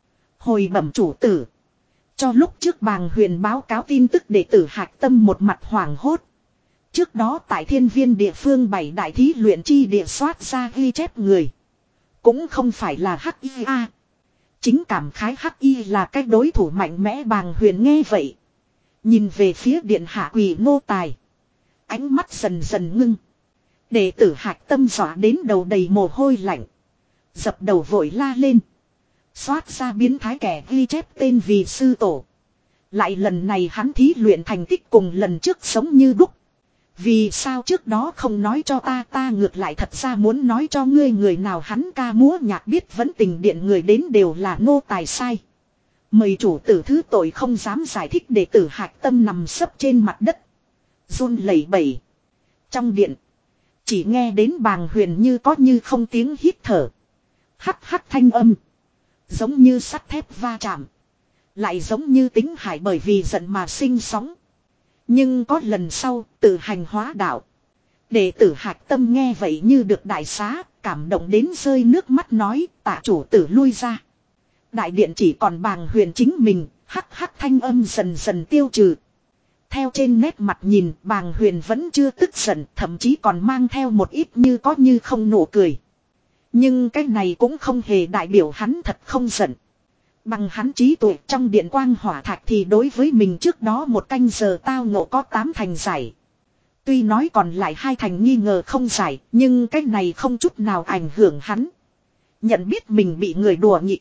A: Hồi bẩm chủ tử. Cho lúc trước bàng huyền báo cáo tin tức đệ tử Hạc Tâm một mặt hoảng hốt. Trước đó tại thiên viên địa phương bảy đại thí luyện chi địa soát ra ghi chép người. Cũng không phải là hắc y a. Chính cảm khái hắc y là cái đối thủ mạnh mẽ bàng huyền nghe vậy. Nhìn về phía điện hạ quỷ nô tài. Ánh mắt dần dần ngưng. Đệ tử Hạc Tâm dọa đến đầu đầy mồ hôi lạnh. Dập đầu vội la lên. Xoát ra biến thái kẻ ghi chép tên vì sư tổ. Lại lần này hắn thí luyện thành tích cùng lần trước sống như đúc. Vì sao trước đó không nói cho ta, ta ngược lại thật ra muốn nói cho ngươi, người nào hắn ca múa nhạc biết vẫn tình điện người đến đều là nô tài sai. Mời chủ tử thứ tội, không dám giải thích. Đệ tử Hạc Tâm nằm sấp trên mặt đất. Run lẩy bẩy. Trong điện. Chỉ nghe đến bàng huyền như có như không tiếng hít thở. Hắc hắc thanh âm. Giống như sắt thép va chạm. Lại giống như tính hải bởi vì giận mà sinh sóng. Nhưng có lần sau tự hành hóa đạo. Đệ tử Hạc Tâm nghe vậy như được đại xá, cảm động đến rơi nước mắt nói tạ chủ tử lui ra. Đại điện chỉ còn bàng huyền chính mình, hắc hắc thanh âm dần dần tiêu trừ. Theo trên nét mặt nhìn, bàng huyền vẫn chưa tức giận, thậm chí còn mang theo một ít như có như không nụ cười. Nhưng cái này cũng không hề đại biểu hắn thật không giận. Bằng hắn trí tuệ trong điện quang hỏa thạch thì đối với mình trước đó một canh giờ tao ngộ có tám thành giải. Tuy nói còn lại hai thành nghi ngờ không giải, nhưng cái này không chút nào ảnh hưởng hắn. Nhận biết mình bị người đùa nghịch.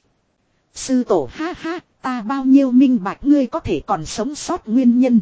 A: Sư tổ ha ha, ta bao nhiêu minh bạch ngươi có thể còn sống sót nguyên nhân.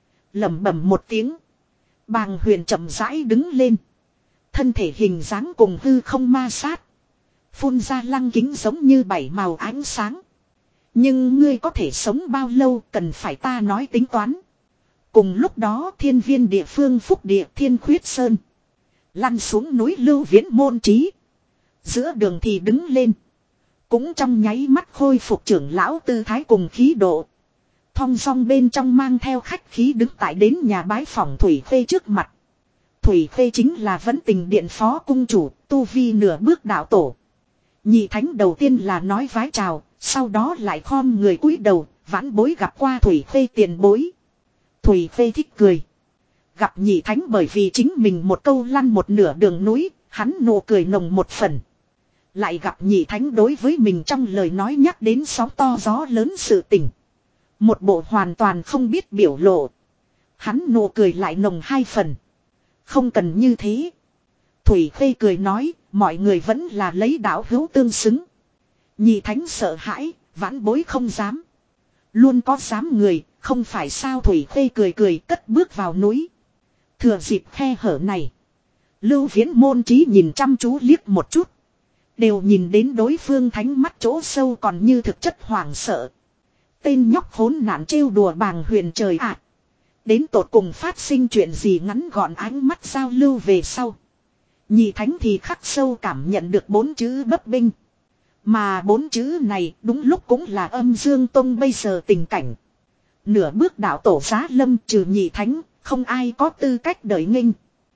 A: Lẩm bẩm một tiếng. Bàng huyền chậm rãi đứng lên. Thân thể hình dáng cùng hư không ma sát. Phun ra lăng kính giống như bảy màu ánh sáng. Nhưng ngươi có thể sống bao lâu cần phải ta nói tính toán. Cùng lúc đó thiên viên địa phương phúc địa Thiên Khuyết Sơn. Lăn xuống núi Lưu Viễn Môn Trí. Giữa đường thì đứng lên. Cũng trong nháy mắt khôi phục trưởng lão tư thái cùng khí độ. Thong song bên trong mang theo khách khí đứng tại đến nhà bái phỏng Thủy Khê trước mặt. Thủy Khê chính là Vẫn Tình Điện phó cung chủ, tu vi nửa bước đạo tổ. Nhị thánh đầu tiên là nói vái chào, sau đó lại khom người cúi đầu, vãn bối gặp qua Thủy Khê tiền bối. Thủy Khê thích cười. Gặp nhị thánh bởi vì chính mình một câu lăn một nửa đường núi, hắn nụ cười nồng một phần. Lại gặp nhị thánh đối với mình trong lời nói nhắc đến sóng to gió lớn sự tình. Một bộ hoàn toàn không biết biểu lộ. Hắn nụ cười lại nồng hai phần. Không cần như thế. Thủy Khê cười nói, mọi người vẫn là lấy đạo hữu tương xứng. Nhị thánh sợ hãi, vãn bối không dám. Luôn có dám người, không phải sao. Thủy Khê cười cười cất bước vào núi. Thừa dịp khe hở này. Lưu Viễn Môn Trí nhìn chăm chú liếc một chút. Đều nhìn đến đối phương thánh mắt chỗ sâu còn như thực chất hoảng sợ. Tên nhóc khốn nạn trêu đùa bàng huyền trời ạ. Đến tột cùng phát sinh chuyện gì ngắn gọn ánh mắt giao lưu về sau. Nhị thánh thì khắc sâu cảm nhận được bốn chữ bấp binh. Mà bốn chữ này đúng lúc cũng là Âm Dương Tông bây giờ tình cảnh. Nửa bước đạo tổ giá lâm trừ nhị thánh, không ai có tư cách đợi nghênh.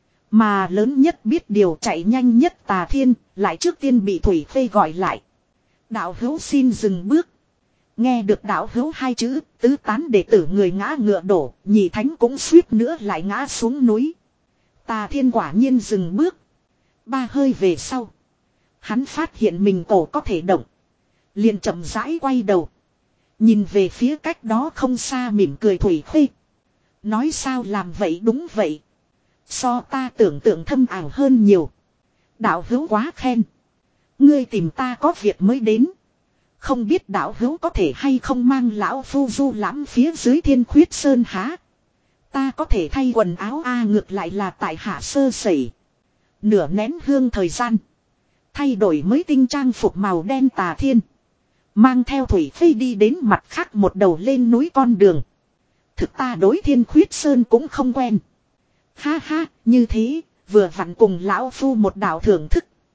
A: Mà lớn nhất biết điều chạy nhanh nhất Tà Thiên, lại trước tiên bị Thủy Khê gọi lại. Đạo hữu xin dừng bước. Nghe được đạo hữu hai chữ, tứ tán đệ tử người ngã ngựa đổ, nhị thánh cũng suýt nữa lại ngã xuống núi. Tà Thiên quả nhiên dừng bước. Ba hơi về sau. Hắn phát hiện mình cổ có thể động. Liền chậm rãi quay đầu. Nhìn về phía cách đó không xa mỉm cười Thủy Khê. Nói sao làm vậy đúng vậy. So ta tưởng tượng thâm ảo hơn nhiều. Đạo hữu quá khen. Ngươi tìm ta có việc mới đến. Không biết đạo hữu có thể hay không mang lão phu du lãm phía dưới Thiên Khuyết Sơn há. Ta có thể thay quần áo a ngược lại là tại hạ sơ sẩy. Nửa nén hương thời gian. Thay đổi mới tinh trang phục màu đen Tà Thiên. Mang theo Thủy Khê đi đến mặt khác một đầu lên núi con đường. Thực ta đối Thiên Khuyết Sơn cũng không quen. Ha ha, như thế, vừa vặn cùng lão phu một đạo thưởng thức.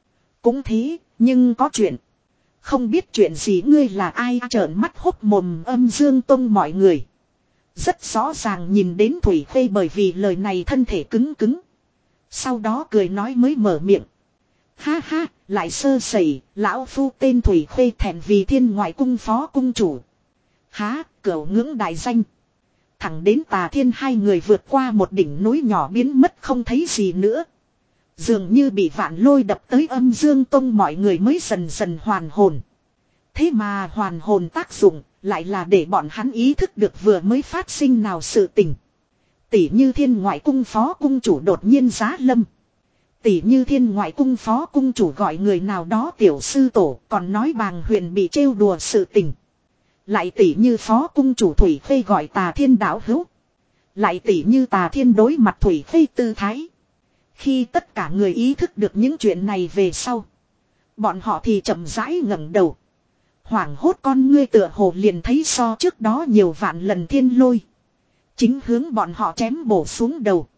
A: Cũng thế, nhưng có chuyện. Không biết chuyện gì ngươi là ai trợn mắt hốc mồm Âm Dương Tông mọi người. Rất rõ ràng nhìn đến Thủy Khê bởi vì lời này thân thể cứng cứng. Sau đó cười nói mới mở miệng. Ha ha, lại sơ sẩy, lão phu tên Thủy Khê thẹn vì Thiên Ngoại Cung phó cung chủ. Há, cửu ngưỡng đại danh. Thẳng đến Tà Thiên hai người vượt qua một đỉnh núi nhỏ biến mất không thấy gì nữa. Dường như bị vạn lôi đập tới Âm Dương Tông mọi người mới dần dần hoàn hồn. Thế mà hoàn hồn tác dụng lại là để bọn hắn ý thức được vừa mới phát sinh nào sự tình. Tỷ như Thiên Ngoại Cung phó cung chủ đột nhiên giá lâm. Tỷ như Thiên Ngoại Cung phó cung chủ gọi người nào đó tiểu sư tổ còn nói bàng huyền bị trêu đùa sự tình. Lại tỷ như phó cung chủ Thủy Khê gọi Tà Thiên đạo hữu. Lại tỷ như Tà Thiên đối mặt Thủy Khê tư thái. Khi tất cả người ý thức được những chuyện này về sau. Bọn họ thì chậm rãi ngẩng đầu. Hoảng hốt con ngươi tựa hồ liền thấy so trước đó nhiều vạn lần thiên lôi. Chính hướng bọn họ chém bổ xuống đầu.